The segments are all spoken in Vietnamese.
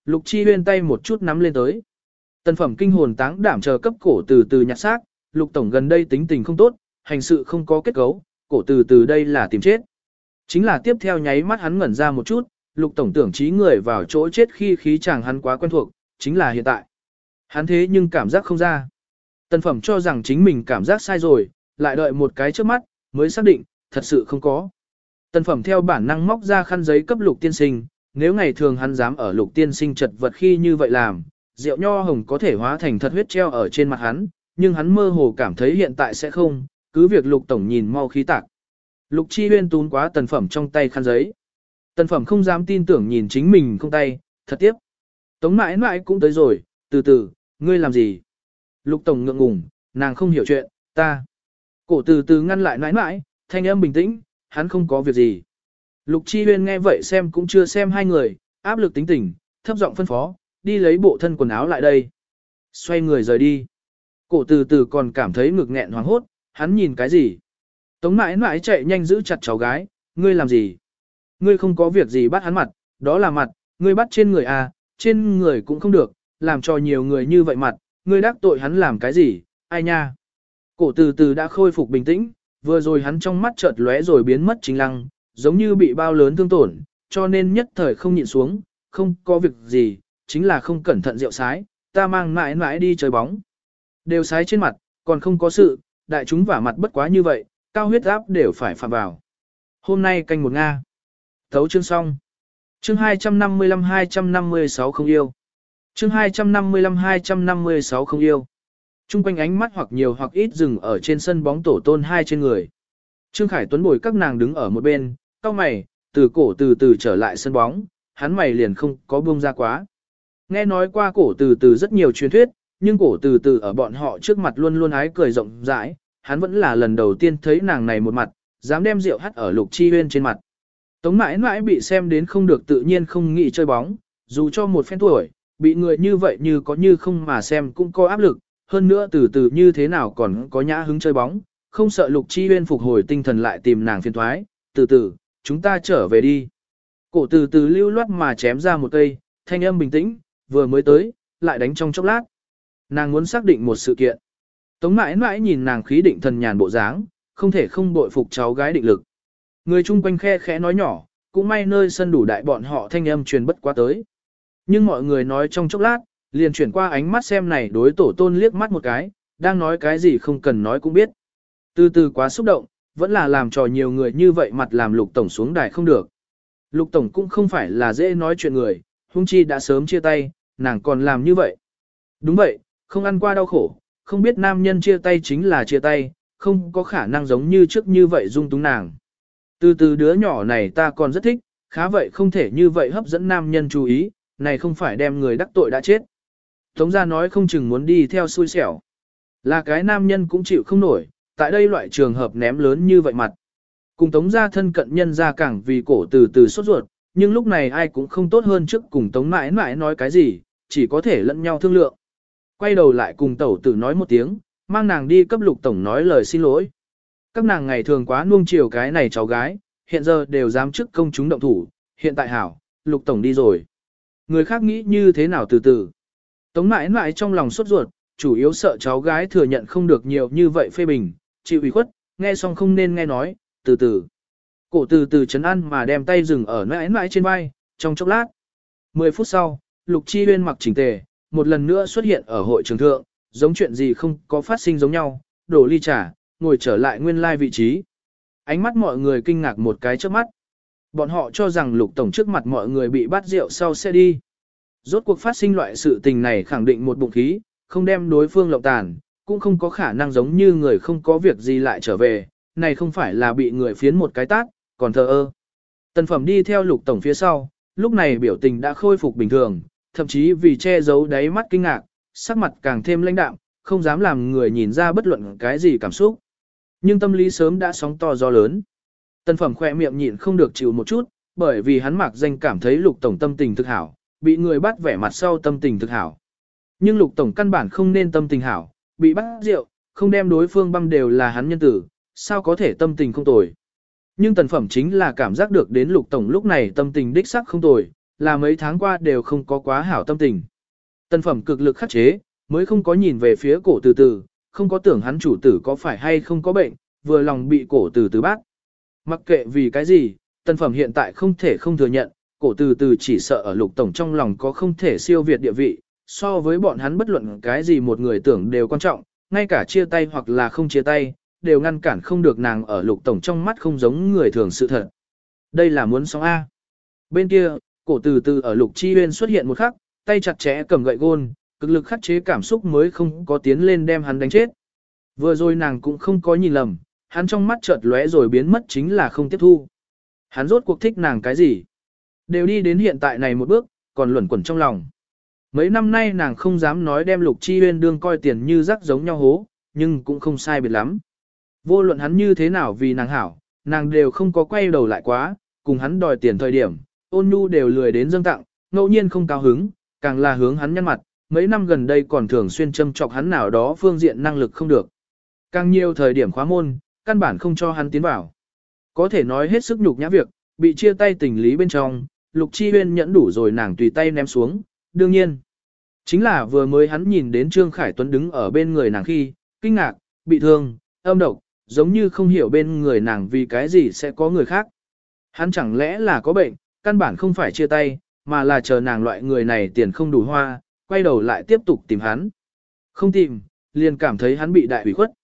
Lục Chi Huyên tay một chút nắm lên tới. Tần Phẩm kinh hồn táng đảm chờ cấp cổ từ từ nhặt xác, Lục tổng gần đây tính tình không tốt, hành sự không có kết cấu, cổ từ từ đây là tìm chết. Chính là tiếp theo nháy mắt hắn ngẩn ra một chút, Lục tổng tưởng trí người vào chỗ chết khi khí chàng hắn quá quen thuộc, chính là hiện tại. Hắn thế nhưng cảm giác không ra. Tần Phẩm cho rằng chính mình cảm giác sai rồi, lại đợi một cái trước mắt, mới xác định, thật sự không có. Tần Phẩm theo bản năng móc ra khăn giấy cấp Lục tiên sinh, nếu ngày thường hắn dám ở Lục tiên sinh chật vật khi như vậy làm, rượu nho hồng có thể hóa thành thật huyết treo ở trên mặt hắn, nhưng hắn mơ hồ cảm thấy hiện tại sẽ không, cứ việc Lục tổng nhìn mau khí tạc. Lục Chi Huyên tún quá Tần Phẩm trong tay khăn giấy. Tần Phẩm không dám tin tưởng nhìn chính mình không tay, thật tiếp. Tống mãi mãi cũng tới rồi, từ từ, ngươi làm gì? Lục tổng ngượng ngùng, nàng không hiểu chuyện, ta. Cổ từ từ ngăn lại mãi mãi, thanh âm bình tĩnh, hắn không có việc gì. Lục Chi Huyên nghe vậy xem cũng chưa xem hai người, áp lực tính tình, thấp giọng phân phó, đi lấy bộ thân quần áo lại đây. Xoay người rời đi. Cổ từ từ còn cảm thấy ngực nghẹn hoảng hốt, hắn nhìn cái gì? Tống mãi mãi chạy nhanh giữ chặt cháu gái, ngươi làm gì? Ngươi không có việc gì bắt hắn mặt, đó là mặt, ngươi bắt trên người à, trên người cũng không được, làm cho nhiều người như vậy mặt, ngươi đắc tội hắn làm cái gì, ai nha? Cổ từ từ đã khôi phục bình tĩnh, vừa rồi hắn trong mắt chợt lóe rồi biến mất chính lăng, giống như bị bao lớn thương tổn, cho nên nhất thời không nhịn xuống, không có việc gì, chính là không cẩn thận rượu sái, ta mang mãi mãi đi chơi bóng. Đều sái trên mặt, còn không có sự, đại chúng vả mặt bất quá như vậy, cao huyết áp đều phải phạm vào. Hôm nay canh một Nga. Thấu chương xong. Chương 255-256 không yêu. Chương 255-256 không yêu. Trung quanh ánh mắt hoặc nhiều hoặc ít dừng ở trên sân bóng tổ tôn hai trên người. Trương Khải Tuấn bồi các nàng đứng ở một bên, cau mày, từ cổ từ từ trở lại sân bóng, hắn mày liền không có buông ra quá. Nghe nói qua cổ từ từ rất nhiều truyền thuyết, nhưng cổ từ từ ở bọn họ trước mặt luôn luôn ái cười rộng rãi, hắn vẫn là lần đầu tiên thấy nàng này một mặt, dám đem rượu hắt ở Lục Chi Huyên trên mặt. Tống mãi mãi bị xem đến không được tự nhiên không nghĩ chơi bóng, dù cho một phen tuổi, bị người như vậy như có như không mà xem cũng có áp lực, hơn nữa từ từ như thế nào còn có nhã hứng chơi bóng, không sợ Lục Chi Huyên phục hồi tinh thần lại tìm nàng phiền thoái, từ từ, chúng ta trở về đi. Cổ từ từ lưu loát mà chém ra một cây, thanh âm bình tĩnh, vừa mới tới, lại đánh trong chốc lát. Nàng muốn xác định một sự kiện. Tống mãi mãi nhìn nàng khí định thần nhàn bộ dáng, không thể không bội phục cháu gái định lực. Người chung quanh khe khẽ nói nhỏ, cũng may nơi sân đủ đại bọn họ thanh âm truyền bất quá tới. Nhưng mọi người nói trong chốc lát, liền chuyển qua ánh mắt xem này đối tổ tôn liếc mắt một cái, đang nói cái gì không cần nói cũng biết. Từ từ quá xúc động, vẫn là làm trò nhiều người như vậy mặt làm Lục tổng xuống đài không được. Lục tổng cũng không phải là dễ nói chuyện người, huống chi đã sớm chia tay, nàng còn làm như vậy. Đúng vậy, không ăn qua đau khổ, không biết nam nhân chia tay chính là chia tay, không có khả năng giống như trước như vậy dung túng nàng. Từ từ đứa nhỏ này ta còn rất thích, khá vậy không thể như vậy hấp dẫn nam nhân chú ý, này không phải đem người đắc tội đã chết. Tống gia nói không chừng muốn đi theo xui xẻo. Là cái nam nhân cũng chịu không nổi, tại đây loại trường hợp ném lớn như vậy mặt. Cùng Tống gia thân cận nhân ra càng vì cổ từ từ sốt ruột, nhưng lúc này ai cũng không tốt hơn trước cùng Tống mãi mãi nói cái gì, chỉ có thể lẫn nhau thương lượng. Quay đầu lại cùng tẩu tử nói một tiếng, mang nàng đi cấp Lục tổng nói lời xin lỗi. Các nàng ngày thường quá nuông chiều cái này cháu gái, hiện giờ đều dám trước công chúng động thủ, hiện tại hảo, Lục tổng đi rồi. Người khác nghĩ như thế nào từ từ. Tống mãi mãi trong lòng sốt ruột, chủ yếu sợ cháu gái thừa nhận không được nhiều như vậy phê bình, chịu ủy khuất, nghe xong không nên nghe nói, từ từ. Cổ từ từ chấn an mà đem tay dừng ở mãi mãi trên vai, trong chốc lát. 10 phút sau, Lục Chi Huyên mặc chỉnh tề, một lần nữa xuất hiện ở hội trường thượng, giống chuyện gì không có phát sinh giống nhau, đổ ly trà, ngồi trở lại nguyên lai vị trí. Ánh mắt mọi người kinh ngạc một cái trước mắt. Bọn họ cho rằng Lục tổng trước mặt mọi người bị bắt rượu sau sẽ đi. Rốt cuộc phát sinh loại sự tình này khẳng định một bụng khí, không đem đối phương lộng tàn, cũng không có khả năng giống như người không có việc gì lại trở về, này không phải là bị người phiến một cái tát, còn thờ ơ. Tần Phẩm đi theo Lục tổng phía sau, lúc này biểu tình đã khôi phục bình thường, thậm chí vì che giấu đáy mắt kinh ngạc, sắc mặt càng thêm lãnh đạm, không dám làm người nhìn ra bất luận cái gì cảm xúc. Nhưng tâm lý sớm đã sóng to gió lớn. Tần Phẩm khỏe miệng nhịn không được chịu một chút, bởi vì hắn mặc danh cảm thấy Lục tổng tâm tình thực hảo, bị người bắt vẻ mặt sau tâm tình thực hảo. Nhưng Lục tổng căn bản không nên tâm tình hảo, bị bắt rượu, không đem đối phương băm đều là hắn nhân tử, sao có thể tâm tình không tồi. Nhưng Tần Phẩm chính là cảm giác được đến Lục tổng lúc này tâm tình đích sắc không tồi, là mấy tháng qua đều không có quá hảo tâm tình. Tân phẩm cực lực khắc chế, mới không có nhìn về phía cổ từ từ, không có tưởng hắn chủ tử có phải hay không có bệnh, vừa lòng bị cổ từ từ bác. Mặc kệ vì cái gì, tân phẩm hiện tại không thể không thừa nhận, cổ từ từ chỉ sợ ở lục tổng trong lòng có không thể siêu việt địa vị, so với bọn hắn bất luận cái gì một người tưởng đều quan trọng, ngay cả chia tay hoặc là không chia tay, đều ngăn cản không được nàng ở lục tổng trong mắt không giống người thường sự thật. Đây là muốn sống A. Bên kia, cổ từ từ ở lục chi huyên xuất hiện một khắc, tay chặt chẽ cầm gậy gôn, cực lực khắc chế cảm xúc mới không có tiến lên đem hắn đánh chết. Vừa rồi nàng cũng không có nhìn lầm, hắn trong mắt chợt lóe rồi biến mất chính là không tiếp thu. Hắn rốt cuộc thích nàng cái gì? Đều đi đến hiện tại này một bước, còn luẩn quẩn trong lòng. Mấy năm nay nàng không dám nói đem lục chi huyên đương coi tiền như rắc giống nhau hố, nhưng cũng không sai biệt lắm. Vô luận hắn như thế nào vì nàng hảo, nàng đều không có quay đầu lại quá, cùng hắn đòi tiền thời điểm, ôn nhu đều lười đến dâng tặng, ngẫu nhiên không cao hứng, càng là hướng hắn nhăn mặt, mấy năm gần đây còn thường xuyên châm chọc hắn nào đó phương diện năng lực không được. Càng nhiều thời điểm khóa môn, căn bản không cho hắn tiến vào. Có thể nói hết sức nhục nhã việc, bị chia tay tình lý bên trong, Lục Chi Huyên nhẫn đủ rồi nàng tùy tay ném xuống, đương nhiên. Chính là vừa mới hắn nhìn đến Trương Khải Tuấn đứng ở bên người nàng khi, kinh ngạc, bị thương, âm độc, giống như không hiểu bên người nàng vì cái gì sẽ có người khác. Hắn chẳng lẽ là có bệnh, căn bản không phải chia tay, mà là chờ nàng loại người này tiền không đủ hoa, quay đầu lại tiếp tục tìm hắn. Không tìm, liền cảm thấy hắn bị đại ủy khuất.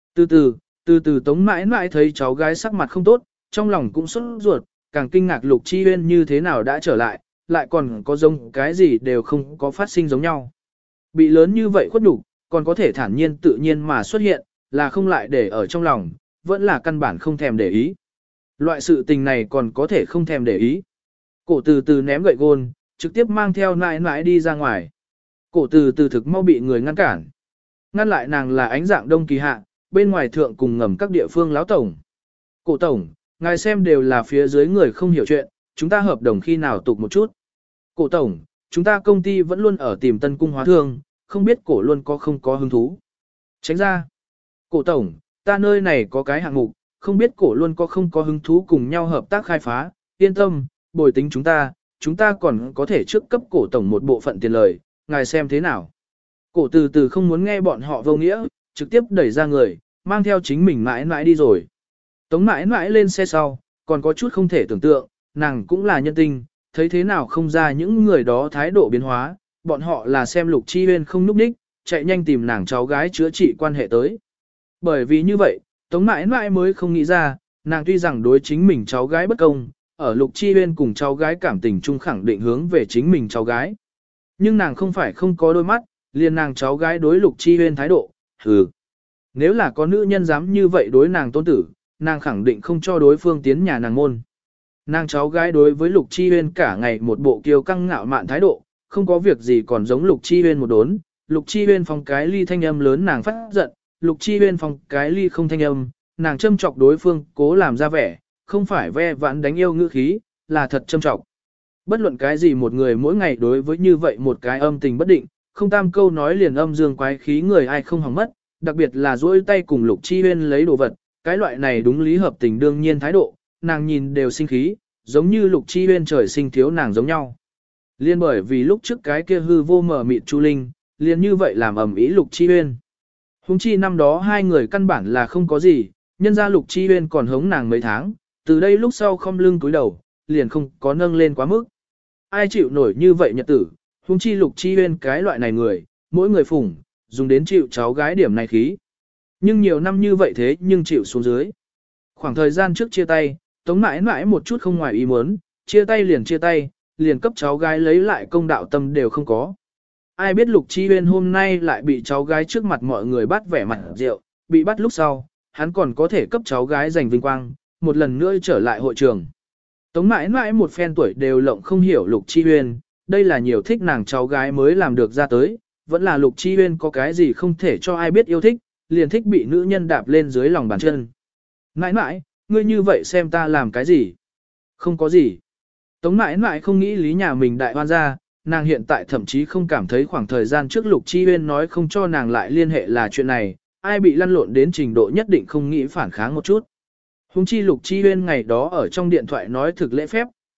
Từ từ Tống mãi mãi thấy cháu gái sắc mặt không tốt, trong lòng cũng sốt ruột, càng kinh ngạc Lục Chi Huyên như thế nào đã trở lại, lại còn có giống cái gì đều không có phát sinh giống nhau. Bị lớn như vậy khuất nhục, còn có thể thản nhiên tự nhiên mà xuất hiện, là không lại để ở trong lòng, vẫn là căn bản không thèm để ý. Loại sự tình này còn có thể không thèm để ý. Cổ từ từ ném gậy gôn, trực tiếp mang theo nãi nãi đi ra ngoài. Cổ từ từ thực mau bị người ngăn cản. Ngăn lại nàng là ánh dạng đông kỳ hạ, bên ngoài thượng cùng ngầm các địa phương láo tổng. Cổ tổng, ngài xem đều là phía dưới người không hiểu chuyện, chúng ta hợp đồng khi nào tục một chút. Cổ tổng, chúng ta công ty vẫn luôn ở tìm tân cung hóa thương, không biết cổ luôn có không có hứng thú. Tránh ra. Cổ tổng, ta nơi này có cái hạng mục, không biết cổ luôn có không có hứng thú cùng nhau hợp tác khai phá, yên tâm, bồi tính chúng ta còn có thể trước cấp cổ tổng một bộ phận tiền lời, ngài xem thế nào. Cổ từ từ không muốn nghe bọn họ vô nghĩa, trực tiếp đẩy ra người, mang theo chính mình mãi mãi đi rồi. Tống mãi mãi lên xe sau, còn có chút không thể tưởng tượng, nàng cũng là nhân tinh, thấy thế nào không ra những người đó thái độ biến hóa, bọn họ là xem Lục Chi Huyên không núp đích, chạy nhanh tìm nàng cháu gái chữa trị quan hệ tới. Bởi vì như vậy, Tống mãi mãi mới không nghĩ ra, nàng tuy rằng đối chính mình cháu gái bất công, ở Lục Chi Huyên cùng cháu gái cảm tình chung khẳng định hướng về chính mình cháu gái. Nhưng nàng không phải không có đôi mắt, liền nàng cháu gái đối Lục Chi Huyên thái độ, hừ. Nếu là có nữ nhân dám như vậy đối nàng tôn tử, nàng khẳng định không cho đối phương tiến nhà nàng môn. Nàng cháu gái đối với Lục Chi Huyên cả ngày một bộ kiêu căng ngạo mạn thái độ, không có việc gì còn giống Lục Chi Huyên một đốn. Lục Chi Huyên phong cái ly thanh âm lớn nàng phát giận, Lục Chi Huyên phong cái ly không thanh âm, nàng châm chọc đối phương cố làm ra vẻ, không phải ve vãn đánh yêu ngữ khí, là thật châm chọc. Bất luận cái gì một người mỗi ngày đối với như vậy một cái âm tình bất định, không tam câu nói liền âm dương quái khí người ai không hỏng mất, đặc biệt là duỗi tay cùng Lục Chi Huyên lấy đồ vật, cái loại này đúng lý hợp tình đương nhiên thái độ, nàng nhìn đều sinh khí, giống như Lục Chi Huyên trời sinh thiếu nàng giống nhau. Liên bởi vì lúc trước cái kia hư vô mờ mịt Chu Linh, liền như vậy làm ầm ĩ Lục Chi Huyên. Hùng chi năm đó hai người căn bản là không có gì, nhân ra Lục Chi Huyên còn hống nàng mấy tháng, từ đây lúc sau không lưng túi đầu, liền không có nâng lên quá mức. Ai chịu nổi như vậy nhật tử, hùng chi Lục Chi Huyên cái loại này người, mỗi người phủng, dùng đến chịu cháu gái điểm này khí. Nhưng nhiều năm như vậy thế nhưng chịu xuống dưới. Khoảng thời gian trước chia tay, Tống mãi mãi một chút không ngoài ý muốn, chia tay, liền cấp cháu gái lấy lại công đạo tâm đều không có. Ai biết Lục Chi Huyên hôm nay lại bị cháu gái trước mặt mọi người bắt vẻ mặt rượu, bị bắt lúc sau, hắn còn có thể cấp cháu gái giành vinh quang, một lần nữa trở lại hội trường. Tống mãi mãi một phen tuổi đều lộng không hiểu Lục Chi Huyên, đây là nhiều thích nàng cháu gái mới làm được ra tới, vẫn là Lục Chi Huyên có cái gì không thể cho ai biết yêu thích, liền thích bị nữ nhân đạp lên dưới lòng bàn chân. Mãi mãi, ngươi như vậy xem ta làm cái gì? Không có gì. Tống mãi mãi không nghĩ lý nhà mình đại hoan ra, nàng hiện tại thậm chí không cảm thấy khoảng thời gian trước Lục Chi Huyên nói không cho nàng lại liên hệ là chuyện này, ai bị lăn lộn đến trình độ nhất định không nghĩ phản kháng một chút. Hùng chi Lục Chi Huyên ngày đó ở trong điện thoại nói thực lễ phép,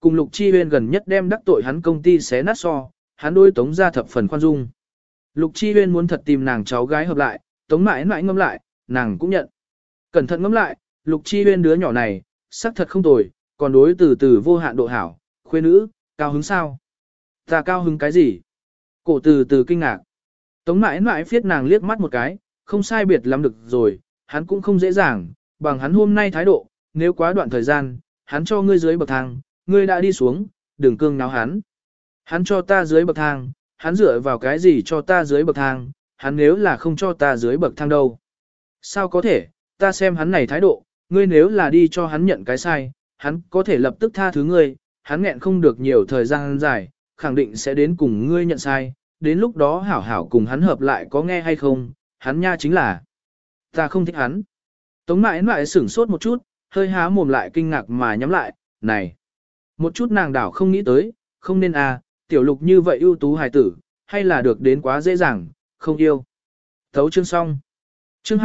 cùng Lục Chi Huyên gần nhất đem đắc tội hắn công ty xé nát so, hắn đối Tống gia thập phần khoan dung. Lục Chi Huyên muốn thật tìm nàng cháu gái hợp lại, Tống mãi mãi ngâm lại, nàng cũng nhận. Cẩn thận ngẫm lại, Lục Chi Huyên đứa nhỏ này, sắc thật không tồi, còn đối từ từ vô hạn độ hảo, khuê nữ, cao hứng sao? Ta cao hứng cái gì? Cổ từ từ kinh ngạc. Tống mãi mãi phiết nàng liếc mắt một cái, không sai biệt lắm được rồi, hắn cũng không dễ dàng, bằng hắn hôm nay thái độ, nếu quá đoạn thời gian, hắn cho ngươi dưới bậc thang, ngươi đã đi xuống, đừng cương náo hắn. Hắn cho ta dưới bậc thang, hắn dựa vào cái gì cho ta dưới bậc thang, hắn nếu là không cho ta dưới bậc thang đâu. Sao có thể, ta xem hắn này thái độ, ngươi nếu là đi cho hắn nhận cái sai, hắn có thể lập tức tha thứ ngươi, hắn nghẹn không được nhiều thời gian dài, khẳng định sẽ đến cùng ngươi nhận sai, đến lúc đó hảo hảo cùng hắn hợp lại có nghe hay không, hắn nha chính là, ta không thích hắn. Tống mãi mãi sửng sốt một chút, hơi há mồm lại kinh ngạc mà nhắm lại, này. Một chút nàng đảo không nghĩ tới, không nên à, tiểu lục như vậy ưu tú hài tử, hay là được đến quá dễ dàng, không yêu. Thấu chương xong. Chương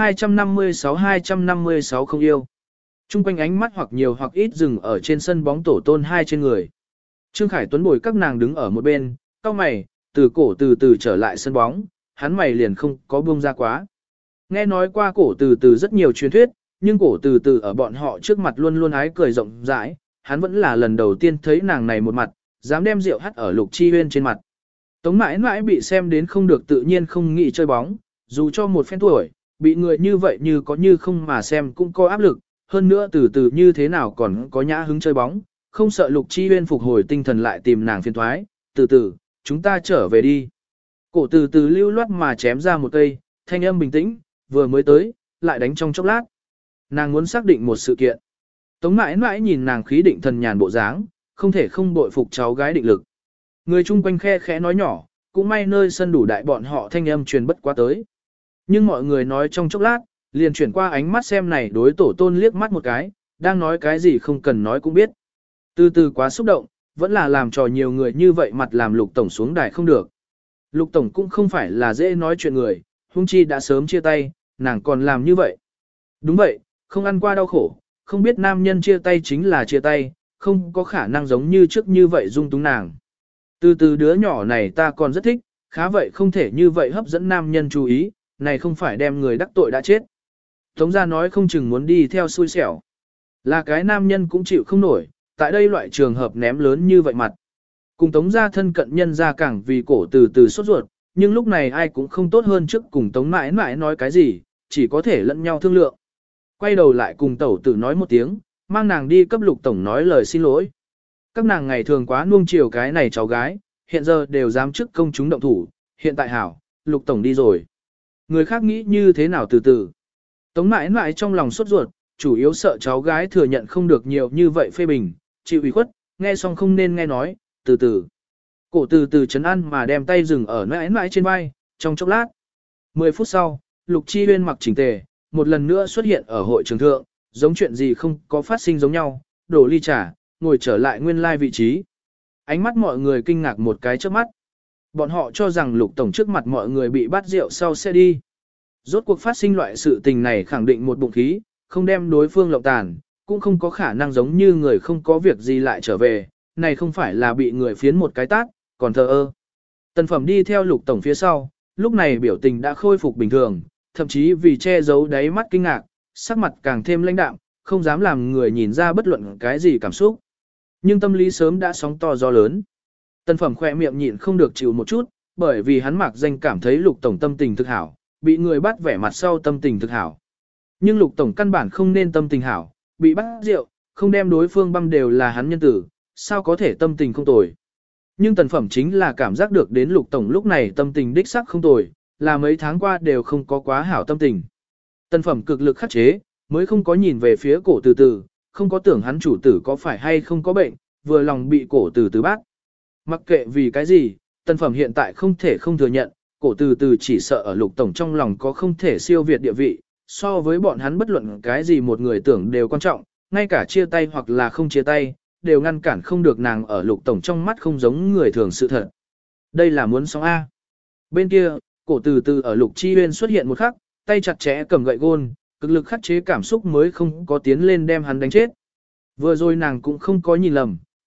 256 không yêu. Trung quanh ánh mắt hoặc nhiều hoặc ít dừng ở trên sân bóng tổ tôn hai trên người. Trương Khải Tuấn bồi các nàng đứng ở một bên, cau mày, từ cổ từ từ trở lại sân bóng, hắn mày liền không có buông ra quá. Nghe nói qua cổ từ từ rất nhiều truyền thuyết, nhưng cổ từ từ ở bọn họ trước mặt luôn luôn ái cười rộng rãi, hắn vẫn là lần đầu tiên thấy nàng này một mặt, dám đem rượu hắt ở Lục Chi Huyên trên mặt. Tống mãi mãi bị xem đến không được tự nhiên không nghĩ chơi bóng, dù cho một phen tuổi, bị người như vậy như có như không mà xem cũng có áp lực, hơn nữa từ từ như thế nào còn có nhã hứng chơi bóng, không sợ Lục Chi Huyên phục hồi tinh thần lại tìm nàng phiền thoái, từ từ, chúng ta trở về đi. Cổ từ từ lưu loát mà chém ra một cây, thanh âm bình tĩnh, vừa mới tới, lại đánh trong chốc lát. Nàng muốn xác định một sự kiện. Tống mãi mãi nhìn nàng khí định thần nhàn bộ dáng, không thể không bội phục cháu gái định lực. Người chung quanh khe khẽ nói nhỏ, cũng may nơi sân đủ đại bọn họ thanh âm truyền bất quá tới. Nhưng mọi người nói trong chốc lát, liền chuyển qua ánh mắt xem này đối tổ tôn liếc mắt một cái, đang nói cái gì không cần nói cũng biết. Từ từ quá xúc động, vẫn là làm trò nhiều người như vậy mặt làm Lục Tổng xuống đài không được. Lục Tổng cũng không phải là dễ nói chuyện người, huống chi đã sớm chia tay, nàng còn làm như vậy. Đúng vậy, không ăn qua đau khổ, không biết nam nhân chia tay chính là chia tay, không có khả năng giống như trước như vậy dung túng nàng. Từ từ đứa nhỏ này ta còn rất thích, khá vậy không thể như vậy hấp dẫn nam nhân chú ý, này không phải đem người đắc tội đã chết. Tống gia nói không chừng muốn đi theo xui xẻo. Là cái nam nhân cũng chịu không nổi, tại đây loại trường hợp ném lớn như vậy mặt. Cùng Tống gia thân cận nhân ra càng vì cổ từ từ sốt ruột, nhưng lúc này ai cũng không tốt hơn trước cùng Tống mãi mãi nói cái gì, chỉ có thể lẫn nhau thương lượng. Quay đầu lại cùng tẩu tử nói một tiếng, mang nàng đi cấp Lục Tổng nói lời xin lỗi. Các nàng ngày thường quá nuông chiều cái này cháu gái, hiện giờ đều dám trước công chúng động thủ, hiện tại hảo, Lục Tổng đi rồi. Người khác nghĩ như thế nào từ từ. Tống mãi mãi trong lòng sốt ruột, chủ yếu sợ cháu gái thừa nhận không được nhiều như vậy phê bình, chịu ủy khuất, nghe xong không nên nghe nói, từ từ. Cổ từ từ chấn an mà đem tay dừng ở mãi mãi trên vai, trong chốc lát. 10 phút sau, Lục Chi Huyên mặc chỉnh tề, một lần nữa xuất hiện ở hội trường thượng, giống chuyện gì không có phát sinh giống nhau, đổ ly trà, ngồi trở lại nguyên lai vị trí. Ánh mắt mọi người kinh ngạc một cái trước mắt. Bọn họ cho rằng Lục Tổng trước mặt mọi người bị bắt rượu sau sẽ đi. Rốt cuộc phát sinh loại sự tình này khẳng định một bụng khí, không đem đối phương lộng tàn, cũng không có khả năng giống như người không có việc gì lại trở về, này không phải là bị người phiến một cái tát, còn thờ ơ. Tần Phẩm đi theo Lục Tổng phía sau, lúc này biểu tình đã khôi phục bình thường, thậm chí vì che giấu đáy mắt kinh ngạc, sắc mặt càng thêm lãnh đạm, không dám làm người nhìn ra bất luận cái gì cảm xúc. Nhưng tâm lý sớm đã sóng to gió lớn. Tần Phẩm khỏe miệng nhịn không được chịu một chút, bởi vì hắn mặc danh cảm thấy Lục Tổng tâm tình thực hảo, bị người bắt vẻ mặt sau tâm tình thực hảo. Nhưng Lục Tổng căn bản không nên tâm tình hảo, bị bắt rượu, không đem đối phương băm đều là hắn nhân tử, sao có thể tâm tình không tồi. Nhưng Tần Phẩm chính là cảm giác được đến Lục Tổng lúc này tâm tình đích sắc không tồi, là mấy tháng qua đều không có quá hảo tâm tình. Tần Phẩm cực lực khắc chế, mới không có nhìn về phía cổ từ từ, không có tưởng hắn chủ tử có phải hay không có bệnh, vừa lòng bị cổ từ từ bắt. Mặc kệ vì cái gì, Tần Phẩm hiện tại không thể không thừa nhận, cổ từ từ chỉ sợ ở Lục Tổng trong lòng có không thể siêu việt địa vị, so với bọn hắn bất luận cái gì một người tưởng đều quan trọng, ngay cả chia tay hoặc là không chia tay, đều ngăn cản không được nàng ở Lục Tổng trong mắt không giống người thường sự thật. Đây là muốn xong A. Bên kia, cổ từ từ ở Lục Chi Huyên xuất hiện một khắc, tay chặt chẽ cầm gậy gôn, cực lực khắc chế cảm xúc mới không có tiến lên đem hắn đánh chết. Vừa rồi nàng cũng không có nhìn lầm,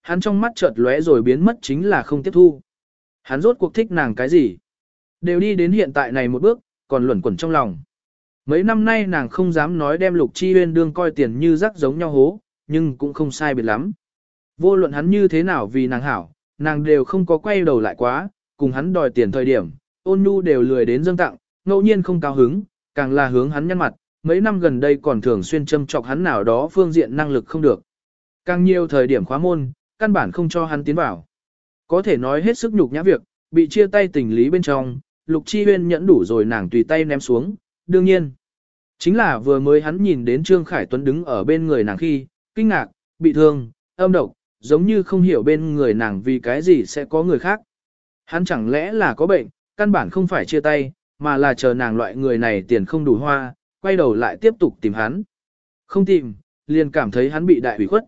hắn trong mắt chợt lóe rồi biến mất chính là không tiếp thu. Hắn rốt cuộc thích nàng cái gì? Đều đi đến hiện tại này một bước, còn luẩn quẩn trong lòng. Mấy năm nay nàng không dám nói đem Lục Chi Uyên đương coi tiền như rác giống nhau hố, nhưng cũng không sai biệt lắm. Vô luận hắn như thế nào vì nàng hảo, nàng đều không có quay đầu lại quá, cùng hắn đòi tiền thời điểm, Ôn Nhu đều lười đến dâng tặng, ngẫu nhiên không cao hứng, càng là hướng hắn nhăn mặt, mấy năm gần đây còn thường xuyên châm chọc hắn nào đó phương diện năng lực không được. Càng nhiều thời điểm khóa môn, căn bản không cho hắn tiến vào. Có thể nói hết sức nhục nhã việc, bị chia tay tình lý bên trong, Lục Chi Uyên nhẫn đủ rồi nàng tùy tay ném xuống, đương nhiên. Chính là vừa mới hắn nhìn đến Trương Khải Tuấn đứng ở bên người nàng khi, kinh ngạc, bị thương, âm độc, giống như không hiểu bên người nàng vì cái gì sẽ có người khác. Hắn chẳng lẽ là có bệnh, căn bản không phải chia tay, mà là chờ nàng loại người này tiền không đủ hoa, quay đầu lại tiếp tục tìm hắn. Không tìm, liền cảm thấy hắn bị đại hủy khuất.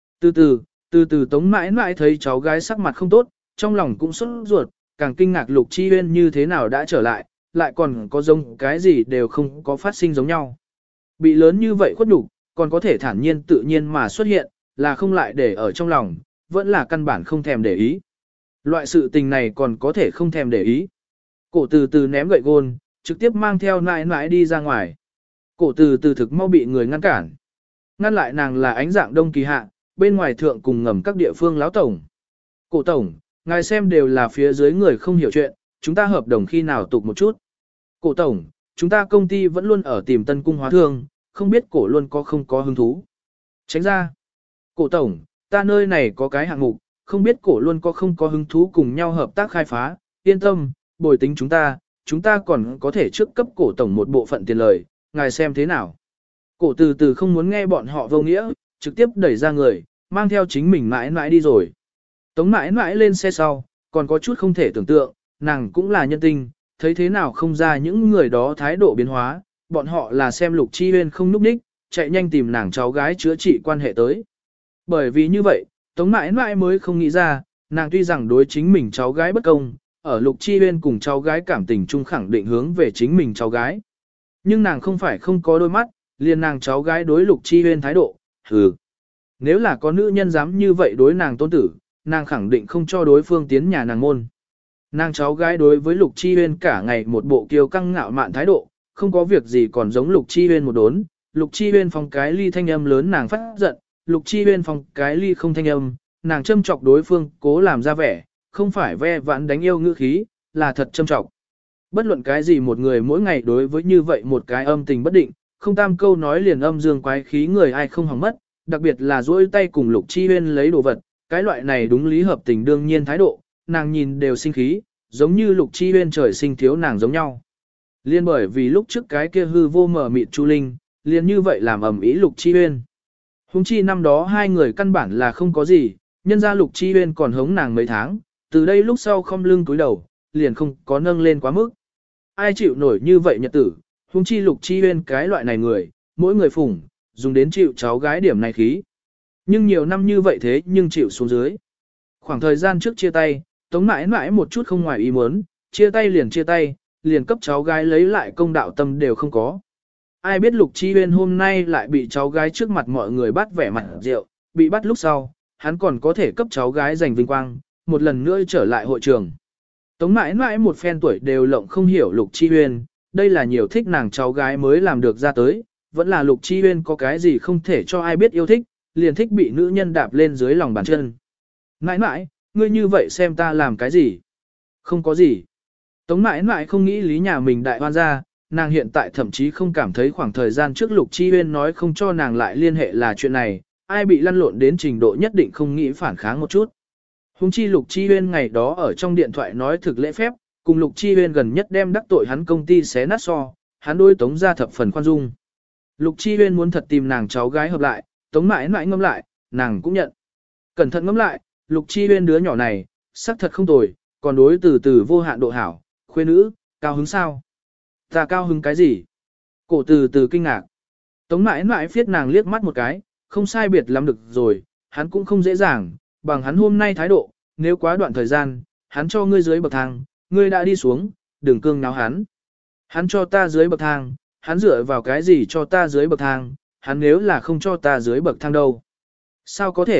Từ từ Tống mãi mãi thấy cháu gái sắc mặt không tốt, trong lòng cũng sốt ruột, càng kinh ngạc Lục Chi Uyên như thế nào đã trở lại, lại còn có giống cái gì đều không có phát sinh giống nhau. Bị lớn như vậy khuất nhục, còn có thể thản nhiên tự nhiên mà xuất hiện, là không lại để ở trong lòng, vẫn là căn bản không thèm để ý. Loại sự tình này còn có thể không thèm để ý. Cổ từ từ ném gậy gôn, trực tiếp mang theo nãi nãi đi ra ngoài. Cổ từ từ thực mau bị người ngăn cản. Ngăn lại nàng là ánh dạng đông kỳ hạ, bên ngoài thượng cùng ngầm các địa phương láo tổng. Cổ tổng, ngài xem đều là phía dưới người không hiểu chuyện, chúng ta hợp đồng khi nào tục một chút. Cổ tổng, chúng ta công ty vẫn luôn ở tìm tân cung hóa thương, không biết cổ luôn có không có hứng thú. Tránh ra. Cổ tổng, ta nơi này có cái hạng mục, không biết cổ luôn có không có hứng thú cùng nhau hợp tác khai phá, yên tâm, bồi tính chúng ta còn có thể trước cấp cổ tổng một bộ phận tiền lời, ngài xem thế nào. Cổ từ từ không muốn nghe bọn họ vô nghĩa, trực tiếp đẩy ra người, mang theo chính mình mãi mãi đi rồi. Tống mãi mãi lên xe sau, còn có chút không thể tưởng tượng, nàng cũng là nhân tinh, thấy thế nào không ra những người đó thái độ biến hóa, bọn họ là xem Lục Chi Uyên không núp đích, chạy nhanh tìm nàng cháu gái chữa trị quan hệ tới. Bởi vì như vậy, Tống mãi mãi mới không nghĩ ra, nàng tuy rằng đối chính mình cháu gái bất công, ở Lục Chi Uyên cùng cháu gái cảm tình chung khẳng định hướng về chính mình cháu gái. Nhưng nàng không phải không có đôi mắt, liền nàng cháu gái đối Lục Chi Uyên thái độ, hừ. Nếu là có nữ nhân dám như vậy đối nàng tôn tử, nàng khẳng định không cho đối phương tiến nhà nàng môn. Nàng cháu gái đối với Lục Chi Uyên cả ngày một bộ kiêu căng ngạo mạn thái độ, không có việc gì còn giống Lục Chi Uyên một đốn. Lục Chi Uyên phong cái ly thanh âm lớn nàng phát giận, Lục Chi Uyên phong cái ly không thanh âm, nàng châm chọc đối phương, cố làm ra vẻ, không phải ve vãn đánh yêu ngữ khí, là thật châm chọc. Bất luận cái gì một người mỗi ngày đối với như vậy một cái âm tình bất định, không tam câu nói liền âm dương quái khí người ai không hỏng mất, đặc biệt là duỗi tay cùng Lục Chi Uyên lấy đồ vật, cái loại này đúng lý hợp tình đương nhiên thái độ, nàng nhìn đều sinh khí, giống như Lục Chi Uyên trời sinh thiếu nàng giống nhau. Liên bởi vì lúc trước cái kia hư vô mờ mịt Chu Linh, liền như vậy làm ầm ĩ Lục Chi Uyên. Hùng chi năm đó hai người căn bản là không có gì, nhân ra Lục Chi Uyên còn hống nàng mấy tháng, từ đây lúc sau không lưng cúi đầu, liền không có nâng lên quá mức. Ai chịu nổi như vậy nhật tử, hùng chi Lục Chi Uyên cái loại này người, mỗi người phủng, dùng đến chịu cháu gái điểm này khí. Nhưng nhiều năm như vậy thế nhưng chịu xuống dưới. Khoảng thời gian trước chia tay, Tống mãi mãi một chút không ngoài ý muốn, chia tay, liền cấp cháu gái lấy lại công đạo tâm đều không có. Ai biết Lục Chi Uyên hôm nay lại bị cháu gái trước mặt mọi người bắt vẻ mặt rượu, bị bắt lúc sau, hắn còn có thể cấp cháu gái giành vinh quang, một lần nữa trở lại hội trường. Tống mãi mãi một phen tuổi đều lộng không hiểu Lục Chi Uyên, đây là nhiều thích nàng cháu gái mới làm được ra tới, vẫn là Lục Chi Uyên có cái gì không thể cho ai biết yêu thích, liền thích bị nữ nhân đạp lên dưới lòng bàn chân. Mãi mãi, ngươi như vậy xem ta làm cái gì? Không có gì. Tống mãi mãi không nghĩ lý nhà mình đại hoan ra, nàng hiện tại thậm chí không cảm thấy khoảng thời gian trước Lục Chi Uyên nói không cho nàng lại liên hệ là chuyện này, ai bị lăn lộn đến trình độ nhất định không nghĩ phản kháng một chút. Hùng chi Lục Chi Uyên ngày đó ở trong điện thoại nói thực lễ phép, cùng Lục Chi Uyên gần nhất đem đắc tội hắn công ty xé nát so, hắn đôi Tống ra thập phần khoan dung. Lục Chi Uyên muốn thật tìm nàng cháu gái hợp lại, Tống mãi mãi ngâm lại, nàng cũng nhận. Cẩn thận ngâm lại, Lục Chi Uyên đứa nhỏ này, sắc thật không tồi, còn đối từ từ vô hạn độ hảo, khuê nữ, cao hứng sao? Ta cao hứng cái gì? Cổ từ từ kinh ngạc. Tống mãi mãi phiết nàng liếc mắt một cái, không sai biệt lắm được rồi, hắn cũng không dễ dàng, bằng hắn hôm nay thái độ, nếu quá đoạn thời gian, hắn cho ngươi dưới bậc thang, ngươi đã đi xuống, đừng cương náo hắn. Hắn cho ta dưới bậc thang, hắn dựa vào cái gì cho ta dưới bậc thang, hắn nếu là không cho ta dưới bậc thang đâu. Sao có thể,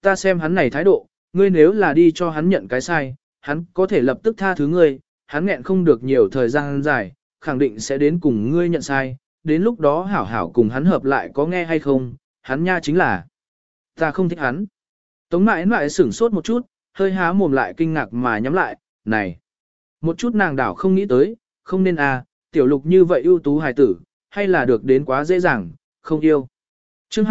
ta xem hắn này thái độ, ngươi nếu là đi cho hắn nhận cái sai, hắn có thể lập tức tha thứ ngươi, hắn nghẹn không được nhiều thời gian dài, khẳng định sẽ đến cùng ngươi nhận sai, đến lúc đó hảo hảo cùng hắn hợp lại có nghe hay không, hắn nha chính là, ta không thích hắn. Tống mãi mãi sửng sốt một chút, hơi há mồm lại kinh ngạc mà nhắm lại, này. Một chút nàng đảo không nghĩ tới, không nên à, tiểu lục như vậy ưu tú hài tử, hay là được đến quá dễ dàng, không yêu. chương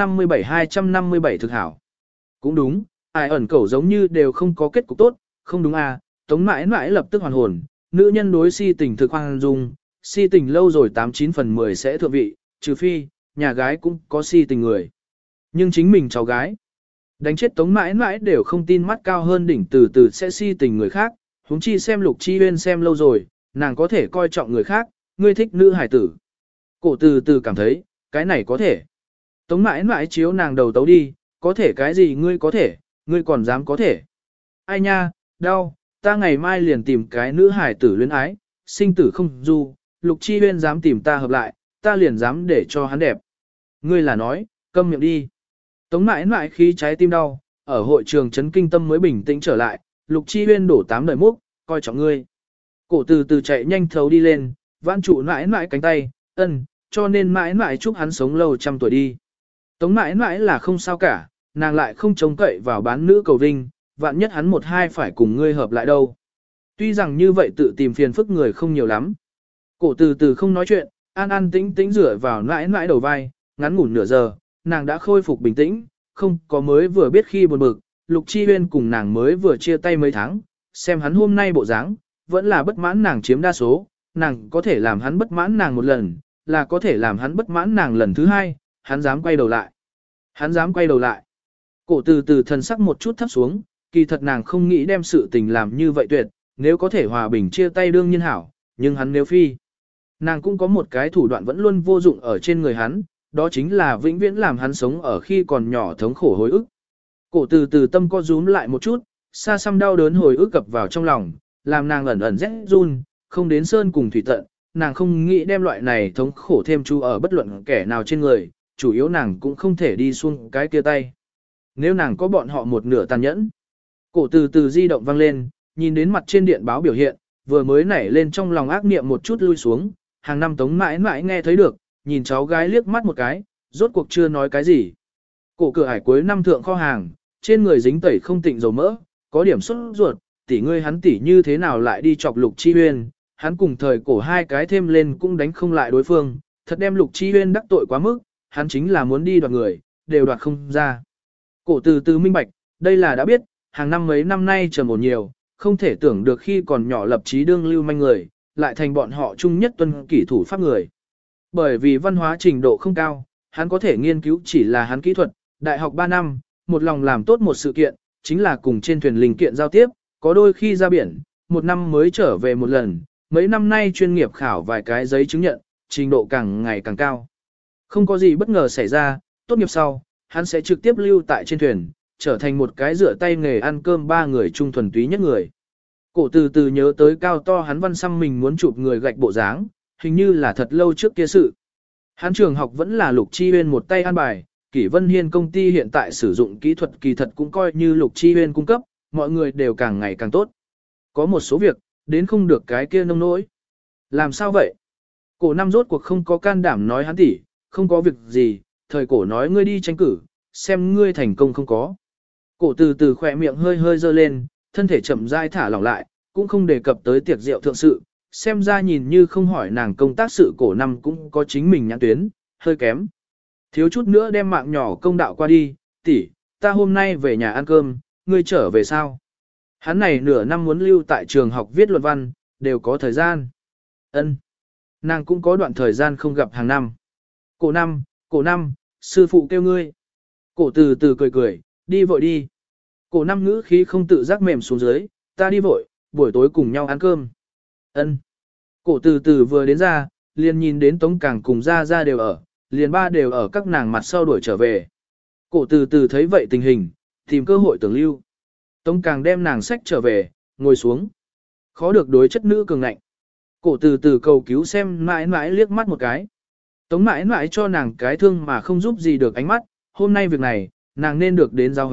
257 thực hảo. Cũng đúng, ai ẩn cẩu giống như đều không có kết cục tốt, không đúng à, tống mãi mãi lập tức hoàn hồn, nữ nhân đối si tình thực hoang dung, si tình lâu rồi 89 phần 10 sẽ thượng vị, trừ phi, nhà gái cũng có si tình người. Nhưng chính mình cháu gái, đánh chết tống mãi mãi đều không tin mắt cao hơn đỉnh từ từ sẽ si tình người khác, huống chi xem Lục Chi Huyên xem lâu rồi, nàng có thể coi trọng người khác, ngươi thích nữ hải tử. Cổ từ từ cảm thấy, cái này có thể. Tống mãi mãi chiếu nàng đầu tấu đi, có thể cái gì ngươi có thể, ngươi còn dám có thể. Ai nha, đau, ta ngày mai liền tìm cái nữ hải tử luyến ái, sinh tử không du, Lục Chi Huyên dám tìm ta hợp lại, ta liền dám để cho hắn đẹp. Ngươi là nói, câm miệng đi. Tống mãi mãi khi trái tim đau, ở hội trường chấn kinh tâm mới bình tĩnh trở lại, Lục Chi Huyên đổ 8 đời múc, coi trọng ngươi. Cổ từ từ chạy nhanh thấu đi lên, vãn trụ mãi mãi cánh tay, cho nên mãi mãi chúc hắn sống lâu trăm tuổi đi. Tống mãi mãi là không sao cả, nàng lại không trông cậy vào bán nữ cầu vinh, vạn nhất hắn một hai phải cùng ngươi hợp lại đâu. Tuy rằng như vậy tự tìm phiền phức người không nhiều lắm. Cổ từ từ không nói chuyện, an an tĩnh tĩnh rửa vào mãi mãi đầu vai, ngắn ngủn nửa giờ, nàng đã khôi phục bình tĩnh, không có mới vừa biết khi buồn bực, Lục Chi Huyên cùng nàng mới vừa chia tay mấy tháng, xem hắn hôm nay bộ dáng, vẫn là bất mãn nàng chiếm đa số, nàng có thể làm hắn bất mãn nàng một lần, là có thể làm hắn bất mãn nàng lần thứ hai, hắn dám quay đầu lại. Hắn dám quay đầu lại. Cổ từ từ thần sắc một chút thấp xuống, kỳ thật nàng không nghĩ đem sự tình làm như vậy tuyệt, nếu có thể hòa bình chia tay đương nhiên hảo, nhưng hắn nếu phi. Nàng cũng có một cái thủ đoạn vẫn luôn vô dụng ở trên người hắn, đó chính là vĩnh viễn làm hắn sống ở khi còn nhỏ thống khổ hồi ức. Cổ từ từ tâm co rúm lại một chút, xa xăm đau đớn hồi ức cập vào trong lòng, làm nàng ẩn ẩn rét run, không đến sơn cùng thủy tận, nàng không nghĩ đem loại này thống khổ thêm chú ở bất luận kẻ nào trên người, chủ yếu nàng cũng không thể đi xuống cái kia tay. Nếu nàng có bọn họ một nửa tàn nhẫn. Cổ từ từ di động vang lên, nhìn đến mặt trên điện báo biểu hiện, vừa mới nảy lên trong lòng ác niệm một chút lui xuống, hàng năm Tống mãi mãi nghe thấy được, nhìn cháu gái liếc mắt một cái, rốt cuộc chưa nói cái gì. Cổ cửa ải cuối năm thượng kho hàng, trên người dính tẩy không tịnh dầu mỡ, có điểm xuất ruột, tỷ ngươi hắn tỷ như thế nào lại đi chọc Lục Chi Huyên, hắn cùng thời cổ hai cái thêm lên cũng đánh không lại đối phương, thật đem Lục Chi Huyên đắc tội quá mức, hắn chính là muốn đi đoạt người, đều đoạt không ra. Cổ từ từ minh bạch, đây là đã biết, hàng năm mấy năm nay trầm ổn nhiều, không thể tưởng được khi còn nhỏ lập chí đương lưu manh người, lại thành bọn họ chung nhất tuân kỷ thủ pháp người. Bởi vì văn hóa trình độ không cao, hắn có thể nghiên cứu chỉ là hắn kỹ thuật, đại học 3 năm, một lòng làm tốt một sự kiện, chính là cùng trên thuyền linh kiện giao tiếp, có đôi khi ra biển, một năm mới trở về một lần, mấy năm nay chuyên nghiệp khảo vài cái giấy chứng nhận, trình độ càng ngày càng cao. Không có gì bất ngờ xảy ra, tốt nghiệp sau, hắn sẽ trực tiếp lưu tại trên thuyền, trở thành một cái rửa tay nghề ăn cơm ba người trung thuần túy nhất người. Cổ từ từ nhớ tới cao to hắn văn xăm mình muốn chụp người gạch bộ dáng, hình như là thật lâu trước kia sự. Hắn trường học vẫn là Lục Chi Huyên một tay an bài, Kỷ Vân Hiên công ty hiện tại sử dụng kỹ thuật kỳ thật cũng coi như Lục Chi Huyên cung cấp, mọi người đều càng ngày càng tốt. Có một số việc, đến không được cái kia nông nỗi. Làm sao vậy? Cổ năm rốt cuộc không có can đảm nói hắn tỉ, không có việc gì, thời cổ nói ngươi đi tranh cử, xem ngươi thành công không có. Cổ từ từ khỏe miệng hơi hơi dơ lên, thân thể chậm rãi thả lỏng lại, cũng không đề cập tới tiệc rượu thượng sự, xem ra nhìn như không hỏi nàng công tác sự cổ năm cũng có chính mình nhãn tuyến, hơi kém. Thiếu chút nữa đem mạng nhỏ công đạo qua đi, tỷ, ta hôm nay về nhà ăn cơm, ngươi trở về sao? Hắn này nửa năm muốn lưu tại trường học viết luận văn, đều có thời gian. Ân, nàng cũng có đoạn thời gian không gặp hàng năm. Cổ năm, sư phụ kêu ngươi. Cổ từ từ cười cười, đi vội đi. Cổ năm ngữ khí không tự giác mềm xuống dưới, ta đi vội, buổi tối cùng nhau ăn cơm. Ân. Cổ từ từ vừa đến ra, liền nhìn đến Tống Càng cùng ra đều ở, liền ba đều ở các nàng mặt sau đuổi trở về. Cổ từ từ thấy vậy tình hình, tìm cơ hội tưởng lưu. Tống Càng đem nàng sách trở về, ngồi xuống. Khó được đối chất nữ cường ngạnh. Cổ từ từ cầu cứu xem mãi mãi liếc mắt một cái. Tống mãi mãi cho nàng cái thương mà không giúp gì được ánh mắt, hôm nay việc này, nàng nên được đến giáo hấn,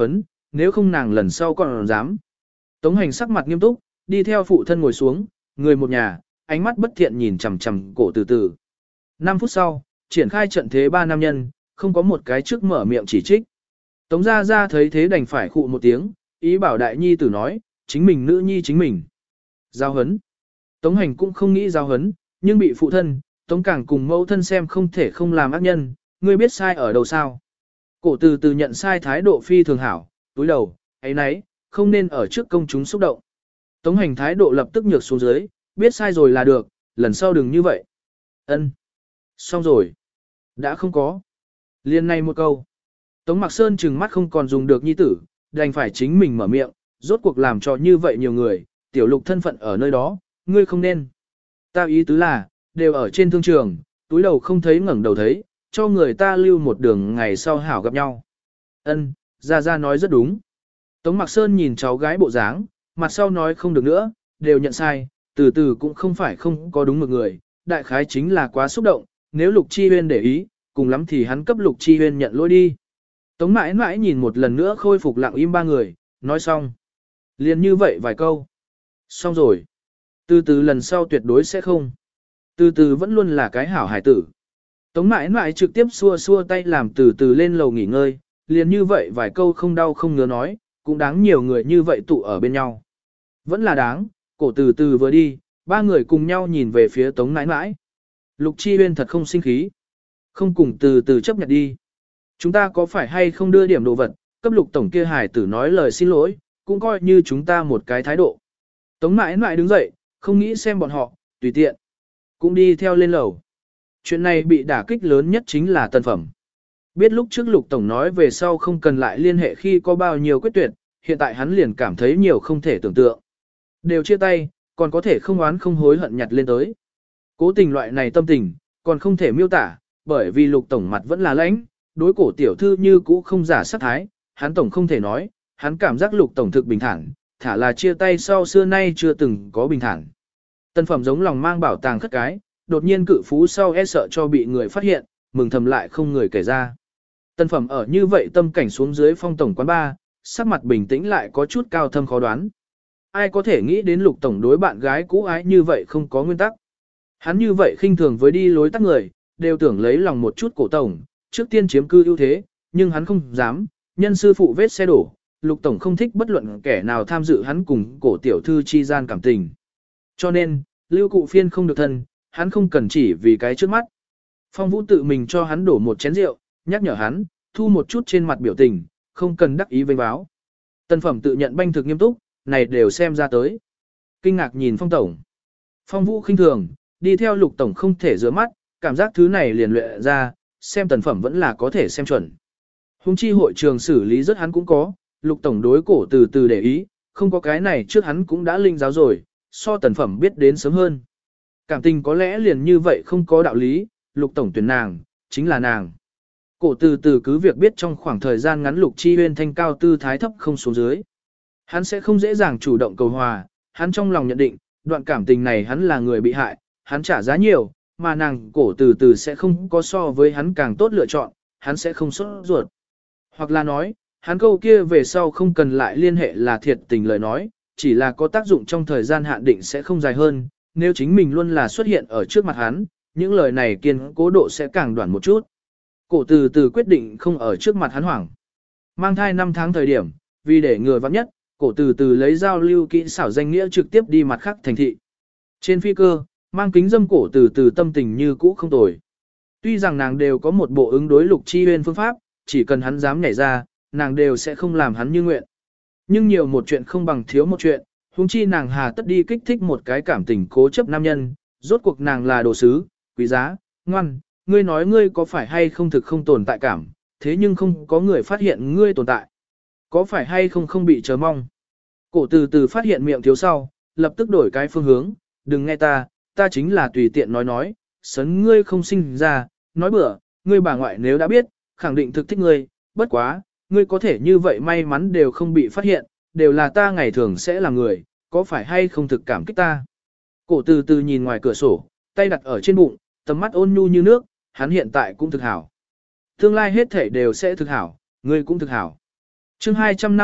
nếu không nàng lần sau còn dám. Tống Hành sắc mặt nghiêm túc, đi theo phụ thân ngồi xuống, người một nhà, ánh mắt bất thiện nhìn chằm chằm cổ từ từ. 5 phút sau, triển khai trận thế 3 nam nhân, không có một cái trước mở miệng chỉ trích. Tống gia gia thấy thế đành phải khụ một tiếng, ý bảo đại nhi tử nói, chính mình nữ nhi chính mình. Giao hấn. Tống Hành cũng không nghĩ giao hấn, nhưng bị phụ thân, Tống Càng cùng mẫu thân xem không thể không làm ác nhân, ngươi biết sai ở đâu sao. Cổ từ từ nhận sai thái độ phi thường hảo, túi đầu, ấy nấy, không nên ở trước công chúng xúc động. Tống Hành thái độ lập tức nhược xuống dưới, biết sai rồi là được, lần sau đừng như vậy. Ân. Xong rồi. Đã không có. Liên này một câu. Tống Mạc Sơn trừng mắt không còn dùng được nhi tử, đành phải chính mình mở miệng, rốt cuộc làm cho như vậy nhiều người, tiểu lục thân phận ở nơi đó, ngươi không nên. Ta ý tứ là, đều ở trên thương trường, túi đầu không thấy ngẩng đầu thấy, cho người ta lưu một đường ngày sau hảo gặp nhau. Ân, Gia Gia nói rất đúng. Tống Mạc Sơn nhìn cháu gái bộ dáng, mặt sau nói không được nữa, đều nhận sai, từ từ cũng không phải không có đúng một người, đại khái chính là quá xúc động, nếu Lục Chi Huyên để ý, cùng lắm thì hắn cấp Lục Chi Huyên nhận lỗi đi. Tống mãi mãi nhìn một lần nữa khôi phục lặng im 3 người, nói xong. Liền như vậy vài câu. Xong rồi. Từ từ lần sau tuyệt đối sẽ không. Từ từ vẫn luôn là cái hảo hải tử. Tống mãi mãi trực tiếp xua xua tay làm từ từ lên lầu nghỉ ngơi, liền như vậy vài câu không đau không ngứa nói, cũng đáng nhiều người như vậy tụ ở bên nhau. Vẫn là đáng, cổ từ từ vừa đi, 3 người cùng nhau nhìn về phía Tống mãi mãi. Lục Chi Huyên thật không sinh khí. Không cùng từ từ chấp nhận đi. Chúng ta có phải hay không đưa điểm đồ vật, cấp Lục tổng kia hải tử nói lời xin lỗi, cũng coi như chúng ta một cái thái độ. Tống mãi mãi đứng dậy, không nghĩ xem bọn họ, tùy tiện. Cũng đi theo lên lầu. Chuyện này bị đả kích lớn nhất chính là Tân Phẩm. Biết lúc trước Lục tổng nói về sau không cần lại liên hệ khi có bao nhiêu quyết tuyệt, hiện tại hắn liền cảm thấy nhiều không thể tưởng tượng. Đều chia tay, còn có thể không oán không hối hận nhặt lên tới. Cố tình loại này tâm tình, còn không thể miêu tả, bởi vì Lục tổng mặt vẫn là lãnh, đối cổ tiểu thư như cũ không giả sát thái, hắn tổng không thể nói, hắn cảm giác Lục tổng thực bình thản, thả là chia tay sau xưa nay chưa từng có bình thản. Tân Phẩm giống lòng mang bảo tàng khất cái, đột nhiên cự phú sau e sợ cho bị người phát hiện, mừng thầm lại không người kể ra. Tân Phẩm ở như vậy tâm cảnh xuống dưới phong tổng quán bar, sắc mặt bình tĩnh lại có chút cao thâm khó đoán. Ai có thể nghĩ đến Lục tổng đối bạn gái cũ ái như vậy không có nguyên tắc. Hắn như vậy khinh thường với đi lối tắt người, đều tưởng lấy lòng một chút cổ tổng, trước tiên chiếm cư ưu thế, nhưng hắn không dám, nhân sư phụ vết xe đổ, Lục tổng không thích bất luận kẻ nào tham dự hắn cùng cổ tiểu thư chi gian cảm tình. Cho nên, Lưu Cụ Phiên không được thân, hắn không cần chỉ vì cái trước mắt. Phong Vũ tự mình cho hắn đổ một chén rượu, nhắc nhở hắn, thu một chút trên mặt biểu tình, không cần đắc ý vênh báo. Tân Phẩm tự nhận banh thực nghiêm túc, này đều xem ra tới. Kinh ngạc nhìn Phong tổng. Phong Vũ khinh thường, đi theo Lục tổng không thể rửa mắt, cảm giác thứ này liền luyện ra, xem Tân Phẩm vẫn là có thể xem chuẩn. Hùng chi hội trường xử lý rất hắn cũng có, Lục tổng đối cổ từ từ để ý, không có cái này trước hắn cũng đã linh giáo rồi, so Tân Phẩm biết đến sớm hơn. Cảm tình có lẽ liền như vậy không có đạo lý, Lục tổng tuyển nàng, chính là nàng. Cổ từ từ cứ việc biết trong khoảng thời gian ngắn Lục Chi Huyên thanh cao tư thái thấp không xuống dưới. Hắn sẽ không dễ dàng chủ động cầu hòa, hắn trong lòng nhận định, đoạn cảm tình này hắn là người bị hại, hắn trả giá nhiều, mà nàng cổ từ từ sẽ không có so với hắn càng tốt lựa chọn, hắn sẽ không sốt ruột. Hoặc là nói, hắn câu kia về sau không cần lại liên hệ là thiệt tình lời nói, chỉ là có tác dụng trong thời gian hạn định sẽ không dài hơn, nếu chính mình luôn là xuất hiện ở trước mặt hắn, những lời này kiên cố độ sẽ càng đoạn một chút. Cổ từ từ quyết định không ở trước mặt hắn hoảng. Mang thai 5 tháng thời điểm, vì để ngừa vắng nhất, cổ từ từ lấy giao lưu kỹ xảo danh nghĩa trực tiếp đi mặt khác thành thị. Trên phi cơ, mang kính dâm cổ từ từ tâm tình như cũ không tồi. Tuy rằng nàng đều có một bộ ứng đối Lục Chi Huyên phương pháp, chỉ cần hắn dám nhảy ra, nàng đều sẽ không làm hắn như nguyện. Nhưng nhiều một chuyện không bằng thiếu một chuyện, huống chi nàng hà tất đi kích thích một cái cảm tình cố chấp nam nhân, rốt cuộc nàng là đồ sứ, quý giá, ngoan, ngươi nói ngươi có phải hay không thực không tồn tại cảm, thế nhưng không có người phát hiện ngươi tồn tại. Có phải hay không không bị chờ mong. Cổ từ từ phát hiện miệng thiếu sau, lập tức đổi cái phương hướng, đừng nghe ta chính là tùy tiện nói, sấn ngươi không sinh ra, nói bừa, ngươi bà ngoại nếu đã biết, khẳng định thực thích ngươi, bất quá, ngươi có thể như vậy may mắn đều không bị phát hiện, đều là ta ngày thường sẽ là người, có phải hay không thực cảm kích ta. Cổ từ từ nhìn ngoài cửa sổ, tay đặt ở trên bụng, tầm mắt ôn nhu như nước, hắn hiện tại cũng thực hảo. Tương lai hết thể đều sẽ thực hảo, ngươi cũng thực hảo. Chương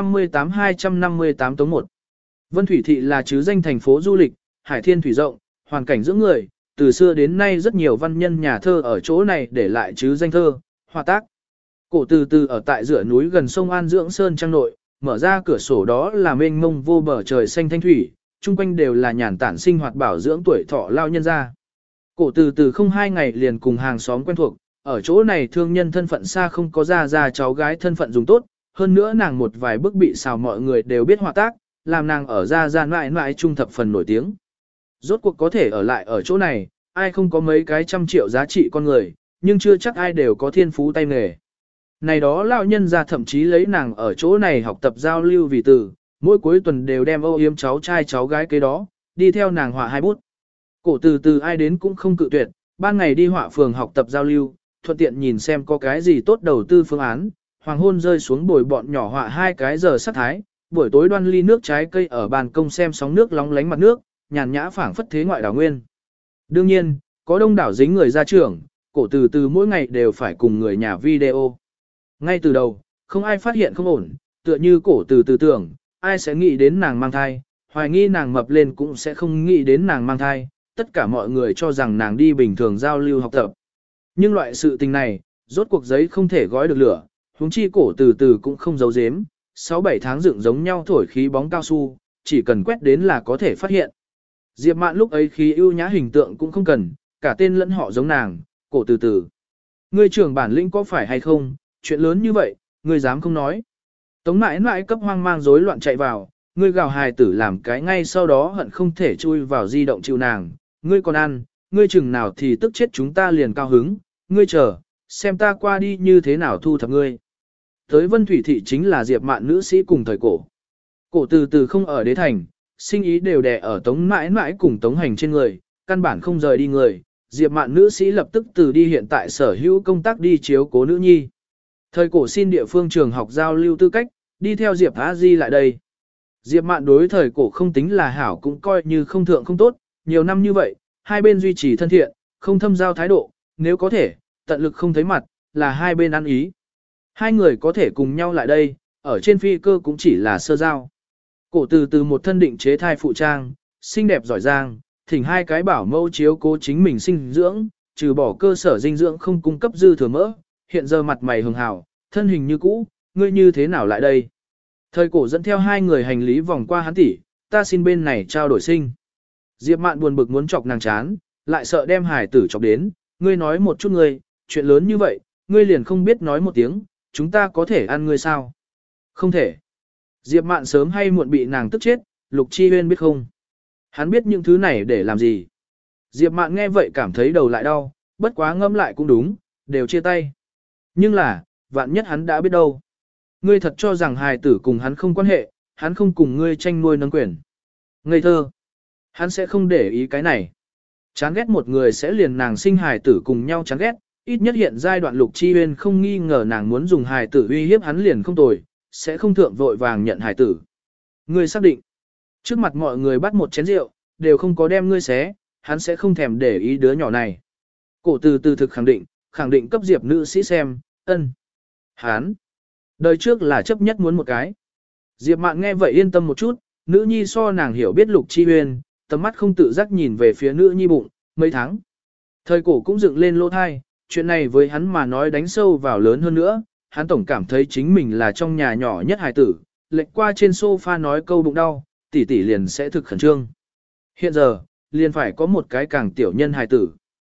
258 Tống 1. Vân Thủy Thị là trứ danh thành phố du lịch, hải thiên thủy rộng, hoàn cảnh dưỡng người, từ xưa đến nay rất nhiều văn nhân nhà thơ ở chỗ này để lại trứ danh thơ, hòa tác. Cổ từ từ ở tại giữa núi gần sông An Dưỡng Sơn Trang nội, mở ra cửa sổ đó là mênh mông vô bờ trời xanh thanh thủy, chung quanh đều là nhàn tản sinh hoạt bảo dưỡng tuổi thọ lao nhân ra. Cổ từ từ không 2 ngày liền cùng hàng xóm quen thuộc, ở chỗ này thương nhân thân phận xa không có ra cháu gái thân phận dùng tốt, hơn nữa nàng một vài bức bị xào mọi người đều biết hòa tác, làm nàng ở ra mãi mãi trung thập phần nổi tiếng. Rốt cuộc có thể ở lại ở chỗ này, ai không có mấy cái trăm triệu giá trị con người, nhưng chưa chắc ai đều có thiên phú tay nghề. Này đó lão nhân ra thậm chí lấy nàng ở chỗ này học tập giao lưu vì từ, mỗi cuối tuần đều đem âu yếm cháu trai cháu gái cái đó, đi theo nàng họa 2 bút. Cổ từ từ ai đến cũng không cự tuyệt, ban ngày đi họa phường học tập giao lưu, thuận tiện nhìn xem có cái gì tốt đầu tư phương án, hoàng hôn rơi xuống bồi bọn nhỏ họa 2 cái giờ sắc thái, buổi tối đoan ly nước trái cây ở ban công xem sóng nước lóng lánh mặt nước, nhàn nhã phảng phất thế ngoại đảo nguyên. Đương nhiên, có đông đảo dính người ra trưởng, cổ từ từ mỗi ngày đều phải cùng người nhà video. Ngay từ đầu, không ai phát hiện không ổn, tựa như cổ từ từ tưởng, ai sẽ nghĩ đến nàng mang thai, hoài nghi nàng mập lên cũng sẽ không nghĩ đến nàng mang thai, tất cả mọi người cho rằng nàng đi bình thường giao lưu học tập. Nhưng loại sự tình này, rốt cuộc giấy không thể gói được lửa, huống chi cổ từ từ cũng không giấu giếm, 6-7 tháng dựng giống nhau thổi khí bóng cao su, chỉ cần quét đến là có thể phát hiện. Diệp Mạn lúc ấy khí ưu nhã hình tượng cũng không cần, cả tên lẫn họ giống nàng, cổ từ từ. Ngươi trưởng bản lĩnh có phải hay không, chuyện lớn như vậy, ngươi dám không nói. Tống mãi mãi cấp hoang mang rối loạn chạy vào, ngươi gào hài tử làm cái ngay sau đó hận không thể chui vào di động chịu nàng, ngươi còn ăn, ngươi chừng nào thì tức chết chúng ta liền cao hứng, ngươi chờ, xem ta qua đi như thế nào thu thập ngươi. Tới Vân Thủy Thị chính là Diệp Mạn nữ sĩ cùng thời cổ. Cổ từ từ không ở đế thành, sinh ý đều đè ở Tống mãi mãi cùng Tống Hành trên người, căn bản không rời đi người, Diệp Mạn nữ sĩ lập tức từ đi hiện tại sở hữu công tác đi chiếu cố nữ nhi. Thời cổ xin địa phương trường học giao lưu tư cách, đi theo Diệp A Di lại đây. Diệp Mạn đối thời cổ không tính là hảo cũng coi như không thượng không tốt, nhiều năm như vậy, hai bên duy trì thân thiện, không thâm giao thái độ, nếu có thể, tận lực không thấy mặt, là hai bên ăn ý. Hai người có thể cùng nhau lại đây, ở trên phi cơ cũng chỉ là sơ giao. Cổ từ từ một thân định chế thai phụ trang, xinh đẹp giỏi giang, thỉnh hai cái bảo mẫu chiếu cố chính mình sinh dưỡng, trừ bỏ cơ sở dinh dưỡng không cung cấp dư thừa mỡ, hiện giờ mặt mày hường hào, thân hình như cũ, ngươi như thế nào lại đây? Thời cổ dẫn theo hai người hành lý vòng qua hắn tỷ, ta xin bên này trao đổi sinh. Diệp Mạn buồn bực muốn chọc nàng chán, lại sợ đem hải tử chọc đến, ngươi nói một chút ngươi, chuyện lớn như vậy, ngươi liền không biết nói một tiếng, chúng ta có thể ăn ngươi sao? Không thể. Diệp Mạn sớm hay muộn bị nàng tức chết, Lục Chi Huyên biết không? Hắn biết những thứ này để làm gì? Diệp Mạn nghe vậy cảm thấy đầu lại đau, bất quá ngâm lại cũng đúng, đều chia tay. Nhưng là, vạn nhất hắn đã biết đâu. Ngươi thật cho rằng hài tử cùng hắn không quan hệ, hắn không cùng ngươi tranh nuôi nâng quyền. Ngây thơ. Hắn sẽ không để ý cái này. Chán ghét một người sẽ liền nàng sinh hài tử cùng nhau chán ghét, ít nhất hiện giai đoạn Lục Chi Huyên không nghi ngờ nàng muốn dùng hài tử uy hiếp hắn liền không tồi, sẽ không thượng vội vàng nhận hài tử. Ngươi xác định. Trước mặt mọi người bắt một chén rượu, đều không có đem ngươi xé, hắn sẽ không thèm để ý đứa nhỏ này. Cổ từ từ thực khẳng định cấp Diệp nữ sĩ xem, ân. Hắn. Đời trước là chấp nhất muốn một cái. Diệp Mạn nghe vậy yên tâm một chút, nữ nhi so nàng hiểu biết Lục Chi Huyên, tầm mắt không tự giác nhìn về phía nữ nhi bụng, mấy tháng. Thời cổ cũng dựng lên lỗ thai, chuyện này với hắn mà nói đánh sâu vào lớn hơn nữa, hắn tổng cảm thấy chính mình là trong nhà nhỏ nhất hài tử, lệch qua trên sofa nói câu bụng đau, tỷ tỷ liền sẽ thực khẩn trương. Hiện giờ, liền phải có một cái càng tiểu nhân hài tử.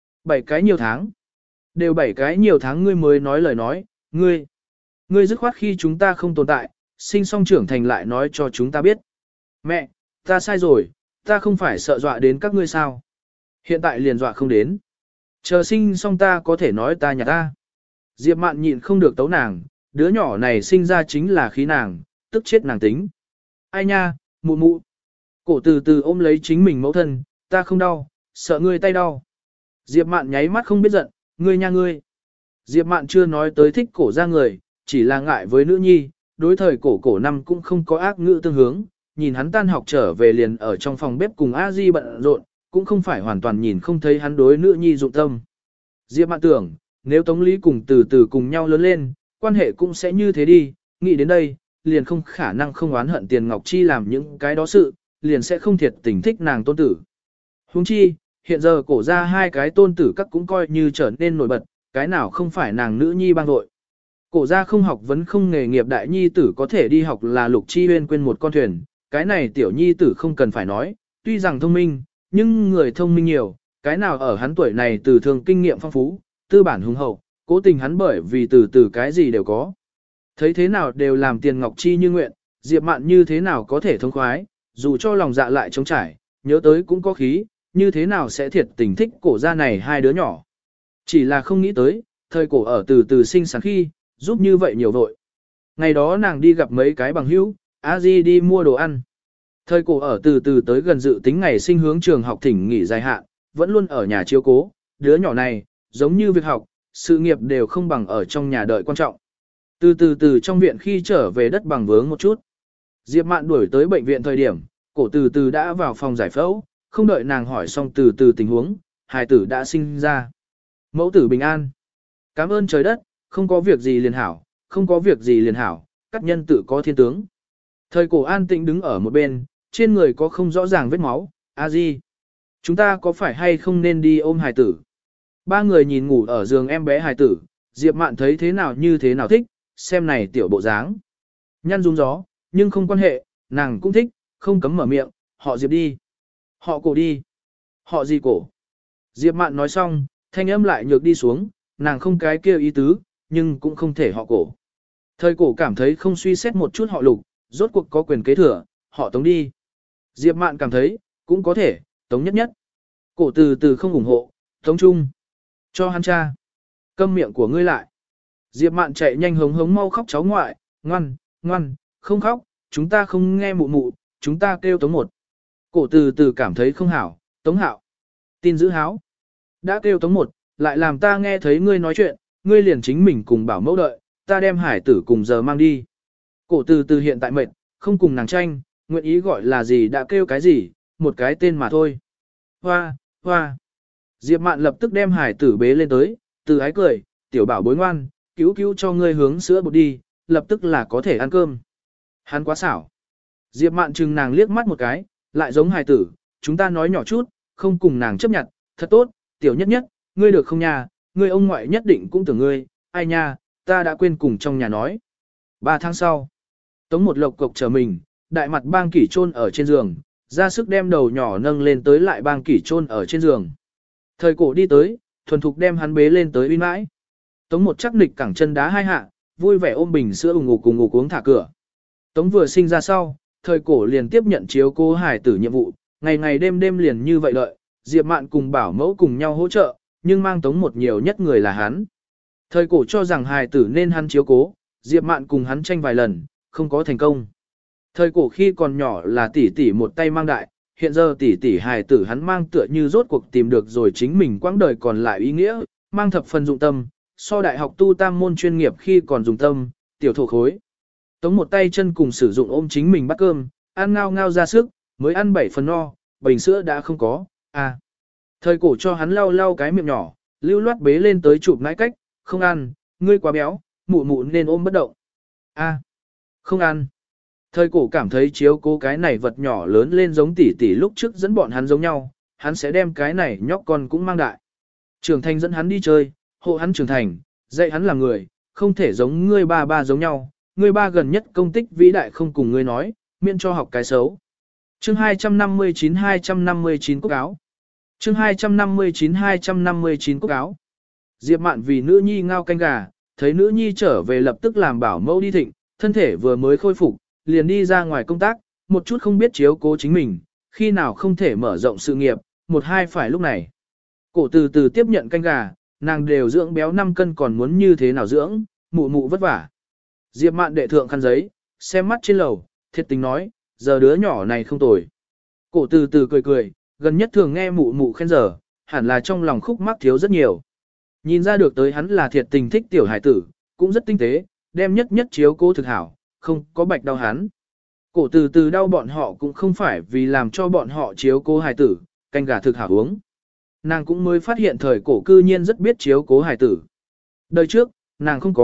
7 cái nhiều tháng. Đều 7 cái nhiều tháng ngươi mới nói lời nói, ngươi dứt khoát khi chúng ta không tồn tại, sinh xong trưởng thành lại nói cho chúng ta biết. Mẹ, ta sai rồi, ta không phải sợ dọa đến các ngươi sao. Hiện tại liền dọa không đến. Chờ sinh xong ta có thể nói ta nhà ta. Diệp Mạn nhịn không được tấu nàng, đứa nhỏ này sinh ra chính là khí nàng, tức chết nàng tính. Ai nha, mụ mụ. Cổ từ từ ôm lấy chính mình mẫu thân, ta không đau, sợ ngươi tay đau. Diệp Mạn nháy mắt không biết giận, ngươi nha ngươi. Diệp Mạn chưa nói tới thích cổ ra người, chỉ là ngại với nữ nhi, đối thời cổ năm cũng không có ác ngữ tương hướng, nhìn hắn tan học trở về liền ở trong phòng bếp cùng A Di bận rộn, cũng không phải hoàn toàn nhìn không thấy hắn đối nữ nhi dụng tâm. Diệp Mạn tưởng, nếu Tống Lý cùng từ từ cùng nhau lớn lên, quan hệ cũng sẽ như thế đi, nghĩ đến đây, liền không khả năng không oán hận Tiền Ngọc Chi làm những cái đó sự, liền sẽ không thiệt tình thích nàng tôn tử. Huống chi, hiện giờ cổ ra hai cái tôn tử các cũng coi như trở nên nổi bật, cái nào không phải nàng nữ nhi bang vội. Cổ ra không học vấn không nghề nghiệp đại nhi tử có thể đi học là Lục Chi Huyên quên một con thuyền, cái này tiểu nhi tử không cần phải nói, tuy rằng thông minh, nhưng người thông minh nhiều, cái nào ở hắn tuổi này từ thường kinh nghiệm phong phú, tư bản hùng hậu, cố tình hắn bởi vì từ cái gì đều có. Thấy thế nào đều làm Tiền Ngọc Chi như nguyện, Diệp Mạn như thế nào có thể thông khoái, dù cho lòng dạ lại trống trải, nhớ tới cũng có khí, như thế nào sẽ thiệt tình thích cổ ra này hai đứa nhỏ. Chỉ là không nghĩ tới, thời cổ ở từ sinh sản khi, giúp như vậy nhiều vội. Ngày đó nàng đi gặp mấy cái bằng hữu, a di đi mua đồ ăn. Thời cổ ở từ tới gần dự tính ngày sinh hướng trường học thỉnh nghỉ dài hạn, vẫn luôn ở nhà chiếu cố, đứa nhỏ này, giống như việc học, sự nghiệp đều không bằng ở trong nhà đợi quan trọng. Từ trong viện khi trở về đất bằng vướng một chút. Diệp Mạn đuổi tới bệnh viện thời điểm, cổ từ đã vào phòng giải phẫu, không đợi nàng hỏi xong từ tình huống, hài tử đã sinh ra. Mẫu tử bình an. Cảm ơn trời đất, không có việc gì liền hảo, không có việc gì liền hảo, các nhân tự có thiên tướng. Thời cổ an tĩnh đứng ở một bên, trên người có không rõ ràng vết máu, a di. Chúng ta có phải hay không nên đi ôm hài tử? Ba người nhìn ngủ ở giường em bé hài tử, Diệp Mạn thấy thế nào như thế nào thích, xem này tiểu bộ dáng. Nhăn rung gió, nhưng không quan hệ, nàng cũng thích, không cấm mở miệng, họ Diệp đi. Họ cổ đi. Họ gì cổ? Diệp Mạn nói xong, thanh âm lại nhược đi xuống, nàng không cái kia ý tứ, nhưng cũng không thể họ cổ. Thời cổ cảm thấy không suy xét một chút họ Lục, rốt cuộc có quyền kế thừa, họ Tống đi. Diệp Mạn cảm thấy, cũng có thể, Tống nhất nhất. Cổ từ không ủng hộ, Tống Trung. Cho hắn cha. Câm miệng của ngươi lại. Diệp Mạn chạy nhanh hống hống mau khóc cháu ngoại, ngoan, ngoan, không khóc, chúng ta không nghe mụ mụ, chúng ta kêu Tống một. Cổ từ cảm thấy không hảo, Tống Hạo. Tin giữ háo. Đã kêu Tống một, lại làm ta nghe thấy ngươi nói chuyện, ngươi liền chính mình cùng bảo mẫu đợi, ta đem hải tử cùng giờ mang đi. Cổ từ hiện tại mệt, không cùng nàng tranh, nguyện ý gọi là gì đã kêu cái gì, một cái tên mà thôi. Hoa, hoa. Diệp Mạn lập tức đem hải tử bế lên tới, từ ái cười, tiểu bảo bối ngoan, cứu cho ngươi hướng sữa bột đi, lập tức là có thể ăn cơm. Hắn quá xảo. Diệp Mạn chừng nàng liếc mắt một cái, lại giống hài tử, chúng ta nói nhỏ chút, không cùng nàng chấp nhận, thật tốt, tiểu nhất nhất, ngươi được không nha, ngươi ông ngoại nhất định cũng tưởng ngươi, ai nha, ta đã quên cùng trong nhà nói. 3 tháng sau, Tống một lộc cộc trở mình, đại mặt bang kỷ chôn ở trên giường, ra sức đem đầu nhỏ nâng lên tới lại bang kỷ chôn ở trên giường. Thời cổ đi tới, thuần thục đem hắn bế lên tới uy mãi. Tống một chắc nịch cẳng chân đá hai hạ, vui vẻ ôm bình sữa ủng ngủ cùng ngủ uống thả cửa. Tống vừa sinh ra sau, thời cổ liền tiếp nhận chiếu cố hài tử nhiệm vụ, ngày ngày đêm đêm liền như vậy đợi, Diệp Mạn cùng bảo mẫu cùng nhau hỗ trợ, nhưng mang Tống một nhiều nhất người là hắn. Thời cổ cho rằng hài tử nên hắn chiếu cố, Diệp Mạn cùng hắn tranh vài lần, không có thành công. Thời cổ khi còn nhỏ là tỷ một tay mang đại, hiện giờ tỷ hài tử hắn mang tựa như rốt cuộc tìm được rồi chính mình quãng đời còn lại ý nghĩa, mang thập phần dụng tâm, so đại học tu tam môn chuyên nghiệp khi còn dùng tâm, tiểu thổ khối. Tống một tay chân cùng sử dụng ôm chính mình bắt cơm, ăn ngao ngao ra sức, mới ăn 7 phần no, bình sữa đã không có, à. Thời cổ cho hắn lau cái miệng nhỏ, lưu loát bế lên tới chụp nãi cách, không ăn, ngươi quá béo, mụ nên ôm bất động. À, không ăn. Thời cổ cảm thấy chiếu cố cái này vật nhỏ lớn lên giống tỷ lúc trước dẫn bọn hắn giống nhau, hắn sẽ đem cái này nhóc con cũng mang đại. Trưởng thành dẫn hắn đi chơi, hộ hắn trưởng thành, dạy hắn làm người, không thể giống ngươi ba giống nhau, ngươi ba gần nhất công tích vĩ đại không cùng ngươi nói, miễn cho học cái xấu. Chương 259 cúc áo. Chương 259 cúc áo. Diệp Mạn vì nữ nhi ngao canh gà, thấy nữ nhi trở về lập tức làm bảo mẫu đi thịnh, thân thể vừa mới khôi phục, liền đi ra ngoài công tác, một chút không biết chiếu cố chính mình, khi nào không thể mở rộng sự nghiệp, một hai phải lúc này. Cổ từ tiếp nhận canh gà, nàng đều dưỡng béo 5 cân còn muốn như thế nào dưỡng, mụ vất vả. Diệp Mạn đệ thượng khăn giấy, xem mắt trên lầu, thiệt tình nói, giờ đứa nhỏ này không tồi. Cổ từ cười, gần nhất thường nghe mụ khen giờ, hẳn là trong lòng khúc mắc thiếu rất nhiều. Nhìn ra được tới hắn là thiệt tình thích tiểu hải tử, cũng rất tinh tế, đem nhất chiếu cố thực hảo, không có bạch đau hắn. Cổ từ đau bọn họ cũng không phải vì làm cho bọn họ chiếu cố hải tử, canh gà thực hảo uống. Nàng cũng mới phát hiện thời cổ cư nhiên rất biết chiếu cố hải tử. Đời trước, nàng không có,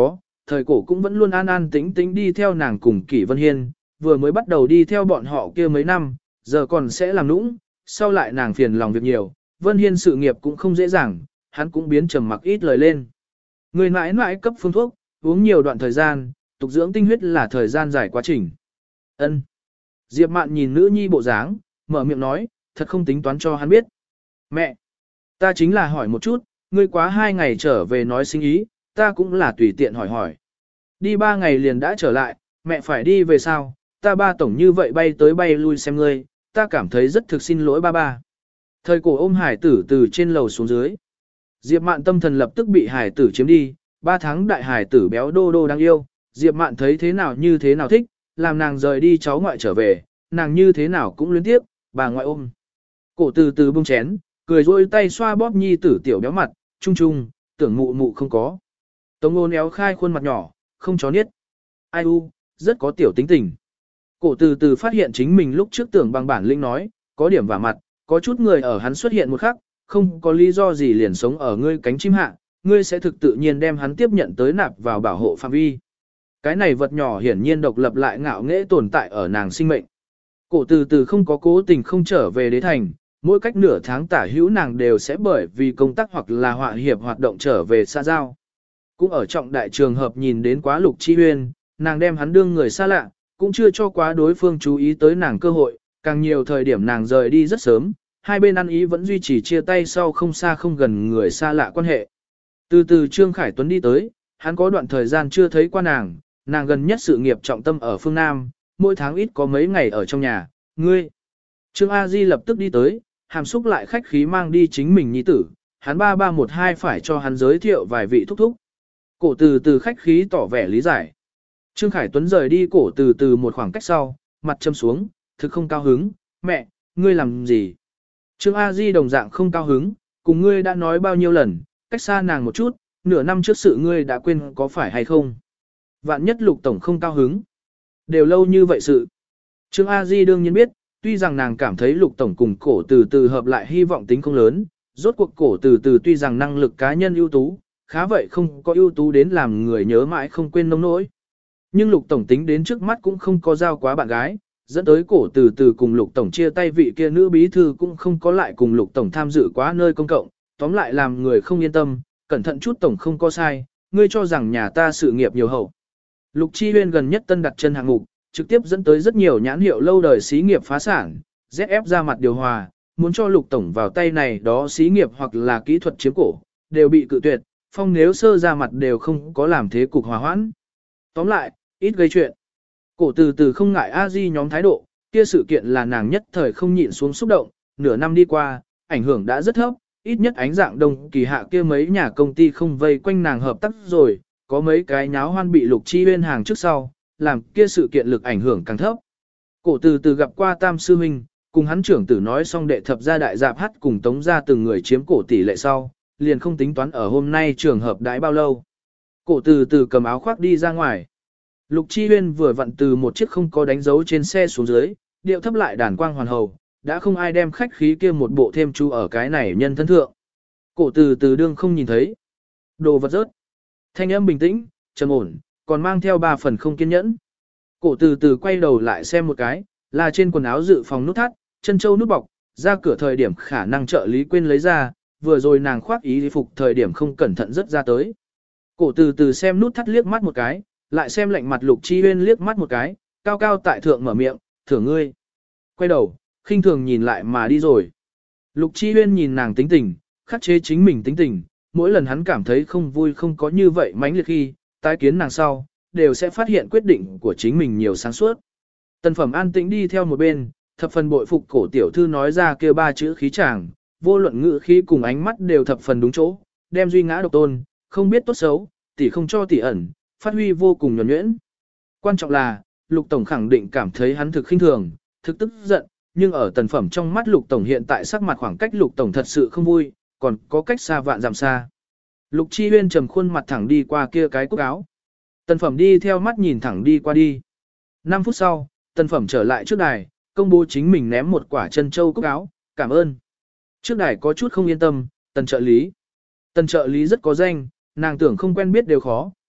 thời cổ cũng vẫn luôn an an tĩnh tĩnh đi theo nàng cùng Kỷ Vân Hiên, vừa mới bắt đầu đi theo bọn họ kia mấy năm, giờ còn sẽ làm nũng, sau lại nàng phiền lòng việc nhiều, Vân Hiên sự nghiệp cũng không dễ dàng, hắn cũng biến trầm mặc ít lời lên. Người mãi mãi cấp phương thuốc, uống nhiều đoạn thời gian, tục dưỡng tinh huyết là thời gian dài quá trình. Ân. Diệp Mạn nhìn nữ nhi bộ dáng, mở miệng nói, thật không tính toán cho hắn biết. Mẹ, ta chính là hỏi một chút, ngươi quá 2 ngày trở về nói sinh ý, ta cũng là tùy tiện hỏi hỏi. Đi 3 ngày liền đã trở lại, mẹ phải đi về sao, ta ba tổng như vậy bay tới bay lui xem ngươi, ta cảm thấy rất thực xin lỗi ba ba. Thời cổ ôm hải tử từ trên lầu xuống dưới. Diệp Mạn tâm thần lập tức bị hải tử chiếm đi, 3 tháng đại hải tử béo đô đô đáng yêu, Diệp Mạn thấy thế nào như thế nào thích, làm nàng rời đi cháu ngoại trở về, nàng như thế nào cũng luyến tiếp, bà ngoại ôm. Cổ từ từ bông chén, cười rôi tay xoa bóp nhi tử tiểu béo mặt, chung chung, tưởng mụ mụ không có. Tống ôn éo khai khuôn mặt nhỏ, không chó niết. Ai u, rất có tiểu tính tình. Cổ từ từ phát hiện chính mình lúc trước tưởng bằng bản lĩnh nói, có điểm vả mặt, có chút người ở hắn xuất hiện một khắc, không có lý do gì liền sống ở ngươi cánh chim hạ, ngươi sẽ thực tự nhiên đem hắn tiếp nhận tới nạp vào bảo hộ phạm vi. Cái này vật nhỏ hiển nhiên độc lập lại ngạo nghễ tồn tại ở nàng sinh mệnh. Cổ từ từ không có cố tình không trở về đế thành, mỗi cách nửa tháng tả hữu nàng đều sẽ bởi vì công tác hoặc là họa hiệp hoạt động trở về xa giao. Cũng ở trọng đại trường hợp nhìn đến quá Lục Chi Huyên, nàng đem hắn đương người xa lạ, cũng chưa cho quá đối phương chú ý tới nàng cơ hội, càng nhiều thời điểm nàng rời đi rất sớm, hai bên ăn ý vẫn duy trì chia tay sau không xa không gần người xa lạ quan hệ. Từ từ Trương Khải Tuấn đi tới, hắn có đoạn thời gian chưa thấy qua nàng gần nhất sự nghiệp trọng tâm ở phương Nam, mỗi tháng ít có mấy ngày ở trong nhà, ngươi. Trương A Di lập tức đi tới, hàm xúc lại khách khí mang đi chính mình nhi tử, hắn 3312 phải cho hắn giới thiệu vài vị thúc thúc. Cổ từ từ khách khí tỏ vẻ lý giải. Trương Khải Tuấn rời đi cổ từ từ một khoảng cách sau, mặt châm xuống, thực không cao hứng, mẹ, ngươi làm gì? Trương A Di đồng dạng không cao hứng, cùng ngươi đã nói bao nhiêu lần, cách xa nàng một chút, nửa năm trước sự ngươi đã quên có phải hay không? Vạn nhất Lục Tổng không cao hứng. Đều lâu như vậy sự. Trương A Di đương nhiên biết, tuy rằng nàng cảm thấy Lục Tổng cùng cổ từ từ hợp lại hy vọng tính không lớn, rốt cuộc cổ từ từ tuy rằng năng lực cá nhân ưu tú, khá vậy không có ưu tú đến làm người nhớ mãi không quên nông nỗi. Nhưng Lục Tổng tính đến trước mắt cũng không có giao quá bạn gái, dẫn tới cổ từ từ cùng Lục Tổng chia tay vị kia nữ bí thư cũng không có lại cùng Lục Tổng tham dự quá nơi công cộng, tóm lại làm người không yên tâm, cẩn thận chút Tổng không có sai, ngươi cho rằng nhà ta sự nghiệp nhiều hậu. Lục Chi Huyên gần nhất tân đặt chân hạng mục, trực tiếp dẫn tới rất nhiều nhãn hiệu lâu đời xí nghiệp phá sản, ZF ra mặt điều hòa, muốn cho Lục Tổng vào tay này đó xí nghiệp hoặc là kỹ thuật chiếm cổ, đều bị cự tuyệt, phong nếu sơ ra mặt đều không có làm thế cục hòa hoãn. Tóm lại, ít gây chuyện. Cổ từ từ không ngại A Di nhóm thái độ, kia sự kiện là nàng nhất thời không nhịn xuống xúc động, nửa năm đi qua, ảnh hưởng đã rất thấp, ít nhất ánh dạng đông kỳ hạ kia mấy nhà công ty không vây quanh nàng hợp tác rồi, có mấy cái nháo hoan bị Lục Chi Huyên hàng trước sau, làm kia sự kiện lực ảnh hưởng càng thấp. Cổ từ từ gặp qua Tam Sư Huynh, cùng hắn trưởng tử nói xong đệ thập gia đại dạp hát cùng tống ra từng người chiếm cổ tỷ lệ sau, liền không tính toán ở hôm nay trường hợp đãi bao lâu. Cổ từ từ cầm áo khoác đi ra ngoài. Lục Chi Huyên vừa vặn từ một chiếc không có đánh dấu trên xe xuống dưới, điệu thấp lại đàn quang hoàn hầu, đã không ai đem khách khí kia một bộ thêm chú ở cái này nhân thân thượng. Cổ từ từ đương không nhìn thấy. Đồ vật rớt. Thanh âm bình tĩnh, trầm ổn, còn mang theo 3 phần không kiên nhẫn. Cổ từ từ quay đầu lại xem một cái, là trên quần áo dự phòng nút thắt, chân châu nút bọc, ra cửa thời điểm khả năng trợ lý quên lấy ra, vừa rồi nàng khoác ý phục thời điểm không cẩn thận rớt ra tới. Cổ từ từ xem nút thắt liếc mắt một cái, lại xem lạnh mặt Lục Chi Huyên liếc mắt một cái, cao cao tại thượng mở miệng, thưởng ngươi. Quay đầu, khinh thường nhìn lại mà đi rồi. Lục Chi Huyên nhìn nàng tính tình, khắc chế chính mình tính tình, mỗi lần hắn cảm thấy không vui không có như vậy mãnh liệt khi, tái kiến nàng sau, đều sẽ phát hiện quyết định của chính mình nhiều sáng suốt. Tần Phẩm an tĩnh đi theo một bên, thập phần bội phục cổ tiểu thư nói ra kêu 3 chữ khí chàng, vô luận ngữ khí cùng ánh mắt đều thập phần đúng chỗ, đem duy ngã độc tôn, không biết tốt xấu, tỷ không cho tỷ ẩn, phát huy vô cùng nhuần nhuyễn. Quan trọng là, Lục Tổng khẳng định cảm thấy hắn thực khinh thường, thực tức giận, nhưng ở Tần Phẩm trong mắt Lục Tổng hiện tại sắc mặt khoảng cách Lục Tổng thật sự không vui, còn có cách xa vạn dặm xa. Lục Chi Huyên trầm khuôn mặt thẳng đi qua kia cái cúc áo. Tần Phẩm đi theo mắt nhìn thẳng đi qua đi. 5 phút sau, Tần Phẩm trở lại trước đài, công bố chính mình ném một quả chân châu cúc áo, cảm ơn. Trước đài có chút không yên tâm, Tần trợ lý. Tần trợ lý rất có danh, nàng tưởng không quen biết đều khó,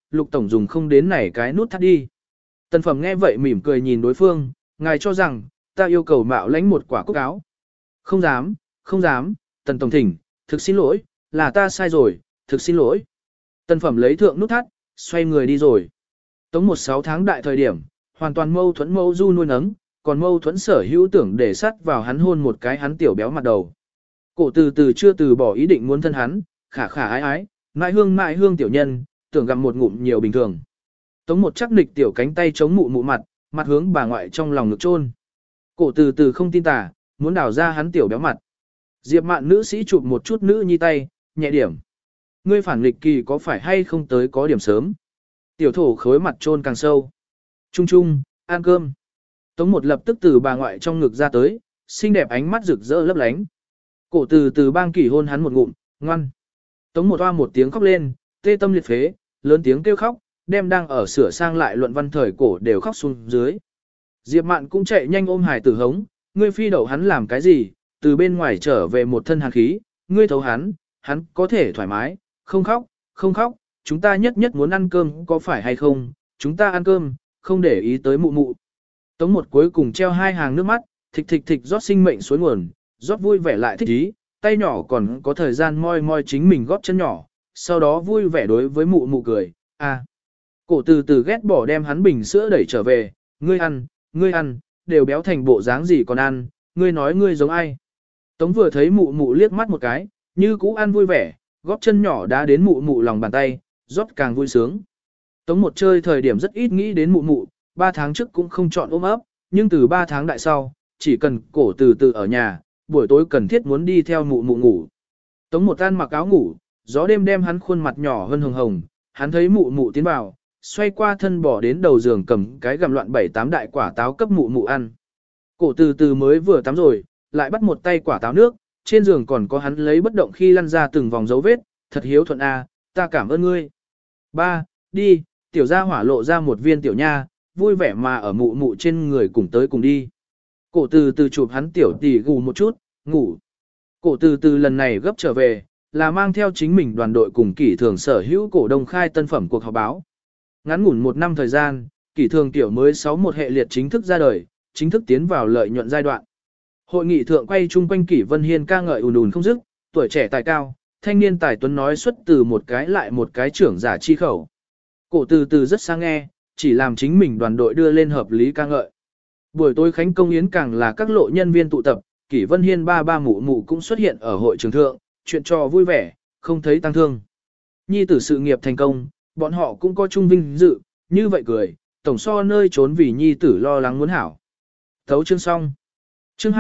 Lục Tổng dùng không đến này cái nút thắt đi. Tần Phẩm nghe vậy mỉm cười nhìn đối phương, ngài cho rằng, ta yêu cầu mạo lãnh một quả cúc áo. Không dám, không dám, Tần Tổng thỉnh, thực xin lỗi, là ta sai rồi, thực xin lỗi. Tần Phẩm lấy thượng nút thắt, xoay người đi rồi. Tống 16 tháng đại thời điểm, hoàn toàn mâu thuẫn mâu du nuôi nấng, còn mâu thuẫn sở hữu tưởng để sắt vào hắn hôn một cái hắn tiểu béo mặt đầu. Cổ từ từ chưa từ bỏ ý định muốn thân hắn, khả khả ái ái, mại hương tiểu nhân, tưởng gặm một ngụm nhiều bình thường. Tống một chắc nịch tiểu cánh tay chống mụ mụ mặt hướng bà ngoại trong lòng ngực chôn. Cổ từ từ không tin tà, muốn đào ra hắn tiểu béo mặt. Diệp Mạn nữ sĩ chụp một chút nữ nhi tay, nhẹ điểm. Ngươi phản nghịch kỳ có phải hay không tới có điểm sớm. Tiểu thổ khối mặt chôn càng sâu. Trung trung, ăn cơm. Tống một lập tức từ bà ngoại trong ngực ra tới, xinh đẹp ánh mắt rực rỡ lấp lánh. Cổ từ từ bang kỷ hôn hắn một ngụm, ngoan. Tống một hoa một tiếng khóc lên, tê tâm liệt phế, lớn tiếng kêu khóc, đem đang ở sửa sang lại luận văn thời cổ đều khóc xuống dưới. Diệp Mạn cũng chạy nhanh ôm hải tử hống, ngươi phi đậu hắn làm cái gì, từ bên ngoài trở về một thân hàn khí, ngươi thấu hắn có thể thoải mái, không khóc, không khóc, chúng ta nhất nhất muốn ăn cơm có phải hay không, chúng ta ăn cơm, không để ý tới mụ mụ. Tống một cuối cùng treo hai hàng nước mắt, thịch thịch thịch rót sinh mệnh suối nguồn, rót vui vẻ lại thích ý, tay nhỏ còn có thời gian moi moi chính mình góp chân nhỏ, sau đó vui vẻ đối với mụ mụ cười, à. Cổ từ từ ghét bỏ đem hắn bình sữa đẩy trở về, ngươi ăn, đều béo thành bộ dáng gì còn ăn, ngươi nói ngươi giống ai. Tống vừa thấy mụ mụ liếc mắt một cái, như cũ ăn vui vẻ, góp chân nhỏ đã đến mụ mụ lòng bàn tay, rót càng vui sướng. Tống một chơi thời điểm rất ít nghĩ đến mụ mụ, 3 tháng trước cũng không chọn ôm ấp, nhưng từ 3 tháng đại sau, chỉ cần cổ từ từ ở nhà, buổi tối cần thiết muốn đi theo mụ mụ ngủ. Tống một ăn mặc áo ngủ, gió đêm đem hắn khuôn mặt nhỏ hơn hồng hồng, hắn thấy mụ mụ tiến vào, xoay qua thân bỏ đến đầu giường cầm cái gặm loạn 7-8 đại quả táo cấp mụ mụ ăn. Cổ từ từ mới vừa tắm rồi, lại bắt một tay quả táo nước, trên giường còn có hắn lấy bất động khi lăn ra từng vòng dấu vết, thật hiếu thuận a, ta cảm ơn ngươi. Ba, đi, tiểu gia hỏa lộ ra một viên tiểu nha, vui vẻ mà ở mụ mụ trên người cùng tới cùng đi. Cổ từ từ chụp hắn tiểu tỷ gù một chút, ngủ. Cổ từ từ lần này gấp trở về, là mang theo chính mình đoàn đội cùng kỷ thường sở hữu cổ đông khai tân phẩm cuộc họp báo. Ngắn ngủn 1 năm thời gian, kỷ thường tiểu mới 61 hệ liệt chính thức ra đời, chính thức tiến vào lợi nhuận giai đoạn. Hội nghị thượng quay chung quanh Kỷ Vân Hiên ca ngợi ùn ùn không dứt, tuổi trẻ tài cao, thanh niên tài tuấn nói xuất từ một cái lại một cái trưởng giả chi khẩu. Cổ từ từ rất sang nghe, chỉ làm chính mình đoàn đội đưa lên hợp lý ca ngợi. Buổi tối khánh công yến càng là các lộ nhân viên tụ tập, Kỷ Vân Hiên ba mụ mụ cũng xuất hiện ở hội trường thượng, chuyện trò vui vẻ, không thấy tăng thương. Nhi tử sự nghiệp thành công, bọn họ cũng có chung vinh dự, như vậy cười, tổng so nơi trốn vì nhi tử lo lắng muốn hảo. Thấu chương xong. Chương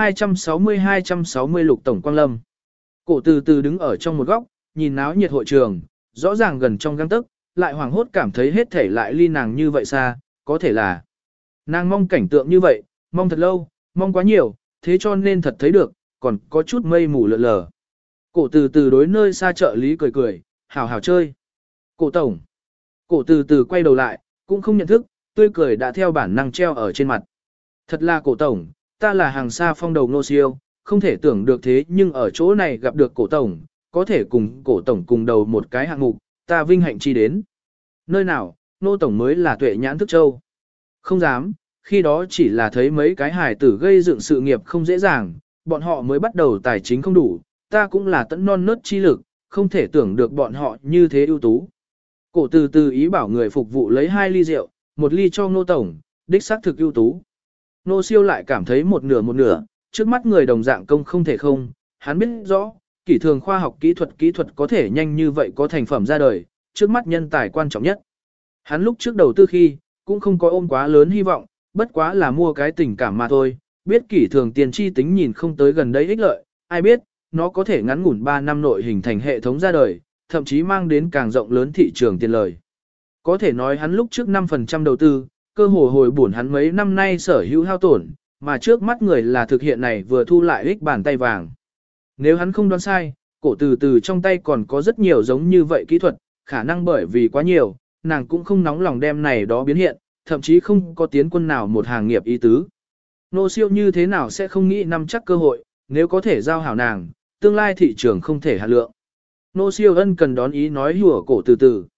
260 Lục Tổng Quang Lâm. Cổ từ từ đứng ở trong một góc, nhìn náo nhiệt hội trường, rõ ràng gần trong gang tấc, lại hoảng hốt cảm thấy hết thể lại ly nàng như vậy xa, có thể là nàng mong cảnh tượng như vậy, mong thật lâu, mong quá nhiều, thế cho nên thật thấy được, còn có chút mây mù lượn lờ. Cổ từ từ đối nơi xa trợ lý cười cười, hào hào chơi. Cổ tổng. Cổ từ từ quay đầu lại, cũng không nhận thức, tươi cười đã theo bản năng treo ở trên mặt. Thật là cổ tổng, ta là hàng xa phong đầu Ngô Siêu, không thể tưởng được thế nhưng ở chỗ này gặp được cổ tổng, có thể cùng cổ tổng cùng đầu một cái hạng mục, ta vinh hạnh chi đến. Nơi nào, Nô tổng mới là tuệ nhãn thức châu. Không dám, khi đó chỉ là thấy mấy cái hài tử gây dựng sự nghiệp không dễ dàng, bọn họ mới bắt đầu tài chính không đủ, ta cũng là tận non nớt chi lực, không thể tưởng được bọn họ như thế ưu tú. Cổ từ từ ý bảo người phục vụ lấy 2 ly rượu, 1 ly cho Nô tổng, đích xác thực ưu tú. Nô Siêu lại cảm thấy một nửa, trước mắt người đồng dạng công không thể không, hắn biết rõ, kỹ thường khoa học kỹ thuật có thể nhanh như vậy có thành phẩm ra đời, trước mắt nhân tài quan trọng nhất. Hắn lúc trước đầu tư khi, cũng không có ôm quá lớn hy vọng, bất quá là mua cái tình cảm mà thôi, biết kỹ thường tiền chi tính nhìn không tới gần đây ích lợi, ai biết, nó có thể ngắn ngủn 3 năm nội hình thành hệ thống ra đời, thậm chí mang đến càng rộng lớn thị trường tiền lời. Có thể nói hắn lúc trước 5% đầu tư, cơ hồ hồi bổn hắn mấy năm nay sở hữu hao tổn, mà trước mắt người là thực hiện này vừa thu lại ích bàn tay vàng. Nếu hắn không đoán sai, cổ từ từ trong tay còn có rất nhiều giống như vậy kỹ thuật, khả năng bởi vì quá nhiều, nàng cũng không nóng lòng đem này đó biến hiện, thậm chí không có tiến quân nào một hàng nghiệp ý tứ. Nô Siêu như thế nào sẽ không nghĩ nắm chắc cơ hội, nếu có thể giao hảo nàng, tương lai thị trường không thể hạ lượng. Nô Siêu ân cần đón ý nói hùa cổ từ từ.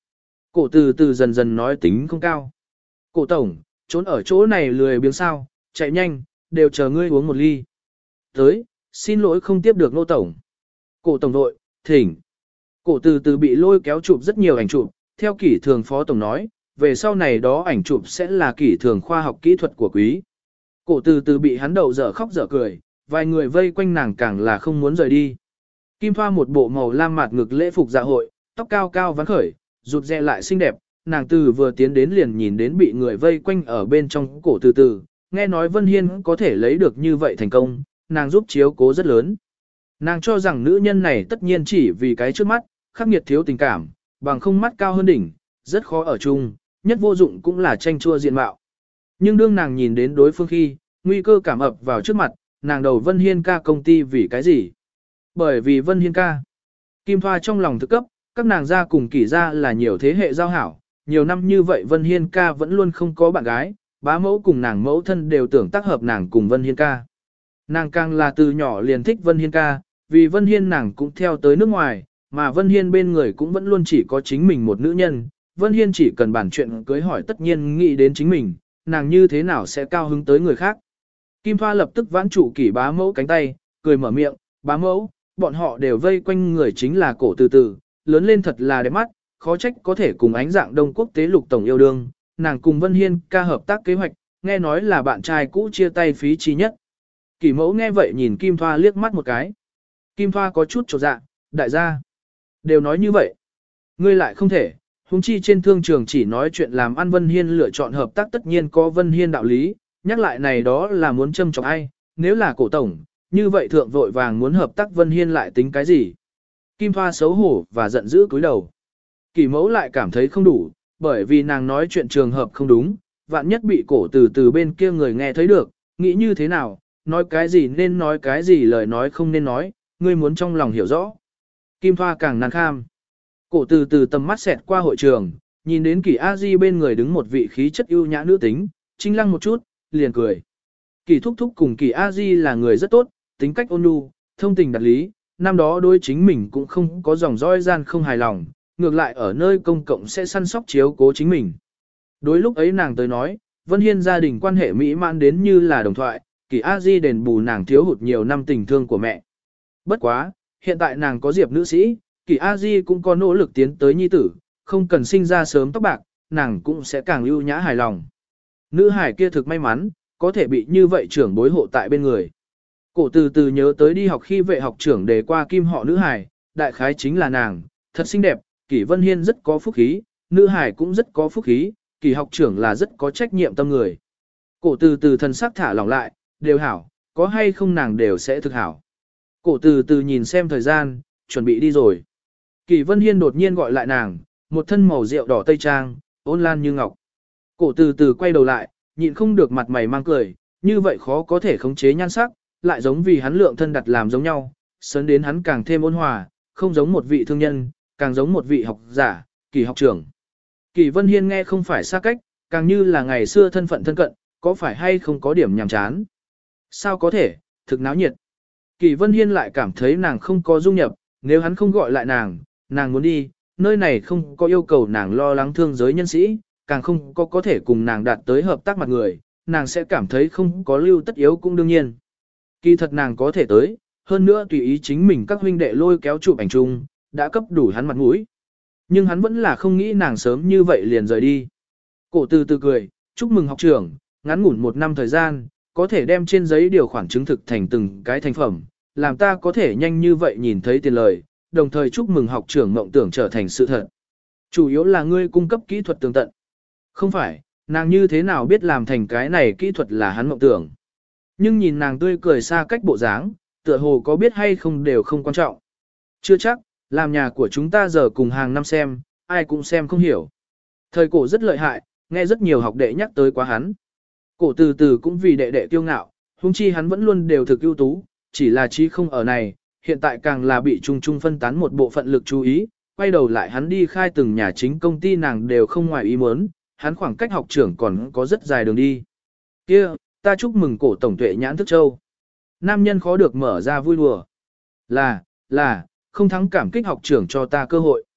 Cổ từ từ dần dần nói tính không cao. Cổ tổng, trốn ở chỗ này lười biếng sao, chạy nhanh, đều chờ ngươi uống một ly. Tới, xin lỗi không tiếp được nô tổng. Cổ tổng đội, thỉnh. Cổ từ từ bị lôi kéo chụp rất nhiều ảnh chụp, theo kỷ thường phó tổng nói, về sau này đó ảnh chụp sẽ là kỷ thường khoa học kỹ thuật của quý. Cổ từ từ bị hắn đầu dở khóc dở cười, vài người vây quanh nàng càng là không muốn rời đi. Kim Thoa một bộ màu lam mạt ngực lễ phục dạ hội, tóc cao cao vắn khởi, rụt rè lại xinh đẹp, nàng từ vừa tiến đến liền nhìn đến bị người vây quanh ở bên trong cổ từ từ, nghe nói Vân Hiên có thể lấy được như vậy thành công, nàng giúp chiếu cố rất lớn. Nàng cho rằng nữ nhân này tất nhiên chỉ vì cái trước mắt, khắc nghiệt thiếu tình cảm, bằng không mắt cao hơn đỉnh, rất khó ở chung, nhất vô dụng cũng là tranh chua diện mạo. Nhưng đương nàng nhìn đến đối phương khi, nguy cơ cảm ập vào trước mặt, nàng đầu Vân Hiên ca công ty vì cái gì? Bởi vì Vân Hiên ca. Kim Thoa trong lòng thực cấp, các nàng gia cùng kỷ gia là nhiều thế hệ giao hảo, nhiều năm như vậy Vân Hiên ca vẫn luôn không có bạn gái, bá mẫu cùng nàng mẫu thân đều tưởng tác hợp nàng cùng Vân Hiên ca. Nàng càng là từ nhỏ liền thích Vân Hiên ca, vì Vân Hiên nàng cũng theo tới nước ngoài, mà Vân Hiên bên người cũng vẫn luôn chỉ có chính mình một nữ nhân, Vân Hiên chỉ cần bản chuyện cưới hỏi tất nhiên nghĩ đến chính mình, nàng như thế nào sẽ cao hứng tới người khác. Kim Thoa lập tức vãn trụ kỷ bá mẫu cánh tay, cười mở miệng, bá mẫu, bọn họ đều vây quanh người chính là cổ từ từ, lớn lên thật là đẹp mắt, khó trách có thể cùng ánh dạng đông quốc tế lục tổng yêu đương, nàng cùng Vân Hiên ca hợp tác kế hoạch, nghe nói là bạn trai cũ chia tay phí chi nhất. Kỷ mẫu nghe vậy nhìn Kim Thoa liếc mắt một cái. Kim Thoa có chút chột dạ, đại gia. Đều nói như vậy. Ngươi lại không thể, huống chi trên thương trường chỉ nói chuyện làm ăn Vân Hiên lựa chọn hợp tác tất nhiên có Vân Hiên đạo lý, nhắc lại này đó là muốn châm chọc ai, nếu là cổ tổng, như vậy thượng vội vàng muốn hợp tác Vân Hiên lại tính cái gì. Kim Thoa xấu hổ và giận dữ cúi đầu. Kỷ mẫu lại cảm thấy không đủ, bởi vì nàng nói chuyện trường hợp không đúng, vạn nhất bị cổ từ từ bên kia người nghe thấy được, nghĩ như thế nào, nói cái gì nên nói cái gì lời nói không nên nói, ngươi muốn trong lòng hiểu rõ. Kim Thoa càng nan kham. Cổ từ từ tầm mắt xẹt qua hội trường, nhìn đến Kỷ A Di bên người đứng một vị khí chất ưu nhã nữ tính, trinh lăng một chút, liền cười. Kỷ thúc thúc cùng Kỷ A Di là người rất tốt, tính cách ôn nhu, thông tình đạt lý, năm đó đối chính mình cũng không có dòng dõi gian không hài lòng, ngược lại ở nơi công cộng sẽ săn sóc chiếu cố chính mình. Đối lúc ấy nàng tới nói, Vân Hiên gia đình quan hệ mỹ mãn đến như là đồng thoại, Kỷ A Di đền bù nàng thiếu hụt nhiều năm tình thương của mẹ. Bất quá, hiện tại nàng có Diệp nữ sĩ, Kỷ A Di cũng có nỗ lực tiến tới nhi tử, không cần sinh ra sớm tóc bạc, nàng cũng sẽ càng ưu nhã hài lòng. Nữ hải kia thực may mắn, có thể bị như vậy trưởng bối hộ tại bên người. Cổ từ từ nhớ tới đi học khi vệ học trưởng đề qua kim họ nữ hải, đại khái chính là nàng, thật xinh đẹp, Kỷ Vân Hiên rất có phúc khí, nữ hải cũng rất có phúc khí, Kỷ học trưởng là rất có trách nhiệm tâm người. Cổ từ từ thần sắc thả lỏng lại, đều hảo, có hay không nàng đều sẽ thực hảo. Cổ từ từ nhìn xem thời gian, chuẩn bị đi rồi. Kỷ Vân Hiên đột nhiên gọi lại nàng, một thân màu rượu đỏ tây trang, ôn lan như ngọc. Cổ từ từ quay đầu lại, nhịn không được mặt mày mang cười, như vậy khó có thể khống chế nhan sắc, lại giống vì hắn lượng thân đặt làm giống nhau, sớn đến hắn càng thêm ôn hòa, không giống một vị thương nhân, càng giống một vị học giả, Kỷ học trưởng. Kỷ Vân Hiên nghe không phải xa cách, càng như là ngày xưa thân phận thân cận, có phải hay không có điểm nhàm chán. Sao có thể, thực náo nhiệt. Kỷ Vân Hiên lại cảm thấy nàng không có dung nhập, nếu hắn không gọi lại nàng muốn đi, nơi này không có yêu cầu nàng lo lắng thương giới nhân sĩ, càng không có thể cùng nàng đạt tới hợp tác mặt người, nàng sẽ cảm thấy không có lưu tất yếu cũng đương nhiên. Kỳ thật nàng có thể tới, hơn nữa tùy ý chính mình các huynh đệ lôi kéo chụp ảnh chung, đã cấp đủ hắn mặt mũi. Nhưng hắn vẫn là không nghĩ nàng sớm như vậy liền rời đi. Cổ từ từ cười, chúc mừng học trưởng, ngắn ngủn 1 năm thời gian, có thể đem trên giấy điều khoản chứng thực thành từng cái thành phẩm, làm ta có thể nhanh như vậy nhìn thấy tiền lời, đồng thời chúc mừng học trưởng mộng tưởng trở thành sự thật. Chủ yếu là ngươi cung cấp kỹ thuật tường tận. Không phải, nàng như thế nào biết làm thành cái này kỹ thuật là hắn mộng tưởng. Nhưng nhìn nàng tươi cười xa cách bộ dáng, tựa hồ có biết hay không đều không quan trọng. Chưa chắc, làm nhà của chúng ta giờ cùng hàng năm xem, ai cũng xem không hiểu. Thời cổ rất lợi hại, nghe rất nhiều học đệ nhắc tới quá hắn. Cổ từ từ cũng vì đệ đệ kiêu ngạo, huống chi hắn vẫn luôn đều thực ưu tú, chỉ là trí không ở này, hiện tại càng là bị chung chung phân tán một bộ phận lực chú ý, quay đầu lại hắn đi khai từng nhà chính công ty nàng đều không ngoài ý muốn, hắn khoảng cách học trưởng còn có rất dài đường đi. Kia, ta chúc mừng cổ tổng tuệ nhãn thức châu. Nam nhân khó được mở ra vui đùa. Là, không thắng cảm kích học trưởng cho ta cơ hội.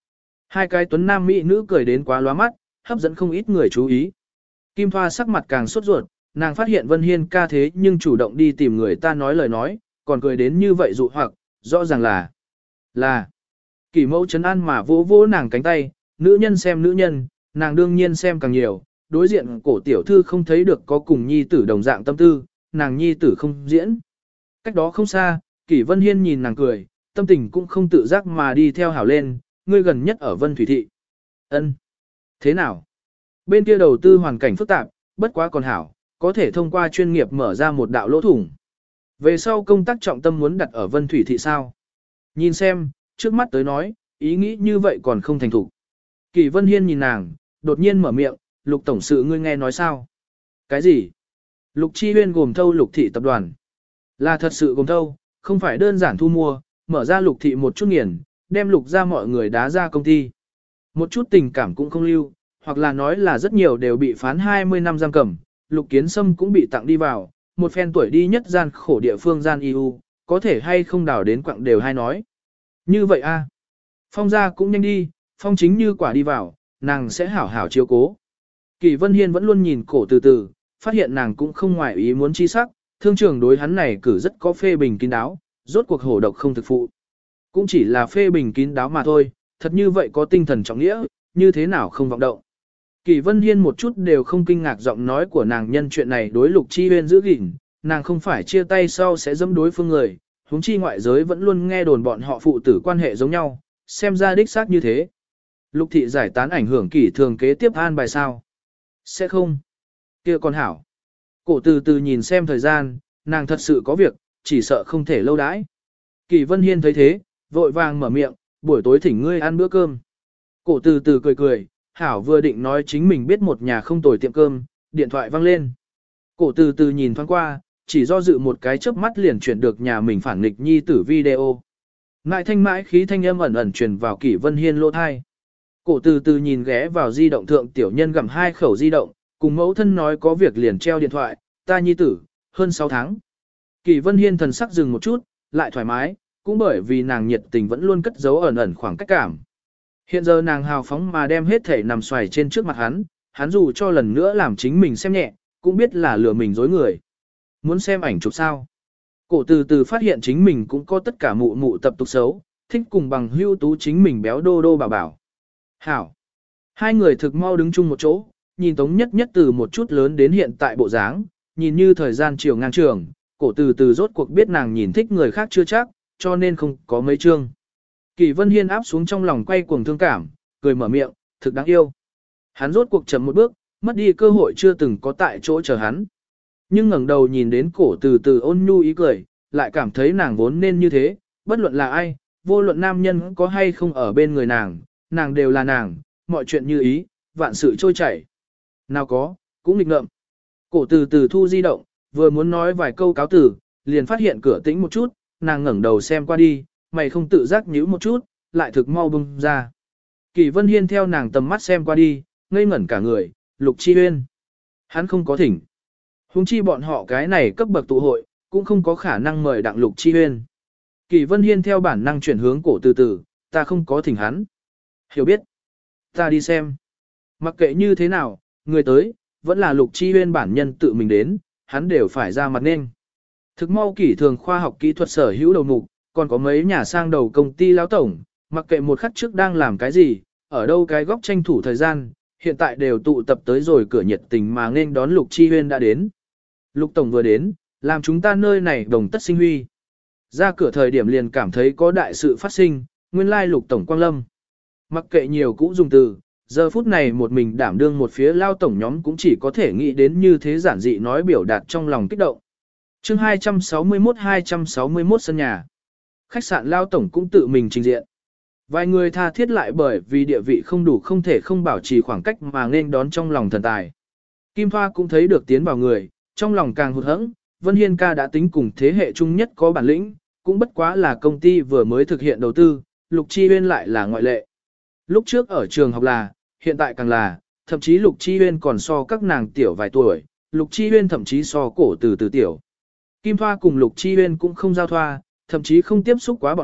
Hai cái tuấn nam mỹ nữ cười đến quá lóa mắt, hấp dẫn không ít người chú ý. Kim Thoa sắc mặt càng sốt ruột, nàng phát hiện Vân Hiên ca thế nhưng chủ động đi tìm người ta nói lời nói, còn cười đến như vậy dụ hoặc, rõ ràng là. Kỷ mẫu trấn an mà vỗ vỗ nàng cánh tay, nữ nhân xem nữ nhân, nàng đương nhiên xem càng nhiều, đối diện cổ tiểu thư không thấy được có cùng nhi tử đồng dạng tâm tư, nàng nhi tử không diễn. Cách đó không xa, Kỷ Vân Hiên nhìn nàng cười, tâm tình cũng không tự giác mà đi theo hảo lên, ngươi gần nhất ở Vân Thủy Thị. Ân, thế nào? Bên kia đầu tư hoàn cảnh phức tạp, bất quá còn hảo, có thể thông qua chuyên nghiệp mở ra một đạo lỗ thủng. Về sau công tác trọng tâm muốn đặt ở Vân Thủy Thị sao? Nhìn xem, trước mắt tới nói, ý nghĩ như vậy còn không thành thủ. Kỷ Vân Hiên nhìn nàng, đột nhiên mở miệng, Lục Tổng sự ngươi nghe nói sao? Cái gì? Lục Chi Huyên gồm thâu Lục Thị tập đoàn. Là thật sự gồm thâu, không phải đơn giản thu mua, mở ra Lục Thị một chút nghiền, đem Lục ra mọi người đá ra công ty. Một chút tình cảm cũng không lưu, hoặc là nói là rất nhiều đều bị phán 20 năm giam cầm, Lục Kiến Sâm cũng bị tặng đi vào, một phen tuổi đi nhất gian khổ địa phương gian EU, có thể hay không đào đến quặng đều hay nói. Như vậy a, Phong gia cũng nhanh đi, Phong chính như quả đi vào, nàng sẽ hảo hảo chiếu cố. Kỷ Vân Hiên vẫn luôn nhìn cổ từ từ, phát hiện nàng cũng không ngoại ý muốn chi sắc, thương trường đối hắn này cử rất có phê bình kín đáo, rốt cuộc hổ độc không thực phụ. Cũng chỉ là phê bình kín đáo mà thôi, thật như vậy có tinh thần trọng nghĩa, như thế nào không vọng động. Kỷ Vân Hiên một chút đều không kinh ngạc giọng nói của nàng nhân chuyện này đối Lục Chi Huyên giữ gìn, nàng không phải chia tay sau sẽ dẫm đối phương người, huống chi ngoại giới vẫn luôn nghe đồn bọn họ phụ tử quan hệ giống nhau, xem ra đích xác như thế. Lục Thị giải tán ảnh hưởng Kỷ thường kế tiếp an bài sao? Sẽ không. Kia con hảo. Cổ từ từ nhìn xem thời gian, nàng thật sự có việc, chỉ sợ không thể lâu đãi. Kỷ Vân Hiên thấy thế, vội vàng mở miệng, buổi tối thỉnh ngươi ăn bữa cơm. Cổ từ từ cười cười, hảo vừa định nói chính mình biết một nhà không tồi tiệm cơm, điện thoại vang lên. Cổ từ từ nhìn thoáng qua, chỉ do dự một cái chớp mắt liền chuyển được nhà mình phản nghịch nhi tử video. Ngại thanh mãi khí thanh âm ẩn ẩn truyền vào Kỷ Vân Hiên lỗ thai. Cổ từ từ nhìn ghé vào di động thượng tiểu nhân gặm hai khẩu di động, cùng mẫu thân nói có việc liền treo điện thoại, ta nhi tử, hơn 6 tháng. Kỷ Vân Hiên thần sắc dừng một chút, lại thoải mái, cũng bởi vì nàng nhiệt tình vẫn luôn cất giấu ẩn ẩn khoảng cách cảm. Hiện giờ nàng hào phóng mà đem hết thể nằm xoài trên trước mặt hắn dù cho lần nữa làm chính mình xem nhẹ, cũng biết là lừa mình dối người. Muốn xem ảnh chụp sao? Cổ từ từ phát hiện chính mình cũng có tất cả mụ mụ tập tục xấu, thích cùng bằng hưu tú chính mình béo đô đô bảo bảo. Hảo. Hai người thực mau đứng chung một chỗ, nhìn Tống Nhất Nhất từ một chút lớn đến hiện tại bộ dáng, nhìn như thời gian chiều ngang trường, cổ từ từ rốt cuộc biết nàng nhìn thích người khác chưa chắc, cho nên không có mấy chương. Kỷ Vân Hiên áp xuống trong lòng quay cuồng thương cảm, cười mở miệng, thực đáng yêu. Hắn rốt cuộc chậm một bước, mất đi cơ hội chưa từng có tại chỗ chờ hắn. Nhưng ngẩng đầu nhìn đến cổ từ từ ôn nhu ý cười, lại cảm thấy nàng vốn nên như thế, bất luận là ai, vô luận nam nhân có hay không ở bên người nàng đều là nàng, mọi chuyện như ý, vạn sự trôi chảy. Nào có, cũng nghịch ngợm. Cổ từ từ thu di động, vừa muốn nói vài câu cáo tử, liền phát hiện cửa tĩnh một chút, nàng ngẩng đầu xem qua đi, mày không tự giác nhíu một chút, lại thực mau bung ra. Kỷ Vân Hiên theo nàng tầm mắt xem qua đi, ngây ngẩn cả người, Lục Chi Huyên. Hắn không có thỉnh. Huống chi bọn họ cái này cấp bậc tụ hội, cũng không có khả năng mời đặng Lục Chi Huyên. Kỷ Vân Hiên theo bản năng chuyển hướng cổ từ từ, ta không có thỉnh hắn. Hiểu biết. Ta đi xem. Mặc kệ như thế nào, người tới, vẫn là Lục Chi Huyên bản nhân tự mình đến, hắn đều phải ra mặt nên. Thực mau Kỷ thường khoa học kỹ thuật sở hữu đầu mục, còn có mấy nhà sang đầu công ty lão tổng, mặc kệ một khắc trước đang làm cái gì, ở đâu cái góc tranh thủ thời gian, hiện tại đều tụ tập tới rồi cửa nhiệt tình mà nên đón Lục Chi Huyên đã đến. Lục tổng vừa đến, làm chúng ta nơi này đồng tất sinh huy. Ra cửa thời điểm liền cảm thấy có đại sự phát sinh, nguyên lai Lục tổng quang lâm. Mặc kệ nhiều cũ dùng từ, giờ phút này một mình đảm đương một phía lao tổng nhóm cũng chỉ có thể nghĩ đến như thế giản dị nói biểu đạt trong lòng kích động. Chương 261 sân nhà. Khách sạn lao tổng cũng tự mình trình diện. Vài người tha thiết lại bởi vì địa vị không đủ không thể không bảo trì khoảng cách mà nên đón trong lòng thần tài. Kim Thoa cũng thấy được tiến vào người, trong lòng càng hụt hẫng, Vân Hiên ca đã tính cùng thế hệ chung nhất có bản lĩnh, cũng bất quá là công ty vừa mới thực hiện đầu tư, Lục Chi Huyên lại là ngoại lệ. Lúc trước ở trường học là, hiện tại càng là, thậm chí Lục Chi Huyên còn so các nàng tiểu vài tuổi, Lục Chi Huyên thậm chí so cổ từ từ tiểu. Kim Thoa cùng Lục Chi Huyên cũng không giao thoa, thậm chí không tiếp xúc quá bọn họ,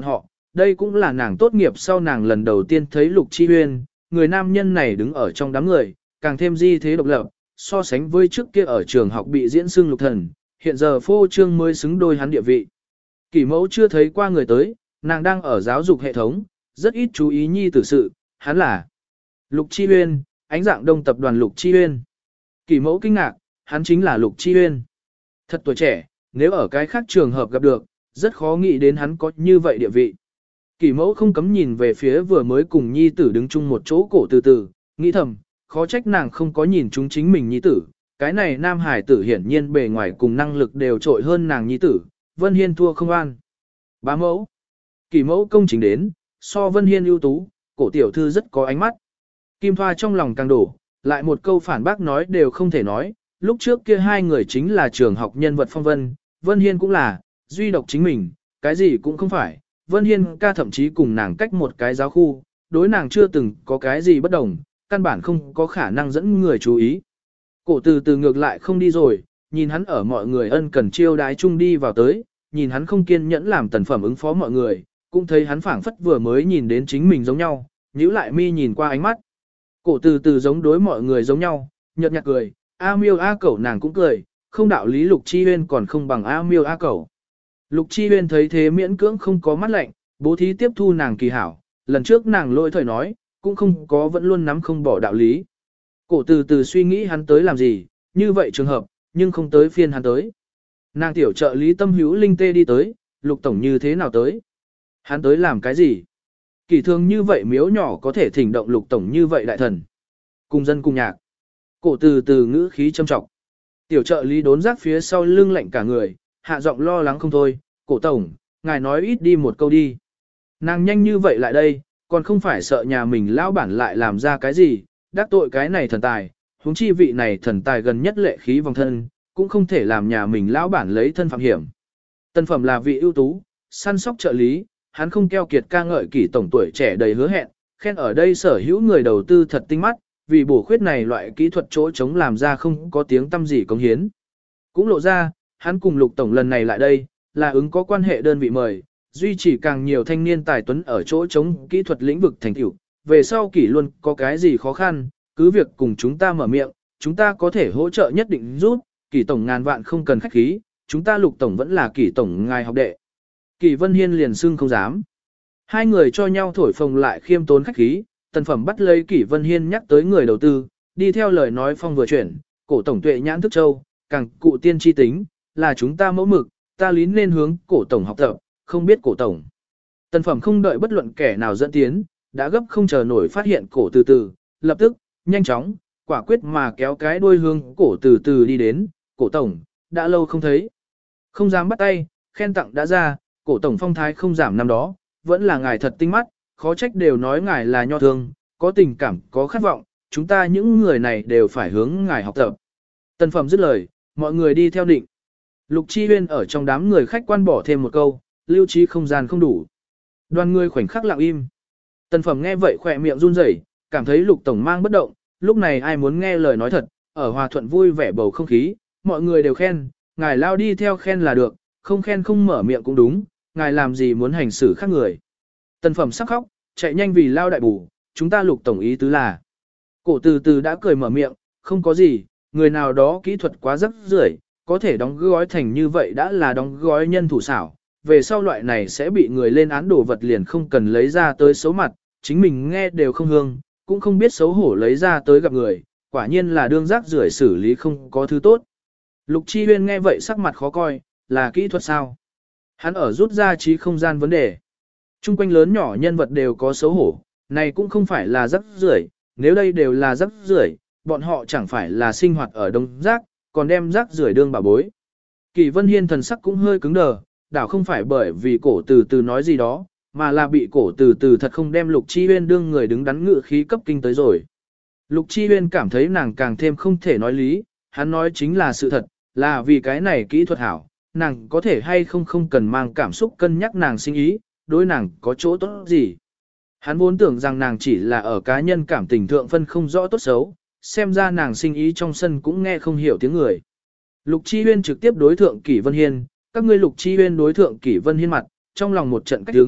đây cũng là nàng tốt nghiệp sau nàng lần đầu tiên thấy Lục Chi Huyên, người nam nhân này đứng ở trong đám người, càng thêm di thế độc lập, so sánh với trước kia ở trường học bị diễn xưng lục thần, hiện giờ phô trương mới xứng đôi hắn địa vị. Kỷ mẫu chưa thấy qua người tới, nàng đang ở giáo dục hệ thống, rất ít chú ý nhi tử sự, hắn là Lục Chi Huyên, ánh dạng đông tập đoàn Lục Chi Huyên. Kỷ mẫu kinh ngạc, hắn chính là Lục Chi Huyên. Thật tuổi trẻ, nếu ở cái khác trường hợp gặp được, rất khó nghĩ đến hắn có như vậy địa vị. Kỷ mẫu không cấm nhìn về phía vừa mới cùng nhi tử đứng chung một chỗ cổ từ từ, nghĩ thầm, khó trách nàng không có nhìn chúng chính mình nhi tử. Cái này nam hải tử hiển nhiên bề ngoài cùng năng lực đều trội hơn nàng nhi tử, Vân Hiên thua không an. Bá mẫu. Kỷ mẫu công chính đến, so Vân Hiên ưu tú, cổ tiểu thư rất có ánh mắt. Kim Thoa trong lòng càng đổ, lại một câu phản bác nói đều không thể nói, lúc trước kia hai người chính là trường học nhân vật phong vân, Vân Hiên cũng là, duy độc chính mình, cái gì cũng không phải, Vân Hiên ca thậm chí cùng nàng cách một cái giáo khu, đối nàng chưa từng có cái gì bất đồng, căn bản không có khả năng dẫn người chú ý. Cổ từ từ ngược lại không đi rồi, nhìn hắn ở mọi người ân cần chiêu đái chung đi vào tới, nhìn hắn không kiên nhẫn làm tần phẩm ứng phó mọi người, cũng thấy hắn phảng phất vừa mới nhìn đến chính mình giống nhau, nhíu lại mi nhìn qua ánh mắt. Cổ từ từ giống đối mọi người giống nhau, nhợt nhạt cười, A Miêu A Cẩu nàng cũng cười, không đạo lý Lục Chi Huyên còn không bằng A Miêu A Cẩu. Lục Chi Huyên thấy thế miễn cưỡng không có mắt lạnh, bố thí tiếp thu nàng kỳ hảo, lần trước nàng lôi thời nói, cũng không có vẫn luôn nắm không bỏ đạo lý. Cổ từ từ suy nghĩ hắn tới làm gì, như vậy trường hợp, nhưng không tới phiên hắn tới. Nàng tiểu trợ lý Tâm Hữu Linh tê đi tới, Lục tổng như thế nào tới? Hắn tới làm cái gì? Kỳ thường như vậy miếu nhỏ có thể thỉnh động Lục tổng như vậy đại thần. Cùng dân cùng nhạc. Cổ từ từ ngữ khí châm trọng. Tiểu trợ lý đốn giác phía sau lưng lạnh cả người, hạ giọng lo lắng không thôi, cổ tổng, ngài nói ít đi một câu đi. Nàng nhanh như vậy lại đây, còn không phải sợ nhà mình lão bản lại làm ra cái gì, đắc tội cái này thần tài, huống chi vị này thần tài gần nhất lệ khí vòng thân, cũng không thể làm nhà mình lão bản lấy thân phạm hiểm. Tân phẩm là vị ưu tú, săn sóc trợ lý, hắn không keo kiệt ca ngợi Kỷ tổng tuổi trẻ đầy hứa hẹn, khen ở đây sở hữu người đầu tư thật tinh mắt, vì bổ khuyết này loại kỹ thuật chỗ chống làm ra không có tiếng tâm gì cống hiến. Cũng lộ ra, hắn cùng Lục tổng lần này lại đây, là ứng có quan hệ đơn vị mời, duy trì càng nhiều thanh niên tài tuấn ở chỗ chống kỹ thuật lĩnh vực thành tựu. Về sau Kỷ luôn có cái gì khó khăn, cứ việc cùng chúng ta mở miệng, chúng ta có thể hỗ trợ nhất định giúp, Kỷ tổng ngàn vạn không cần khách khí, chúng ta Lục tổng vẫn là Kỷ tổng ngài học đệ. Kỷ Vân Hiên liền xưng không dám. Hai người cho nhau thổi phồng lại khiêm tốn khách khí, tần phẩm bắt lấy Kỷ Vân Hiên nhắc tới người đầu tư, đi theo lời nói phong vừa chuyển, cổ tổng tuệ nhãn thức châu, càng cụ tiên tri tính, là chúng ta mẫu mực, ta lý nên hướng cổ tổng học tập, không biết cổ tổng. Tần phẩm không đợi bất luận kẻ nào dẫn tiến, đã gấp không chờ nổi phát hiện cổ từ từ, lập tức, nhanh chóng, quả quyết mà kéo cái đuôi hướng cổ từ từ đi đến, cổ tổng, đã lâu không thấy. Không dám bắt tay, khen tặng đã ra, cổ tổng phong thái không giảm năm đó, vẫn là ngài thật tinh mắt, khó trách đều nói ngài là nho thương, có tình cảm, có khát vọng, chúng ta những người này đều phải hướng ngài học tập. Tần phẩm dứt lời, mọi người đi theo định. Lục Chi Huyên ở trong đám người khách quan bỏ thêm một câu, lưu trí không gian không đủ. Đoàn người khoảnh khắc lặng im. Tần phẩm nghe vậy khỏe miệng run rẩy, cảm thấy Lục tổng mang bất động, lúc này ai muốn nghe lời nói thật, ở hòa thuận vui vẻ bầu không khí, mọi người đều khen, ngài lao đi theo khen là được, không khen không mở miệng cũng đúng, ngài làm gì muốn hành xử khác người. Tần phẩm sắc khóc, chạy nhanh vì lao đại bù, chúng ta Lục tổng ý tứ là. Cổ từ từ đã cười mở miệng, không có gì, người nào đó kỹ thuật quá rắc rưởi, có thể đóng gói thành như vậy đã là đóng gói nhân thủ xảo, về sau loại này sẽ bị người lên án đổ vật liền không cần lấy ra tới xấu mặt, chính mình nghe đều không hương, cũng không biết xấu hổ lấy ra tới gặp người, quả nhiên là đương rác rưởi xử lý không có thứ tốt. Lục Chi Huyên nghe vậy sắc mặt khó coi, là kỹ thuật sao? Hắn ở rút ra trí không gian vấn đề. Trung quanh lớn nhỏ nhân vật đều có xấu hổ, này cũng không phải là rác rưởi, nếu đây đều là rác rưởi, bọn họ chẳng phải là sinh hoạt ở đông rác, còn đem rác rưởi đương bà bối. Kỳ Vân Hiên thần sắc cũng hơi cứng đờ, đảo không phải bởi vì cổ từ từ nói gì đó, mà là bị cổ từ từ thật không đem Lục Chi Huyên đương người đứng đắn ngự khí cấp kinh tới rồi. Lục Chi Huyên cảm thấy nàng càng thêm không thể nói lý, hắn nói chính là sự thật, là vì cái này kỹ thuật hảo, nàng có thể hay không cần mang cảm xúc cân nhắc nàng sinh ý, đối nàng có chỗ tốt gì. Hắn vốn tưởng rằng nàng chỉ là ở cá nhân cảm tình thượng phân không rõ tốt xấu, xem ra nàng sinh ý trong sân cũng nghe không hiểu tiếng người. Lục Chi Huyên trực tiếp đối thượng Kỷ Vân Hiên, các ngươi Lục Chi Huyên đối thượng Kỷ Vân Hiên mặt, trong lòng một trận cách đứng,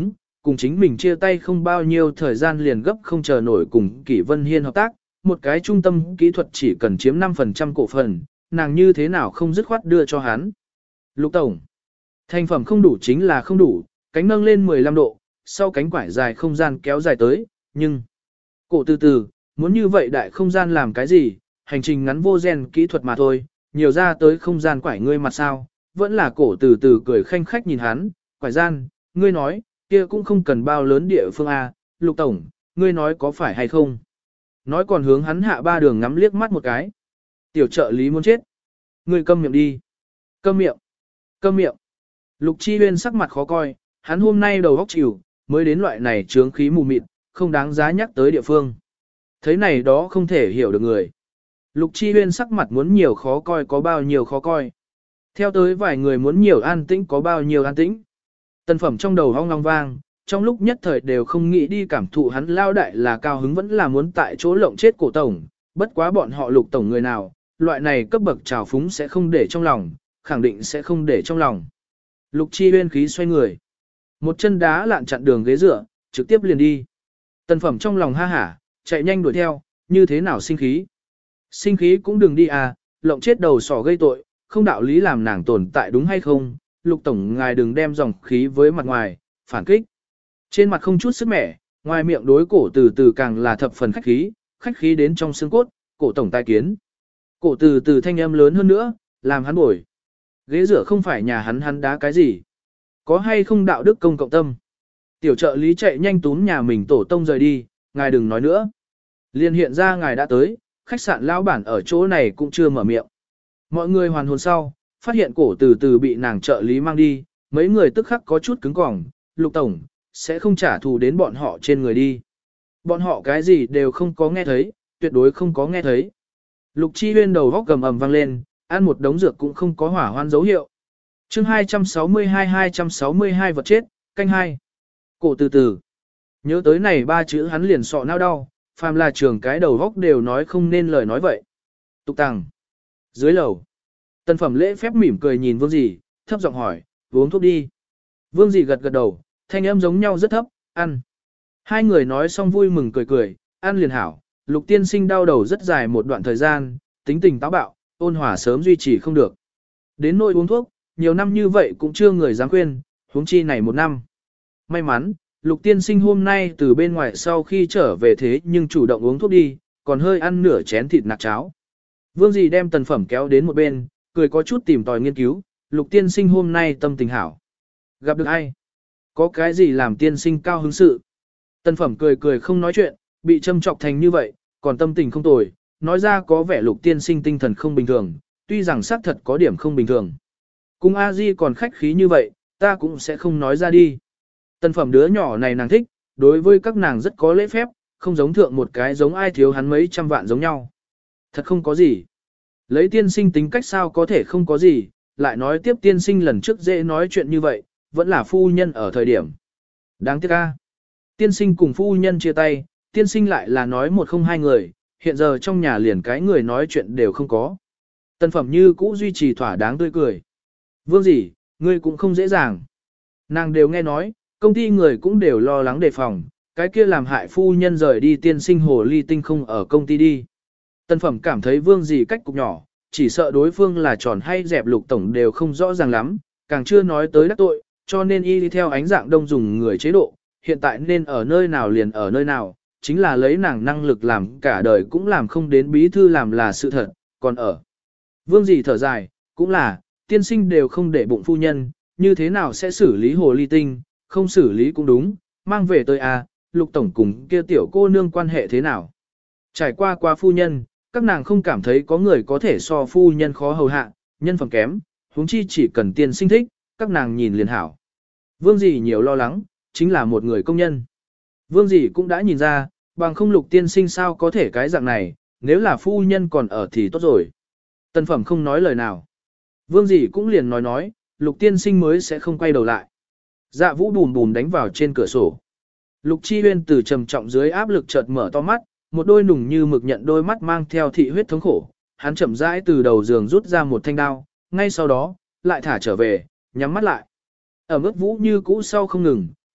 cùng chính mình chia tay không bao nhiêu thời gian liền gấp không chờ nổi cùng Kỷ Vân Hiên hợp tác, một cái trung tâm kỹ thuật chỉ cần chiếm 5% cổ phần, nàng như thế nào không dứt khoát đưa cho hắn. Lục tổng, thành phẩm không đủ chính là không đủ, cánh nâng lên 15 độ, sau cánh quải dài không gian kéo dài tới, nhưng cổ từ từ, muốn như vậy đại không gian làm cái gì, hành trình ngắn vô gen kỹ thuật mà thôi, nhiều ra tới không gian quải ngươi mặt sao, vẫn là cổ từ từ cười khanh khách nhìn hắn, quải gian, ngươi nói, kia cũng không cần bao lớn địa phương A, Lục tổng, ngươi nói có phải hay không? Nói còn hướng hắn hạ ba đường ngắm liếc mắt một cái. Tiểu trợ lý muốn chết. Ngươi câm miệng đi. Câm miệng. Câm miệng. Lục Chi Huyên sắc mặt khó coi, hắn hôm nay đầu óc chịu, mới đến loại này trướng khí mù mịt, không đáng giá nhắc tới địa phương. Thế này đó không thể hiểu được người. Lục Chi Huyên sắc mặt muốn nhiều khó coi có bao nhiêu khó coi. Theo tới vài người muốn nhiều an tĩnh có bao nhiêu an tĩnh. Tân phẩm trong đầu hong long vang, trong lúc nhất thời đều không nghĩ đi cảm thụ hắn lao đại là cao hứng vẫn là muốn tại chỗ lộng chết cổ tổng, bất quá bọn họ Lục tổng người nào, loại này cấp bậc trào phúng sẽ không để trong lòng, khẳng định sẽ không để trong lòng. Lục Chi Huyên khí xoay người, một chân đá lạn chặn đường ghế dựa, trực tiếp liền đi. Tân phẩm trong lòng ha hả, chạy nhanh đuổi theo, như thế nào sinh khí. Sinh khí cũng đừng đi à, lộng chết đầu sỏ gây tội, không đạo lý làm nàng tồn tại đúng hay không, Lục tổng ngài đừng đem dòng khí với mặt ngoài, phản kích. Trên mặt không chút sức mẻ, ngoài miệng đối cổ từ từ càng là thập phần khách khí đến trong xương cốt, cổ tổng tai kiến. Cổ từ từ thanh âm lớn hơn nữa, làm hắn bồi. Ghế rửa không phải nhà hắn đá cái gì. Có hay không đạo đức công cộng tâm. Tiểu trợ lý chạy nhanh túm nhà mình tổ tông rời đi, ngài đừng nói nữa. Liên hiện ra ngài đã tới, khách sạn lão bản ở chỗ này cũng chưa mở miệng. Mọi người hoàn hồn sau, phát hiện cổ từ từ bị nàng trợ lý mang đi, mấy người tức khắc có chút cứng cỏng, Lục tổng, sẽ không trả thù đến bọn họ trên người đi. Bọn họ cái gì đều không có nghe thấy, tuyệt đối không có nghe thấy. Lục Chi Huyên đầu góc gầm ầm vang lên, ăn một đống dược cũng không có hỏa hoan dấu hiệu. Chương 262 vật chết, canh 2. Cổ từ từ. Nhớ tới này ba chữ hắn liền sọ não đau, phàm là trường cái đầu góc đều nói không nên lời nói vậy. Tục tàng. Dưới lầu. Tân phẩm lễ phép mỉm cười nhìn Vương Dì, thấp giọng hỏi, uống thuốc đi. Vương Dì gật gật đầu, thanh âm giống nhau rất thấp, ăn. Hai người nói xong vui mừng cười, ăn liền hảo. Lục tiên sinh đau đầu rất dài một đoạn thời gian, tính tình táo bạo, ôn hòa sớm duy trì không được. Đến nỗi uống thuốc, nhiều năm như vậy cũng chưa người dám khuyên, huống chi này một năm. May mắn, Lục tiên sinh hôm nay từ bên ngoài sau khi trở về thế nhưng chủ động uống thuốc đi, còn hơi ăn nửa chén thịt nạc cháo. Vương Dì đem tần phẩm kéo đến một bên, cười có chút tìm tòi nghiên cứu, Lục tiên sinh hôm nay tâm tình hảo. Gặp được ai? Có cái gì làm tiên sinh cao hứng sự? Tần phẩm cười không nói chuyện, bị châm trọc thành như vậy, còn tâm tình không tồi, nói ra có vẻ Lục tiên sinh tinh thần không bình thường, tuy rằng xác thật có điểm không bình thường. Cùng A Di còn khách khí như vậy, ta cũng sẽ không nói ra đi. Tần phẩm đứa nhỏ này nàng thích, đối với các nàng rất có lễ phép, không giống thượng một cái giống ai thiếu hắn mấy trăm vạn giống nhau. Thật không có gì. Lấy tiên sinh tính cách sao có thể không có gì, lại nói tiếp tiên sinh lần trước dễ nói chuyện như vậy, vẫn là phu nhân ở thời điểm. Đáng tiếc a. Tiên sinh cùng phu nhân chia tay, tiên sinh lại là nói một không hai người, hiện giờ trong nhà liền cái người nói chuyện đều không có. Tần phẩm như cũ duy trì thỏa đáng tươi cười. Vương Dì, ngươi cũng không dễ dàng. Nàng đều nghe nói, công ty người cũng đều lo lắng đề phòng, cái kia làm hại phu nhân rời đi tiên sinh hồ ly tinh không ở công ty đi. Tần phẩm cảm thấy Vương Dì cách cục nhỏ, chỉ sợ đối phương là tròn hay dẹp Lục tổng đều không rõ ràng lắm, càng chưa nói tới đắc tội, cho nên y đi theo ánh dạng đông dùng người chế độ, hiện tại nên ở nơi nào liền ở nơi nào, chính là lấy nàng năng lực làm cả đời cũng làm không đến bí thư làm là sự thật, còn ở. Vương Dì thở dài, cũng là, tiên sinh đều không để bụng phu nhân, như thế nào sẽ xử lý hồ ly tinh, không xử lý cũng đúng, mang về tới à, Lục tổng cùng kia tiểu cô nương quan hệ thế nào. Trải qua phu nhân, các nàng không cảm thấy có người có thể so phu nhân khó hầu hạ, nhân phẩm kém, huống chi chỉ cần tiên sinh thích, các nàng nhìn liền hảo. Vương Dì nhiều lo lắng, chính là một người công nhân. Vương Dì cũng đã nhìn ra, bằng không Lục tiên sinh sao có thể cái dạng này, nếu là phu nhân còn ở thì tốt rồi. Tân phẩm không nói lời nào. Vương Dì cũng liền nói, Lục tiên sinh mới sẽ không quay đầu lại. Dạ Vũ bùm bùm đánh vào trên cửa sổ. Lục Chi Huyên từ trầm trọng dưới áp lực chợt mở to mắt, một đôi nùng như mực nhận đôi mắt mang theo thị huyết thống khổ. Hắn chậm rãi từ đầu giường rút ra một thanh đao, ngay sau đó, lại thả trở về, nhắm mắt lại. Ở mức Vũ như cũ sau không ngừng,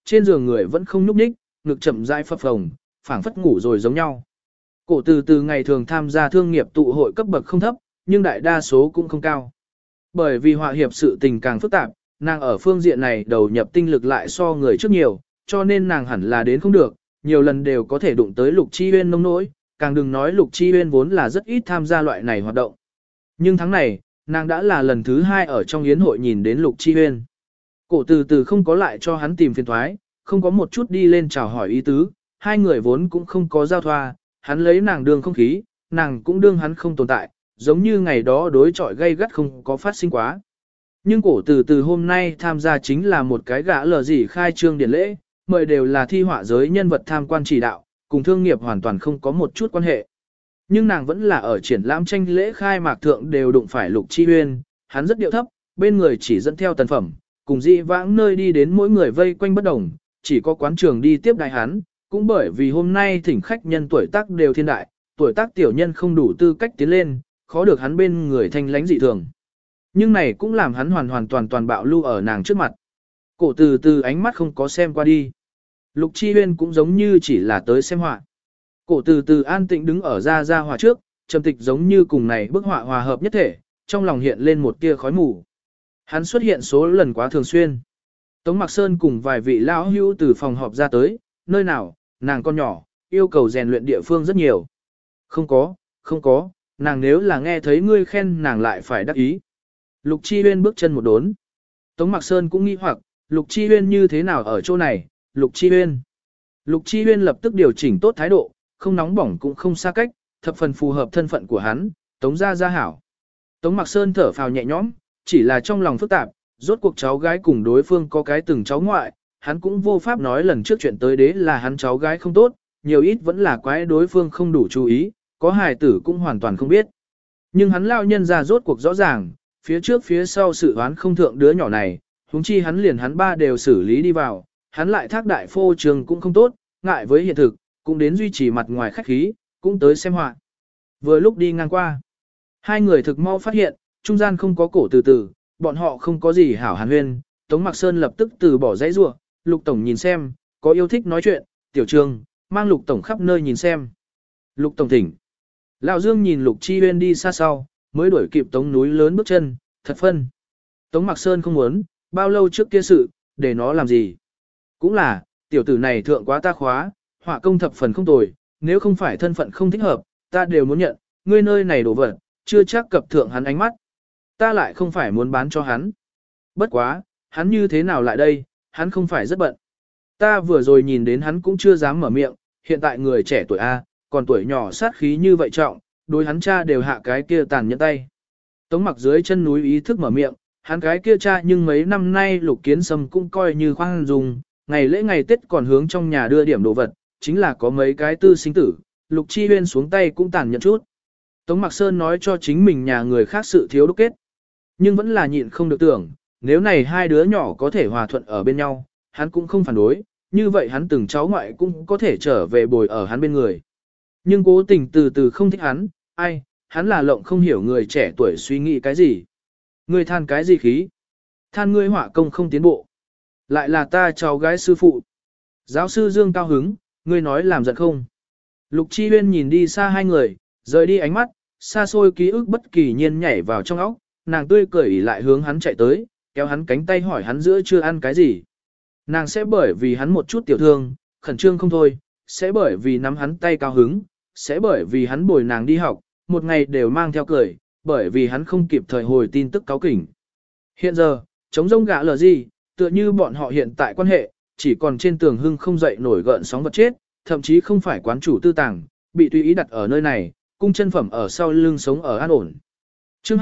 trên giường người vẫn không nhúc nhích, ngực chậm rãi phập phồng, phảng phất ngủ rồi giống nhau. Cổ từ từ ngày thường tham gia thương nghiệp tụ hội cấp bậc không thấp, nhưng đại đa số cũng không cao. Bởi vì họa hiệp sự tình càng phức tạp, nàng ở phương diện này đầu nhập tinh lực lại so người trước nhiều, cho nên nàng hẳn là đến không được, nhiều lần đều có thể đụng tới Lục Chi Huyên nông nỗi, càng đừng nói Lục Chi Huyên vốn là rất ít tham gia loại này hoạt động. Nhưng tháng này, nàng đã là lần thứ 2 ở trong yến hội nhìn đến Lục Chi Huyên. Cổ từ từ không có lại cho hắn tìm phiền thoái, không có một chút đi lên chào hỏi ý tứ, hai người vốn cũng không có giao thoa, hắn lấy nàng đương không khí, nàng cũng đương hắn không tồn tại, giống như ngày đó đối chọi gây gắt không có phát sinh quá. Nhưng cổ từ từ hôm nay tham gia chính là một cái gã lờ gì khai trương điển lễ, mời đều là thi họa giới nhân vật tham quan chỉ đạo, cùng thương nghiệp hoàn toàn không có một chút quan hệ. Nhưng nàng vẫn là ở triển lãm tranh lễ khai mạc thượng đều đụng phải Lục Chi Huyên, hắn rất điệu thấp, bên người chỉ dẫn theo tần phẩm, cùng dị vãng nơi đi đến mỗi người vây quanh bất đồng, chỉ có quán trường đi tiếp đại hắn, cũng bởi vì hôm nay thỉnh khách nhân tuổi tác đều thiên đại, tuổi tác tiểu nhân không đủ tư cách tiến lên, khó được hắn bên người thanh lãnh dị thường. Nhưng này cũng làm hắn hoàn toàn bạo lưu ở nàng trước mặt. Cổ từ từ ánh mắt không có xem qua đi. Lục Chi Huyên cũng giống như chỉ là tới xem họa. Cổ từ từ an tĩnh đứng ở ra họa trước, trầm tịch giống như cùng này bức họa hòa hợp nhất thể, trong lòng hiện lên một tia khói mù. Hắn xuất hiện số lần quá thường xuyên. Tống Mạc Sơn cùng vài vị lão hữu từ phòng họp ra tới, nơi nào, nàng con nhỏ, yêu cầu rèn luyện địa phương rất nhiều. Không có, nàng nếu là nghe thấy ngươi khen nàng lại phải đắc ý. Lục Chi Huyên bước chân một đốn. Tống Mạc Sơn cũng nghi hoặc, Lục Chi Huyên như thế nào ở chỗ này, Lục Chi Huyên. Lục Chi Huyên lập tức điều chỉnh tốt thái độ, không nóng bỏng cũng không xa cách, thập phần phù hợp thân phận của hắn, Tống gia hảo. Tống Mạc Sơn thở phào nhẹ nhõm, chỉ là trong lòng phức tạp, rốt cuộc cháu gái cùng đối phương có cái từng cháu ngoại, hắn cũng vô pháp nói lần trước chuyện tới đế là hắn cháu gái không tốt, nhiều ít vẫn là quái đối phương không đủ chú ý, có hài tử cũng hoàn toàn không biết. Nhưng hắn lao nhân ra rốt cuộc rõ ràng, phía trước phía sau sự oán không thượng đứa nhỏ này, huống chi hắn liền hắn ba đều xử lý đi vào, hắn lại thác đại phô trường cũng không tốt, ngại với hiện thực, cũng đến duy trì mặt ngoài khách khí, cũng tới xem họa. Vừa lúc đi ngang qua, hai người thực mau phát hiện, trung gian không có cổ từ từ, bọn họ không có gì hảo hàn huyên, Tống Mạc Sơn lập tức từ bỏ dãy rủa, Lục Tổng nhìn xem, có yêu thích nói chuyện, Tiểu Trường, mang Lục Tổng khắp nơi nhìn xem. Lục Tổng thỉnh. Lão Dương nhìn Lục Chi Huyên đi xa sau, mới đuổi kịp Tống núi lớn bước chân, thật phân. Tống Mạc Sơn không muốn, bao lâu trước kia sự, để nó làm gì. Cũng là, tiểu tử này thượng quá ta khóa, họa công thập phần không tồi, nếu không phải thân phận không thích hợp, ta đều muốn nhận, ngươi nơi này đổ vật, chưa chắc cập thượng hắn ánh mắt. Ta lại không phải muốn bán cho hắn. Bất quá, hắn như thế nào lại đây, hắn không phải rất bận. Ta vừa rồi nhìn đến hắn cũng chưa dám mở miệng, hiện tại người trẻ tuổi A, còn tuổi nhỏ sát khí như vậy trọng, đối hắn cha đều hạ cái kia tàn nhẫn tay. Tống Mặc dưới chân núi ý thức mở miệng, hắn cái kia cha nhưng mấy năm nay Lục Kiến Sâm cũng coi như khoan dùng, ngày lễ ngày Tết còn hướng trong nhà đưa điểm đồ vật, chính là có mấy cái tư sinh tử, Lục Chi Huyên xuống tay cũng tàn nhẫn chút. Tống Mạc Sơn nói cho chính mình nhà người khác sự thiếu đúc kết, nhưng vẫn là nhịn không được tưởng, nếu này hai đứa nhỏ có thể hòa thuận ở bên nhau, hắn cũng không phản đối, như vậy hắn từng cháu ngoại cũng có thể trở về bồi ở hắn bên người. Nhưng cố tình từ từ không thích hắn, ai, hắn là lộng không hiểu người trẻ tuổi suy nghĩ cái gì. Ngươi than cái gì khí? Than ngươi họa công không tiến bộ. Lại là ta cháu gái sư phụ. Giáo sư Dương cao hứng, ngươi nói làm giận không? Lục Chi Huyên nhìn đi xa hai người, rời đi ánh mắt, xa xôi ký ức bất kỳ nhiên nhảy vào trong óc, nàng tươi cười ỉ lại hướng hắn chạy tới, kéo hắn cánh tay hỏi hắn giữa chưa ăn cái gì. Nàng sẽ bởi vì hắn một chút tiểu thương, khẩn trương không thôi, sẽ bởi vì nắm hắn tay cao hứng, sẽ bởi vì hắn bồi nàng đi học, một ngày đều mang theo cười, bởi vì hắn không kịp thời hồi tin tức cáo kỉnh. Hiện giờ, chống rông gã lờ gì, tựa như bọn họ hiện tại quan hệ, chỉ còn trên tường hưng không dậy nổi gợn sóng vật chết, thậm chí không phải quán chủ tư tàng, bị tùy ý đặt ở nơi này, cung chân phẩm ở sau lưng sống ở an ổn. Chương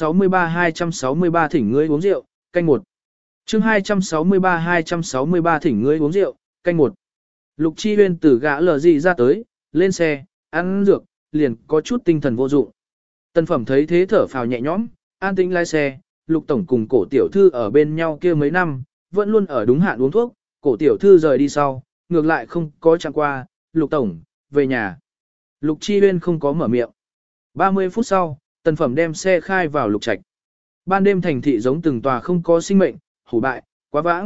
263 thỉnh ngươi uống rượu, canh một. Chương 263 thỉnh ngươi uống rượu, canh một. Lục Chi Huyên từ gã lờ gì ra tới, lên xe, ăn dược, liền có chút tinh thần vô dụng. Tân phẩm thấy thế thở phào nhẹ nhõm, an tĩnh lái xe, Lục Tổng cùng cổ tiểu thư ở bên nhau kia mấy năm, vẫn luôn ở đúng hạn uống thuốc, cổ tiểu thư rời đi sau, ngược lại không có chạm qua, Lục Tổng, về nhà. Lục Chi Huyên không có mở miệng. 30 phút sau, Tân phẩm đem xe khai vào Lục Trạch. Ban đêm thành thị giống từng tòa không có sinh mệnh, hủ bại, quá vãng,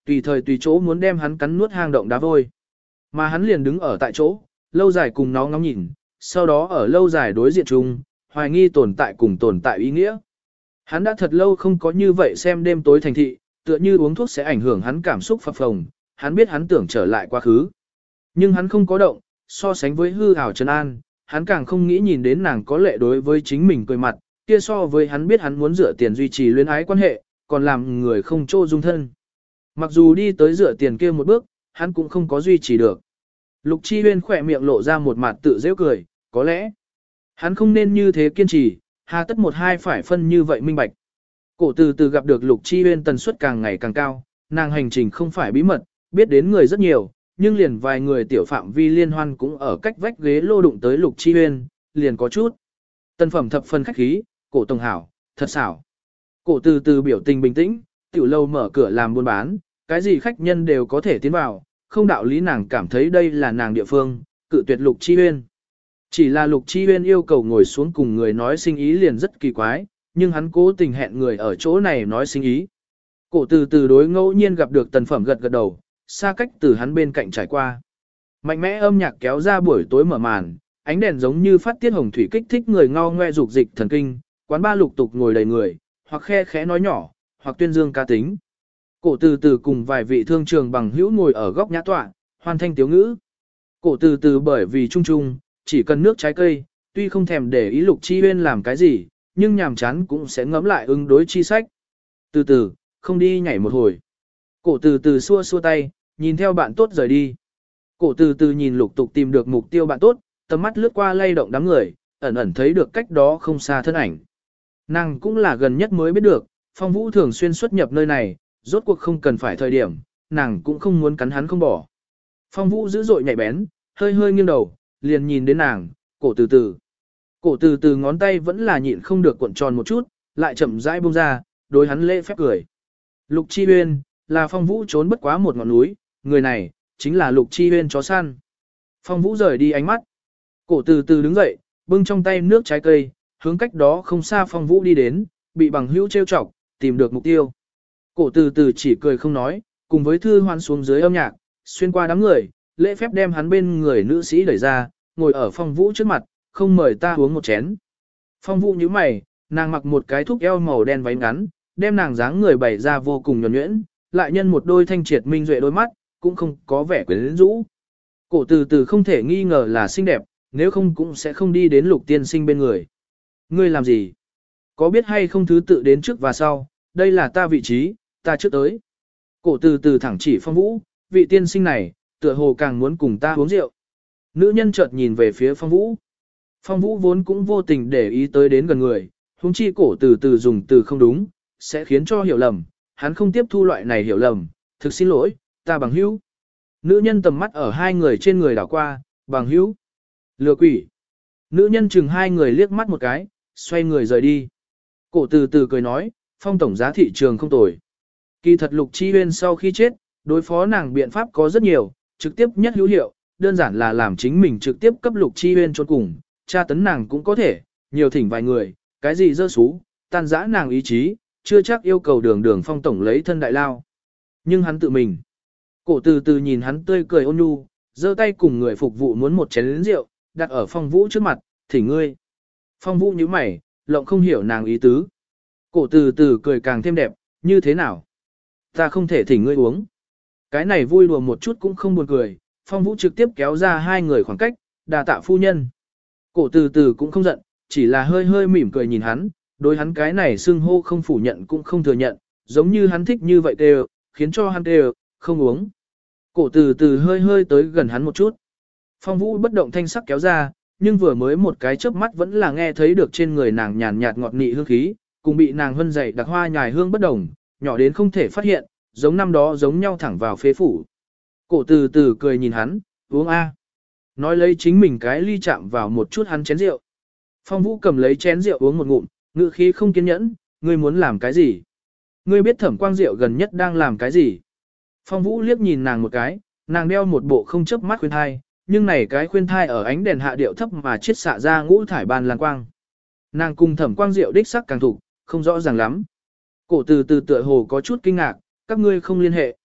tùy thời tùy chỗ muốn đem hắn cắn nuốt hang động đá vôi. Mà hắn liền đứng ở tại chỗ, lâu dài cùng nó ngắm nhìn, sau đó ở lâu dài đối diện chung, hoài nghi tồn tại cùng tồn tại ý nghĩa. Hắn đã thật lâu không có như vậy xem đêm tối thành thị, tựa như uống thuốc sẽ ảnh hưởng hắn cảm xúc phập phồng, hắn biết hắn tưởng trở lại quá khứ. Nhưng hắn không có động, so sánh với hư ảo Trần An, hắn càng không nghĩ nhìn đến nàng có lệ đối với chính mình cười mặt, kia so với hắn biết hắn muốn dựa tiền duy trì luyến ái quan hệ, còn làm người không trô dung thân. Mặc dù đi tới dựa tiền kia một bước, hắn cũng không có duy trì được. Lục Chi Huyên khỏe miệng lộ ra một mặt tự dễ cười, có lẽ hắn không nên như thế kiên trì, hà tất một hai phải phân như vậy minh bạch. Cổ từ từ gặp được Lục Chi Huyên tần suất càng ngày càng cao, nàng hành trình không phải bí mật, biết đến người rất nhiều, nhưng liền vài người tiểu phạm vi liên hoan cũng ở cách vách ghế lô đụng tới Lục Chi Huyên, liền có chút. Tân phẩm thập phần khách khí, cổ tổng hảo, thật xảo. Cổ từ từ biểu tình bình tĩnh, tiểu lâu mở cửa làm buôn bán, cái gì khách nhân đều có thể tiến vào, không đạo lý nàng cảm thấy đây là nàng địa phương, cự tuyệt Lục Chi Huyên. Chỉ là Lục Chi Huyên yêu cầu ngồi xuống cùng người nói sinh ý liền rất kỳ quái, nhưng hắn cố tình hẹn người ở chỗ này nói sinh ý. Cổ từ từ đối ngẫu nhiên gặp được tần phẩm gật gật đầu, xa cách từ hắn bên cạnh trải qua. Mạnh mẽ âm nhạc kéo ra buổi tối mở màn, ánh đèn giống như phát tiết hồng thủy kích thích người ngao ngoe dục dịch thần kinh, quán ba lục tục ngồi đầy người, hoặc khe khẽ nói nhỏ, hoặc tuyên dương ca tính. Cổ từ từ cùng vài vị thương trường bằng hữu ngồi ở góc nhã tọa, hoan thanh tiếu ngữ. Cổ từ từ bởi vì chung chung, chỉ cần nước trái cây, tuy không thèm để ý Lục Chi Huyên làm cái gì, nhưng nhàm chán cũng sẽ ngẫm lại ứng đối chi sách. Từ từ, không đi nhảy một hồi. Cổ từ từ xua xua tay, nhìn theo bạn tốt rời đi. Cổ từ từ nhìn lục tục tìm được mục tiêu bạn tốt, tầm mắt lướt qua lay động đám người, ẩn ẩn thấy được cách đó không xa thân ảnh. Nàng cũng là gần nhất mới biết được, Phong Vũ thường xuyên xuất nhập nơi này, rốt cuộc không cần phải thời điểm, nàng cũng không muốn cắn hắn không bỏ. Phong Vũ dữ dội nhạy bén, hơi hơi nghiêng đầu, liền nhìn đến nàng, cổ từ từ. Cổ từ từ ngón tay vẫn là nhịn không được cuộn tròn một chút, lại chậm rãi buông ra, đối hắn lễ phép cười. Lục Chi Huyên, là Phong Vũ trốn bất quá một ngọn núi, người này, chính là Lục Chi Huyên chó săn. Phong Vũ rời đi ánh mắt. Cổ từ từ đứng dậy, bưng trong tay nước trái cây, hướng cách đó không xa Phong Vũ đi đến, bị bằng hữu trêu chọc, tìm được mục tiêu. Cổ từ từ chỉ cười không nói, cùng với Thư Hoan xuống dưới âm nhạc, xuyên qua đám người, lễ phép đem hắn bên người nữ sĩ đẩy ra, ngồi ở Phong Vũ trước mặt, không mời ta uống một chén. Phong Vũ nhíu mày, nàng mặc một cái thúc eo màu đen váy ngắn, đem nàng dáng người bày ra vô cùng nhuần nhuyễn, lại nhân một đôi thanh triệt minh duệ đôi mắt, cũng không có vẻ quyến rũ. Cổ từ từ không thể nghi ngờ là xinh đẹp, nếu không cũng sẽ không đi đến Lục tiên sinh bên người. Ngươi làm gì? Có biết hay không thứ tự đến trước và sau, đây là ta vị trí, ta trước tới. Cổ từ từ thẳng chỉ Phong Vũ, vị tiên sinh này, tựa hồ càng muốn cùng ta uống rượu. Nữ nhân chợt nhìn về phía Phong Vũ. Phong Vũ vốn cũng vô tình để ý tới đến gần người, huống chi cổ từ từ dùng từ không đúng, sẽ khiến cho hiểu lầm, hắn không tiếp thu loại này hiểu lầm, thực xin lỗi, ta bằng hữu. Nữ nhân tầm mắt ở hai người trên người đảo qua, bằng hữu. Lừa quỷ. Nữ nhân chừng hai người liếc mắt một cái, xoay người rời đi. Cổ từ từ cười nói, Phong tổng giá thị trường không tồi. Kỳ thật Lục Chi Huyên sau khi chết, đối phó nàng biện pháp có rất nhiều, trực tiếp nhất hữu hiệu, đơn giản là làm chính mình trực tiếp cấp Lục Chi Huyên chôn cùng, tra tấn nàng cũng có thể, nhiều thỉnh vài người, cái gì dơ xú, tan dã nàng ý chí, chưa chắc yêu cầu đường đường Phong tổng lấy thân đại lao. Nhưng hắn tự mình. Cổ từ từ nhìn hắn tươi cười ôn nhu, giơ tay cùng người phục vụ muốn một chén rượu, đặt ở Phong Vũ trước mặt, thỉnh ngươi. Phong Vũ nhíu mày, lộng không hiểu nàng ý tứ. Cổ từ từ cười càng thêm đẹp, như thế nào? Ta không thể thỉnh ngươi uống. Cái này vui đùa một chút cũng không buồn cười, Phong Vũ trực tiếp kéo ra hai người khoảng cách, đà tạ phu nhân. Cổ từ từ cũng không giận, chỉ là hơi hơi mỉm cười nhìn hắn, đối hắn cái này xưng hô không phủ nhận cũng không thừa nhận, giống như hắn thích như vậy đều, khiến cho hắn đều, không uống. Cổ từ từ hơi hơi tới gần hắn một chút. Phong Vũ bất động thanh sắc kéo ra, nhưng vừa mới một cái chớp mắt vẫn là nghe thấy được trên người nàng nhàn nhạt ngọt nị hương khí, cùng bị nàng hân dày đặc hoa nhài hương bất đồng, nhỏ đến không thể phát hiện, giống năm đó giống nhau thẳng vào phế phủ. Cổ từ từ cười nhìn hắn, uống a. Nói lấy chính mình cái ly chạm vào một chút hắn chén rượu. Phong Vũ cầm lấy chén rượu uống một ngụm, ngữ khí không kiên nhẫn, ngươi muốn làm cái gì? Ngươi biết Thẩm Quang Diệu gần nhất đang làm cái gì? Phong Vũ liếc nhìn nàng một cái, nàng đeo một bộ không chớp mắt khuyên thai, nhưng này cái khuyên thai ở ánh đèn hạ điệu thấp mà chiết xạ ra ngũ thải ban lan quang. Nàng cùng Thẩm Quang Diệu đích sắc càng thủ, không rõ ràng lắm. Cổ từ từ tựa hồ có chút kinh ngạc, các ngươi không liên hệ.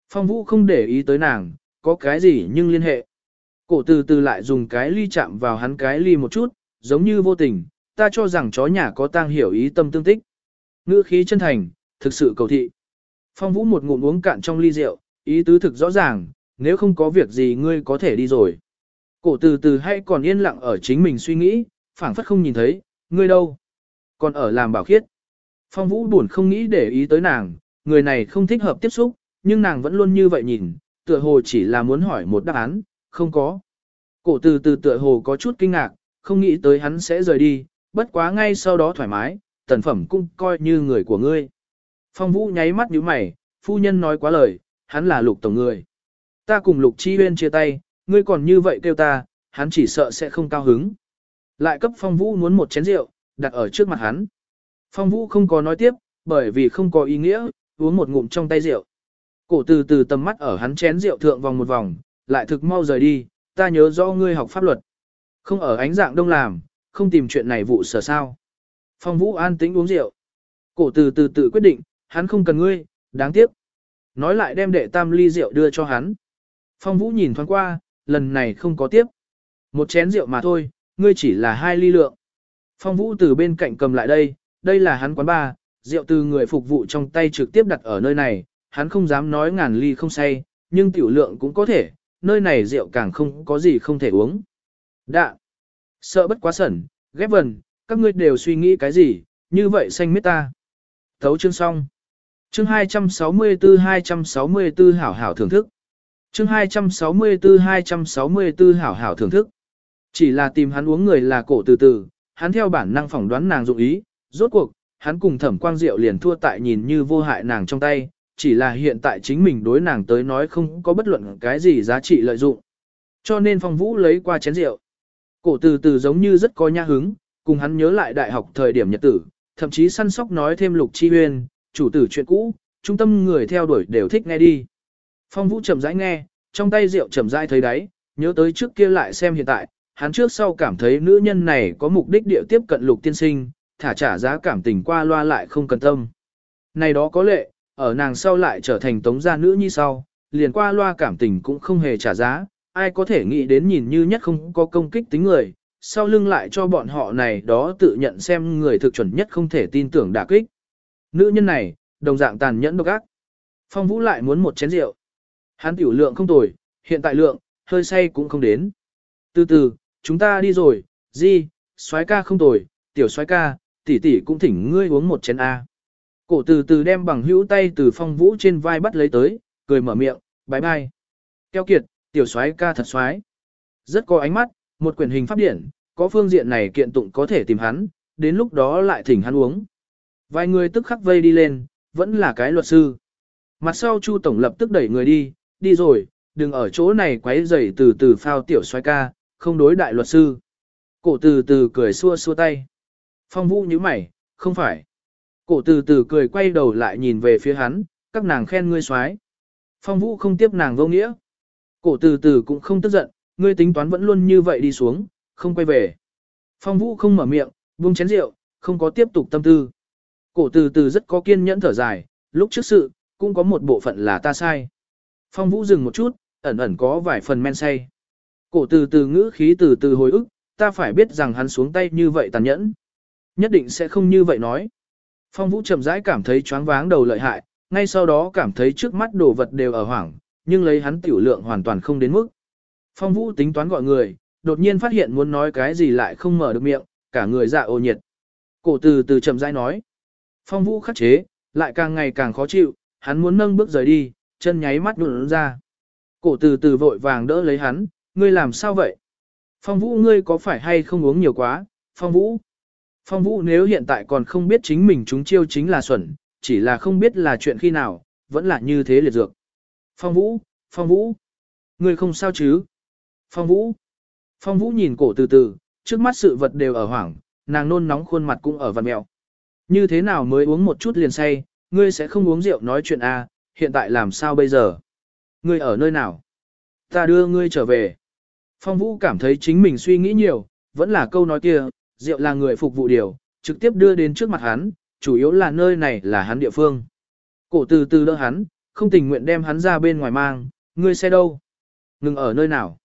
Phong Vũ không để ý tới nàng, có cái gì nhưng liên hệ. Cổ từ từ lại dùng cái ly chạm vào hắn cái ly một chút, giống như vô tình, ta cho rằng chó nhà có tang hiểu ý tâm tương tích. Ngữ khí chân thành, thực sự cầu thị. Phong Vũ một ngụm uống cạn trong ly rượu, ý tứ thực rõ ràng, nếu không có việc gì ngươi có thể đi rồi. Cổ từ từ hay còn yên lặng ở chính mình suy nghĩ, phảng phất không nhìn thấy, ngươi đâu? Còn ở làm bảo khiết. Phong Vũ buồn không nghĩ để ý tới nàng, người này không thích hợp tiếp xúc, nhưng nàng vẫn luôn như vậy nhìn, tựa hồ chỉ là muốn hỏi một đáp án, không có. Cổ từ từ tựa hồ có chút kinh ngạc, không nghĩ tới hắn sẽ rời đi, bất quá ngay sau đó thoải mái, tần phẩm cũng coi như người của ngươi. Phong Vũ nháy mắt nhíu mày, phu nhân nói quá lời, hắn là Lục tổng người. Ta cùng Lục Chi Huyên chia tay, ngươi còn như vậy kêu ta, hắn chỉ sợ sẽ không cao hứng. Lại cấp Phong Vũ muốn một chén rượu, đặt ở trước mặt hắn. Phong Vũ không có nói tiếp, bởi vì không có ý nghĩa, uống một ngụm trong tay rượu. Cổ từ từ tầm mắt ở hắn chén rượu thượng vòng một vòng, lại thực mau rời đi, ta nhớ rõ ngươi học pháp luật. Không ở ánh dạng đông làm, không tìm chuyện này vụ sở sao. Phong Vũ an tĩnh uống rượu. Cổ từ từ tự quyết định, hắn không cần ngươi, đáng tiếc. Nói lại đem đệ tam ly rượu đưa cho hắn. Phong Vũ nhìn thoáng qua, lần này không có tiếp. Một chén rượu mà thôi, ngươi chỉ là 2 ly lượng. Phong Vũ từ bên cạnh cầm lại đây là hắn quán bar, rượu từ người phục vụ trong tay trực tiếp đặt ở nơi này, hắn không dám nói ngàn ly không say, nhưng tiểu lượng cũng có thể, nơi này rượu càng không có gì không thể uống. Đạ, sợ bất quá sẩn, ghép vần, các ngươi đều suy nghĩ cái gì, như vậy xanh miết ta. Thấu chương xong. Chương 264 hảo hảo thưởng thức. Chương 264 hảo hảo thưởng thức. Chỉ là tìm hắn uống người là cổ từ từ, hắn theo bản năng phỏng đoán nàng dụng ý, rốt cuộc, hắn cùng Thẩm Quang Diệu liền thua tại nhìn như vô hại nàng trong tay, chỉ là hiện tại chính mình đối nàng tới nói không có bất luận cái gì giá trị lợi dụng. Cho nên Phong Vũ lấy qua chén rượu. Cổ từ từ giống như rất có nha hứng, cùng hắn nhớ lại đại học thời điểm nhật tử, thậm chí săn sóc nói thêm Lục Chi Huyên, chủ tử chuyện cũ, trung tâm người theo đuổi đều thích nghe đi. Phong Vũ chậm rãi nghe, trong tay rượu chậm rãi thấy đáy, nhớ tới trước kia lại xem hiện tại, hắn trước sau cảm thấy nữ nhân này có mục đích địa tiếp cận Lục tiên sinh, thả trả giá cảm tình qua loa lại không cần tâm. Này đó có lệ, ở nàng sau lại trở thành tống gia nữ như sau, liền qua loa cảm tình cũng không hề trả giá, ai có thể nghĩ đến nhìn như nhất không có công kích tính người, sau lưng lại cho bọn họ này đó tự nhận xem người thực chuẩn nhất không thể tin tưởng đả kích. Nữ nhân này, đồng dạng tàn nhẫn độc ác. Phong Vũ lại muốn một chén rượu. Hắn tiểu lượng không tồi, hiện tại lượng, hơi say cũng không đến. Từ từ, chúng ta đi rồi, Di, soái ca không tồi, tiểu soái ca, tỷ tỷ cũng thỉnh ngươi uống một chén A. Cổ từ từ đem bằng hữu tay từ Phong Vũ trên vai bắt lấy tới, cười mở miệng, bye bye. Keo kiệt, tiểu soái ca thật soái. Rất có ánh mắt, một quyển hình pháp điển, có phương diện này kiện tụng có thể tìm hắn, đến lúc đó lại thỉnh hắn uống. Vài người tức khắc vây đi lên, vẫn là cái luật sư. Mặt sau Chu tổng lập tức đẩy người đi rồi, đừng ở chỗ này quấy rầy từ từ phao tiểu soái ca, không đối đại luật sư. Cổ từ từ cười xua xua tay. Phong Vũ nhíu mày, không phải. Cổ từ từ cười quay đầu lại nhìn về phía hắn, các nàng khen ngươi soái. Phong Vũ không tiếp nàng vô nghĩa. Cổ từ từ cũng không tức giận, ngươi tính toán vẫn luôn như vậy đi xuống, không quay về. Phong Vũ không mở miệng, buông chén rượu, không có tiếp tục tâm tư. Cổ từ từ rất có kiên nhẫn thở dài, lúc trước sự, cũng có một bộ phận là ta sai. Phong Vũ dừng một chút, ẩn ẩn có vài phần men say. Cổ từ từ ngữ khí từ từ hồi ức, ta phải biết rằng hắn xuống tay như vậy tàn nhẫn. Nhất định sẽ không như vậy nói. Phong Vũ chậm rãi cảm thấy choáng váng đầu lợi hại, ngay sau đó cảm thấy trước mắt đồ vật đều ở hoảng, nhưng lấy hắn tiểu lượng hoàn toàn không đến mức. Phong Vũ tính toán gọi người, đột nhiên phát hiện muốn nói cái gì lại không mở được miệng, cả người dạ ô nhiệt. Cổ từ từ chậm rãi nói. Phong Vũ khắc chế, lại càng ngày càng khó chịu, hắn muốn nâng bước rời đi, chân nháy mắt nhũn ra. Cổ từ từ vội vàng đỡ lấy hắn, ngươi làm sao vậy? Phong Vũ ngươi có phải hay không uống nhiều quá? Phong Vũ. Phong Vũ nếu hiện tại còn không biết chính mình chúng chiêu chính là xuẩn, chỉ là không biết là chuyện khi nào, vẫn là như thế liệt dược. Phong Vũ, ngươi không sao chứ? Phong Vũ nhìn cổ từ từ, trước mắt sự vật đều ở hoảng, nàng nôn nóng khuôn mặt cũng ở vằn mèo. Như thế nào mới uống một chút liền say, ngươi sẽ không uống rượu nói chuyện à, hiện tại làm sao bây giờ? Ngươi ở nơi nào? Ta đưa ngươi trở về. Phong Vũ cảm thấy chính mình suy nghĩ nhiều, vẫn là câu nói kia, rượu là người phục vụ điều, trực tiếp đưa đến trước mặt hắn, chủ yếu là nơi này là hắn địa phương. Cổ từ từ đỡ hắn, không tình nguyện đem hắn ra bên ngoài mang, ngươi xe đâu? Ngừng ở nơi nào?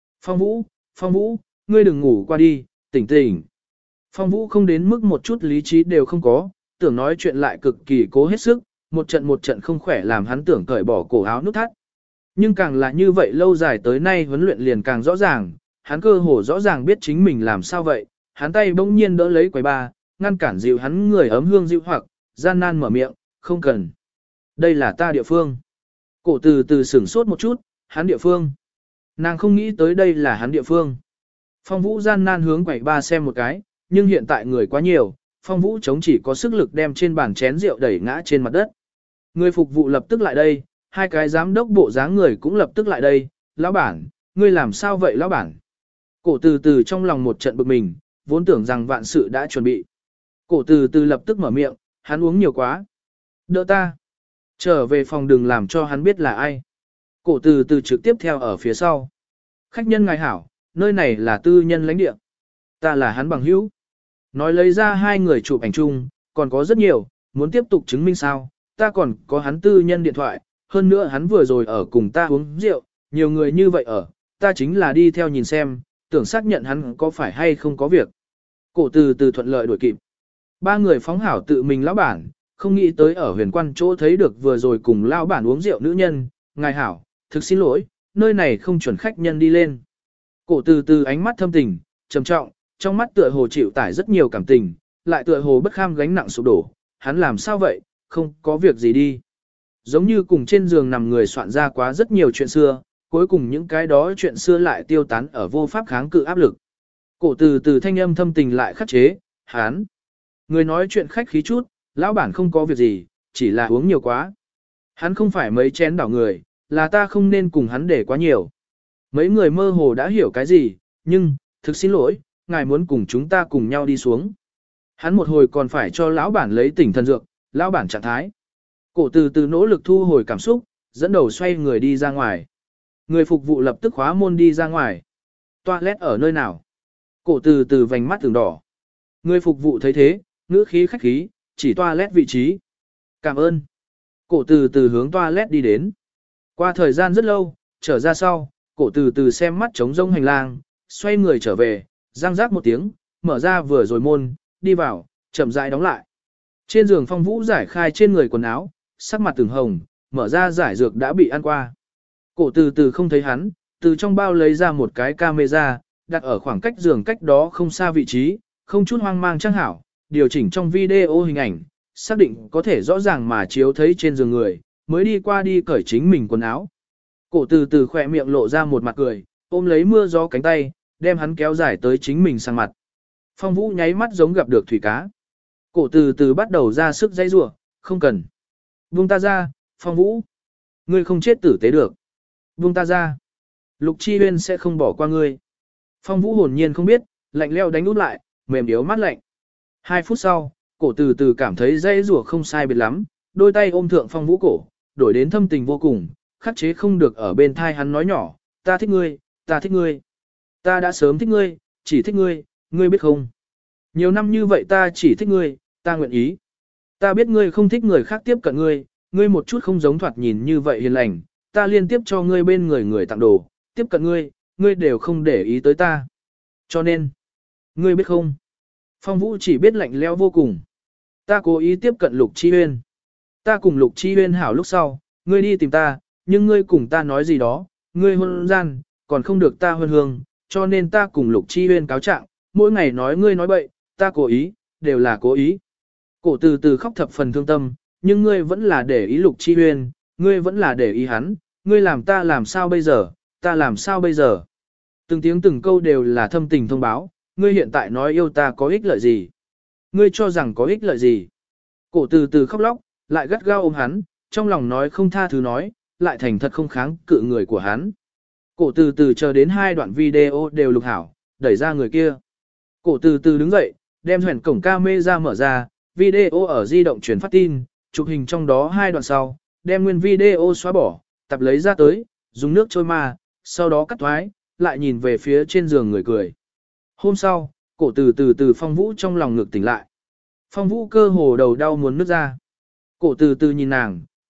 Phong Vũ, ngươi đừng ngủ qua đi, tỉnh tỉnh. Phong Vũ không đến mức một chút lý trí đều không có, tưởng nói chuyện lại cực kỳ cố hết sức, một trận không khỏe làm hắn tưởng cởi bỏ cổ áo nút thắt. Nhưng càng là như vậy lâu dài tới nay huấn luyện liền càng rõ ràng, hắn cơ hồ rõ ràng biết chính mình làm sao vậy, hắn tay bỗng nhiên đỡ lấy quầy ba, ngăn cản dịu hắn người ấm hương dịu hoặc, gian nan mở miệng, không cần. Đây là ta địa phương. Cổ từ từ sửng sốt một chút, hắn địa phương. Nàng không nghĩ tới đây là hắn địa phương. Phong Vũ gian nan hướng quầy ba xem một cái, nhưng hiện tại người quá nhiều, Phong Vũ chống chỉ có sức lực đem trên bàn chén rượu đẩy ngã trên mặt đất. Người phục vụ lập tức lại đây, hai cái giám đốc bộ dáng người cũng lập tức lại đây, lão bản, ngươi làm sao vậy lão bản? Cổ từ từ trong lòng một trận bực mình, vốn tưởng rằng vạn sự đã chuẩn bị. Cổ từ từ lập tức mở miệng, hắn uống nhiều quá. Đỡ ta. Trở về phòng đừng làm cho hắn biết là ai. Cổ từ từ trực tiếp theo ở phía sau. Khách nhân ngài hảo, nơi này là tư nhân lãnh địa. Ta là hắn bằng hữu. Nói lấy ra hai người chụp ảnh chung, còn có rất nhiều, muốn tiếp tục chứng minh sao, ta còn có hắn tư nhân điện thoại, hơn nữa hắn vừa rồi ở cùng ta uống rượu, nhiều người như vậy ở, ta chính là đi theo nhìn xem, tưởng xác nhận hắn có phải hay không có việc. Cổ từ từ thuận lợi đuổi kịp. Ba người phóng hảo tự mình lão bản, không nghĩ tới ở huyền quan chỗ thấy được vừa rồi cùng lão bản uống rượu nữ nhân, ngài hảo, thực xin lỗi, nơi này không chuẩn khách nhân đi lên. Cổ từ từ ánh mắt thâm tình, trầm trọng, trong mắt tựa hồ chịu tải rất nhiều cảm tình, lại tựa hồ bất kham gánh nặng sụp đổ, hắn làm sao vậy, không có việc gì đi. Giống như cùng trên giường nằm người soạn ra quá rất nhiều chuyện xưa, cuối cùng những cái đó chuyện xưa lại tiêu tán ở vô pháp kháng cự áp lực. Cổ từ từ thanh âm thâm tình lại khắc chế, hắn. Người nói chuyện khách khí chút, lão bản không có việc gì, chỉ là uống nhiều quá. Hắn không phải mấy chén đảo người, là ta không nên cùng hắn để quá nhiều. Mấy người mơ hồ đã hiểu cái gì, nhưng, thực xin lỗi, ngài muốn cùng chúng ta cùng nhau đi xuống. Hắn một hồi còn phải cho lão bản lấy tỉnh thần dược, lão bản trạng thái. Cổ từ từ nỗ lực thu hồi cảm xúc, dẫn đầu xoay người đi ra ngoài. Người phục vụ lập tức khóa môn đi ra ngoài. Toilet ở nơi nào? Cổ từ từ vành mắt từng đỏ. Người phục vụ thấy thế, ngữ khí khách khí, chỉ toilet vị trí. Cảm ơn. Cổ từ từ hướng toilet đi đến. Qua thời gian rất lâu, trở ra sau, cổ từ từ xem mắt trống rông hành lang, xoay người trở về, răng rác một tiếng, mở ra vừa rồi môn, đi vào, chậm rãi đóng lại. Trên giường Phong Vũ giải khai trên người quần áo, sắc mặt từng hồng, mở ra giải dược đã bị ăn qua. Cổ từ từ không thấy hắn, từ trong bao lấy ra một cái camera, đặt ở khoảng cách giường cách đó không xa vị trí, không chút hoang mang trang hảo, điều chỉnh trong video hình ảnh, xác định có thể rõ ràng mà chiếu thấy trên giường người, mới đi qua đi cởi chính mình quần áo. Cổ từ từ khỏe miệng lộ ra một mặt cười, ôm lấy mưa gió cánh tay, đem hắn kéo dài tới chính mình sang mặt. Phong Vũ nháy mắt giống gặp được thủy cá. Cổ từ từ bắt đầu ra sức dây rủa, không cần. Buông ta ra, Phong Vũ. Ngươi không chết tử tế được. Buông ta ra. Lục Chi Huyên sẽ không bỏ qua ngươi. Phong Vũ hồn nhiên không biết, lạnh leo đánh út lại, mềm yếu mát lạnh. 2 phút sau, cổ từ từ cảm thấy dây rủa không sai biệt lắm, đôi tay ôm thượng Phong Vũ cổ, đổi đến thâm tình vô cùng, khắc chế không được ở bên thai hắn nói nhỏ, ta thích ngươi, ta thích ngươi. Ta đã sớm thích ngươi, chỉ thích ngươi, ngươi biết không? Nhiều năm như vậy ta chỉ thích ngươi, ta nguyện ý. Ta biết ngươi không thích người khác tiếp cận ngươi, ngươi một chút không giống thoạt nhìn như vậy hiền lành, ta liên tiếp cho ngươi bên người người tặng đồ, tiếp cận ngươi, ngươi đều không để ý tới ta. Cho nên, ngươi biết không? Phong Vũ chỉ biết lạnh lẽo vô cùng. Ta cố ý tiếp cận Lục Chi Huyên. Ta cùng Lục Chi Huyên hảo lúc sau, ngươi đi tìm ta, nhưng ngươi cùng ta nói gì đó, ngươi hôn gian, còn không được ta huân hương, cho nên ta cùng Lục Chi Huyên cáo trạng, mỗi ngày nói ngươi nói bậy, ta cố ý, đều là cố ý. Cổ từ từ khóc thập phần thương tâm, nhưng ngươi vẫn là để ý Lục Chi Huyên, ngươi vẫn là để ý hắn, ngươi làm ta làm sao bây giờ, ta làm sao bây giờ. Từng tiếng từng câu đều là thâm tình thông báo, ngươi hiện tại nói yêu ta có ích lợi gì? Ngươi cho rằng có ích lợi gì? Cổ từ từ khóc lóc, lại gắt gao ôm hắn, trong lòng nói không tha thứ nói, lại thành thật không kháng cự người của hắn. Cổ từ từ chờ đến 2 đoạn video đều lục hảo, đẩy ra người kia. Cổ từ từ đứng dậy, đem huyền cổng camera mở ra, video ở di động truyền phát tin, chụp hình trong đó 2 đoạn sau, đem nguyên video xóa bỏ, tập lấy ra tới, dùng nước trôi ma, sau đó cắt thoái, lại nhìn về phía trên giường người cười. Hôm sau, cổ từ Phong Vũ trong lòng ngực tỉnh lại. Phong Vũ cơ hồ đầu đau muốn nứt ra. Cổ từ từ nhìn nàng,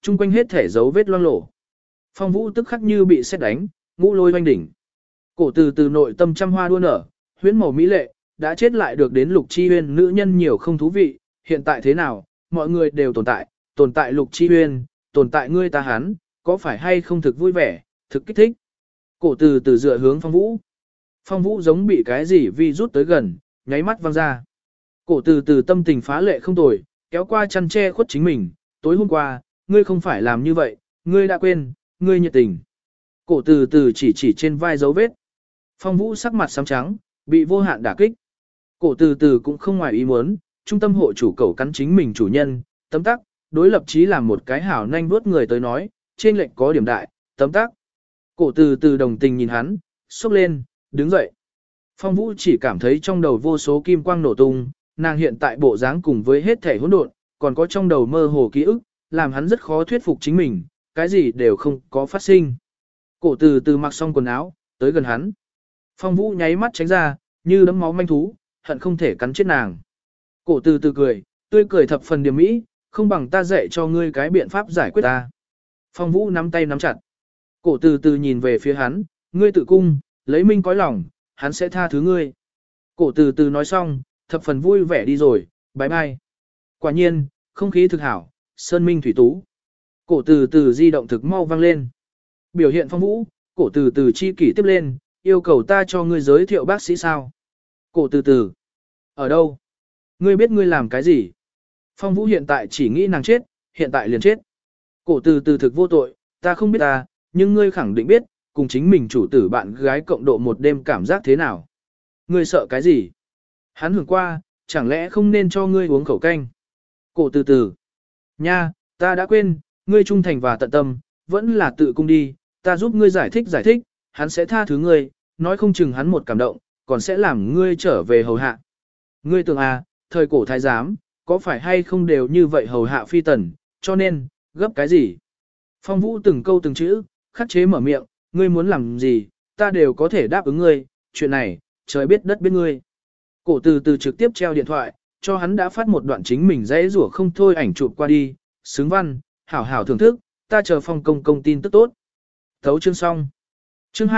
chung quanh hết thể dấu vết loang lổ. Phong Vũ tức khắc như bị sét đánh, ngũ lôi oanh đỉnh. Cổ từ từ nội tâm trăm hoa đua nở, huyễn màu mỹ lệ, đã chết lại được đến Lục Chi Huyên nữ nhân nhiều không thú vị, hiện tại thế nào, mọi người đều tồn tại Lục Chi Huyên, tồn tại ngươi ta hắn, có phải hay không thực vui vẻ, thực kích thích. Cổ từ từ dựa hướng Phong Vũ. Phong Vũ giống bị cái gì vi rút tới gần, nháy mắt văng ra. Cổ từ từ tâm tình phá lệ không tồi, kéo qua chăn che khuất chính mình, tối hôm qua, ngươi không phải làm như vậy, ngươi đã quên, ngươi nhiệt tình. Cổ từ từ chỉ trên vai dấu vết. Phong Vũ sắc mặt xám trắng, bị vô hạn đả kích. Cổ từ từ cũng không ngoài ý muốn, trung tâm hộ chủ cầu cắn chính mình chủ nhân, tấm tắc, đối lập chí làm một cái hảo nhanh vuốt người tới nói, trên lệnh có điểm đại, tấm tắc. Cổ từ từ đồng tình nhìn hắn, xúc lên, đứng dậy. Phong Vũ chỉ cảm thấy trong đầu vô số kim quang nổ tung, nàng hiện tại bộ dáng cùng với hết thể hỗn độn, còn có trong đầu mơ hồ ký ức, làm hắn rất khó thuyết phục chính mình, cái gì đều không có phát sinh. Cổ từ từ mặc xong quần áo, tới gần hắn. Phong Vũ nháy mắt tránh ra, như đấm máu manh thú, hận không thể cắn chết nàng. Cổ từ từ cười, tươi cười thập phần điềm mỹ, không bằng ta dạy cho ngươi cái biện pháp giải quyết ta. Phong Vũ nắm tay nắm chặt. Cổ từ từ nhìn về phía hắn, ngươi tự cung, lấy minh cõi lòng, hắn sẽ tha thứ ngươi. Cổ từ từ nói xong, thập phần vui vẻ đi rồi, bye bye. Quả nhiên, không khí thực hảo, sơn minh thủy tú. Cổ từ từ di động thực mau vang lên. Biểu hiện Phong Vũ, cổ từ từ chi kỷ tiếp lên, yêu cầu ta cho ngươi giới thiệu bác sĩ sao. Cổ từ từ. Ở đâu? Ngươi biết ngươi làm cái gì? Phong Vũ hiện tại chỉ nghĩ nàng chết, hiện tại liền chết. Cổ từ từ thực vô tội, ta không biết ta, nhưng ngươi khẳng định biết, cùng chính mình chủ tử bạn gái cộng độ một đêm cảm giác thế nào. Ngươi sợ cái gì? Hắn hưởng qua, chẳng lẽ không nên cho ngươi uống khẩu canh? Cổ từ từ. Nha, ta đã quên, ngươi trung thành và tận tâm, vẫn là tự cung đi, ta giúp ngươi giải thích, hắn sẽ tha thứ ngươi, nói không chừng hắn một cảm động, còn sẽ làm ngươi trở về hầu hạ. Ngươi tưởng à, thời cổ thái giám, có phải hay không đều như vậy hầu hạ phi tần, cho nên, gấp cái gì? Phong Vũ từng câu từng chữ, khắc chế mở miệng, ngươi muốn làm gì, ta đều có thể đáp ứng ngươi, chuyện này, trời biết đất biết ngươi. Cổ từ từ trực tiếp treo điện thoại, cho hắn đã phát một đoạn chính mình dãy rủa không thôi ảnh chụp qua đi, xứng văn, hảo hảo thưởng thức, ta chờ Phong công tin tức tốt. Thấu chương xong. Chương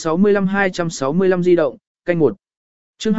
265 di động, canh 1. Chương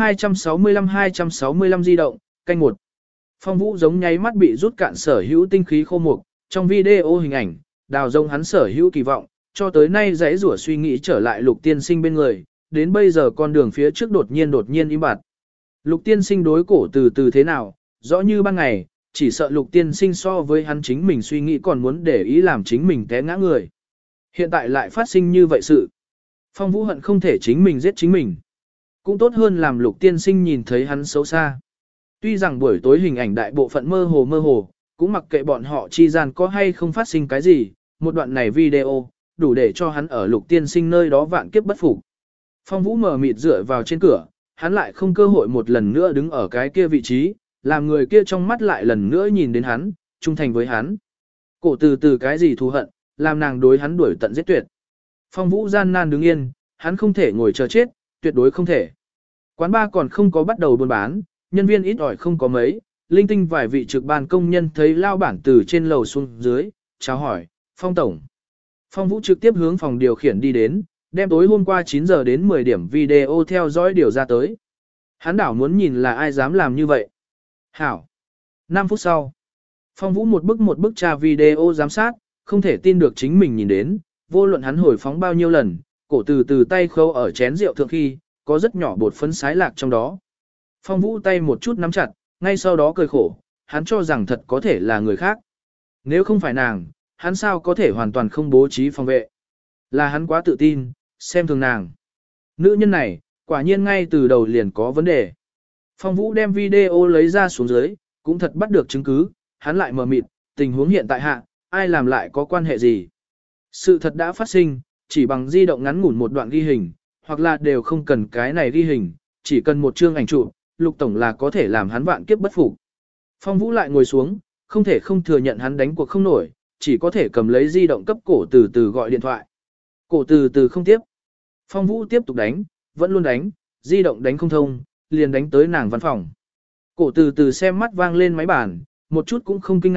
265 di động, canh 1. Phong Vũ giống nháy mắt bị rút cạn sở hữu tinh khí khô mục, trong video hình ảnh, đào rông hắn sở hữu kỳ vọng, cho tới nay dãy rủa suy nghĩ trở lại Lục tiên sinh bên người, đến bây giờ con đường phía trước đột nhiên im bặt. Lục tiên sinh đối cổ từ từ thế nào, rõ như ban ngày, chỉ sợ Lục tiên sinh so với hắn chính mình suy nghĩ còn muốn để ý làm chính mình té ngã người. Hiện tại lại phát sinh như vậy sự. Phong Vũ hận không thể chính mình giết chính mình. Cũng tốt hơn làm Lục tiên sinh nhìn thấy hắn xấu xa. Tuy rằng buổi tối hình ảnh đại bộ phận mơ hồ, cũng mặc kệ bọn họ chi gian có hay không phát sinh cái gì, một đoạn này video, đủ để cho hắn ở Lục tiên sinh nơi đó vạn kiếp bất phục. Phong Vũ mờ mịt dựa vào trên cửa, hắn lại không cơ hội một lần nữa đứng ở cái kia vị trí, làm người kia trong mắt lại lần nữa nhìn đến hắn, trung thành với hắn. Cổ từ từ cái gì thù hận, làm nàng đối hắn đuổi tận giết tuyệt. Phong Vũ gian nan đứng yên, hắn không thể ngồi chờ chết, tuyệt đối không thể. Quán bar còn không có bắt đầu buôn bán, nhân viên ít ỏi không có mấy, linh tinh vài vị trực ban công nhân thấy lao bản từ trên lầu xuống dưới, chào hỏi, Phong tổng. Phong Vũ trực tiếp hướng phòng điều khiển đi đến, đem tối hôm qua 9 giờ đến 10 điểm video theo dõi điều ra tới. Hắn đảo muốn nhìn là ai dám làm như vậy. Hảo. 5 phút sau, Phong Vũ một bức tra video giám sát, không thể tin được chính mình nhìn đến, vô luận hắn hồi phóng bao nhiêu lần, cổ từ từ tay khâu ở chén rượu thượng khi, có rất nhỏ bột phấn sái lạc trong đó. Phong Vũ tay một chút nắm chặt, ngay sau đó cười khổ, hắn cho rằng thật có thể là người khác. Nếu không phải nàng, hắn sao có thể hoàn toàn không bố trí phòng vệ. Là hắn quá tự tin, xem thường nàng. Nữ nhân này, quả nhiên ngay từ đầu liền có vấn đề. Phong Vũ đem video lấy ra xuống dưới, cũng thật bắt được chứng cứ, hắn lại mờ mịt, tình huống hiện tại hạ, ai làm lại có quan hệ gì. Sự thật đã phát sinh, chỉ bằng di động ngắn ngủn một đoạn ghi hình, hoặc là đều không cần cái này ghi hình, chỉ cần một chương ảnh chụp, Lục tổng là có thể làm hắn vạn kiếp bất phục. Phong Vũ lại ngồi xuống, không thể không thừa nhận hắn đánh cuộc không nổi, chỉ có thể cầm lấy di động cấp cổ từ từ gọi điện thoại. Cổ từ từ không tiếp. Phong Vũ tiếp tục đánh, vẫn luôn đánh, di động đánh không thông, liền đánh tới nàng văn phòng. Cổ từ từ xem mắt vang lên máy bàn, một chút cũng không kinh ngạc,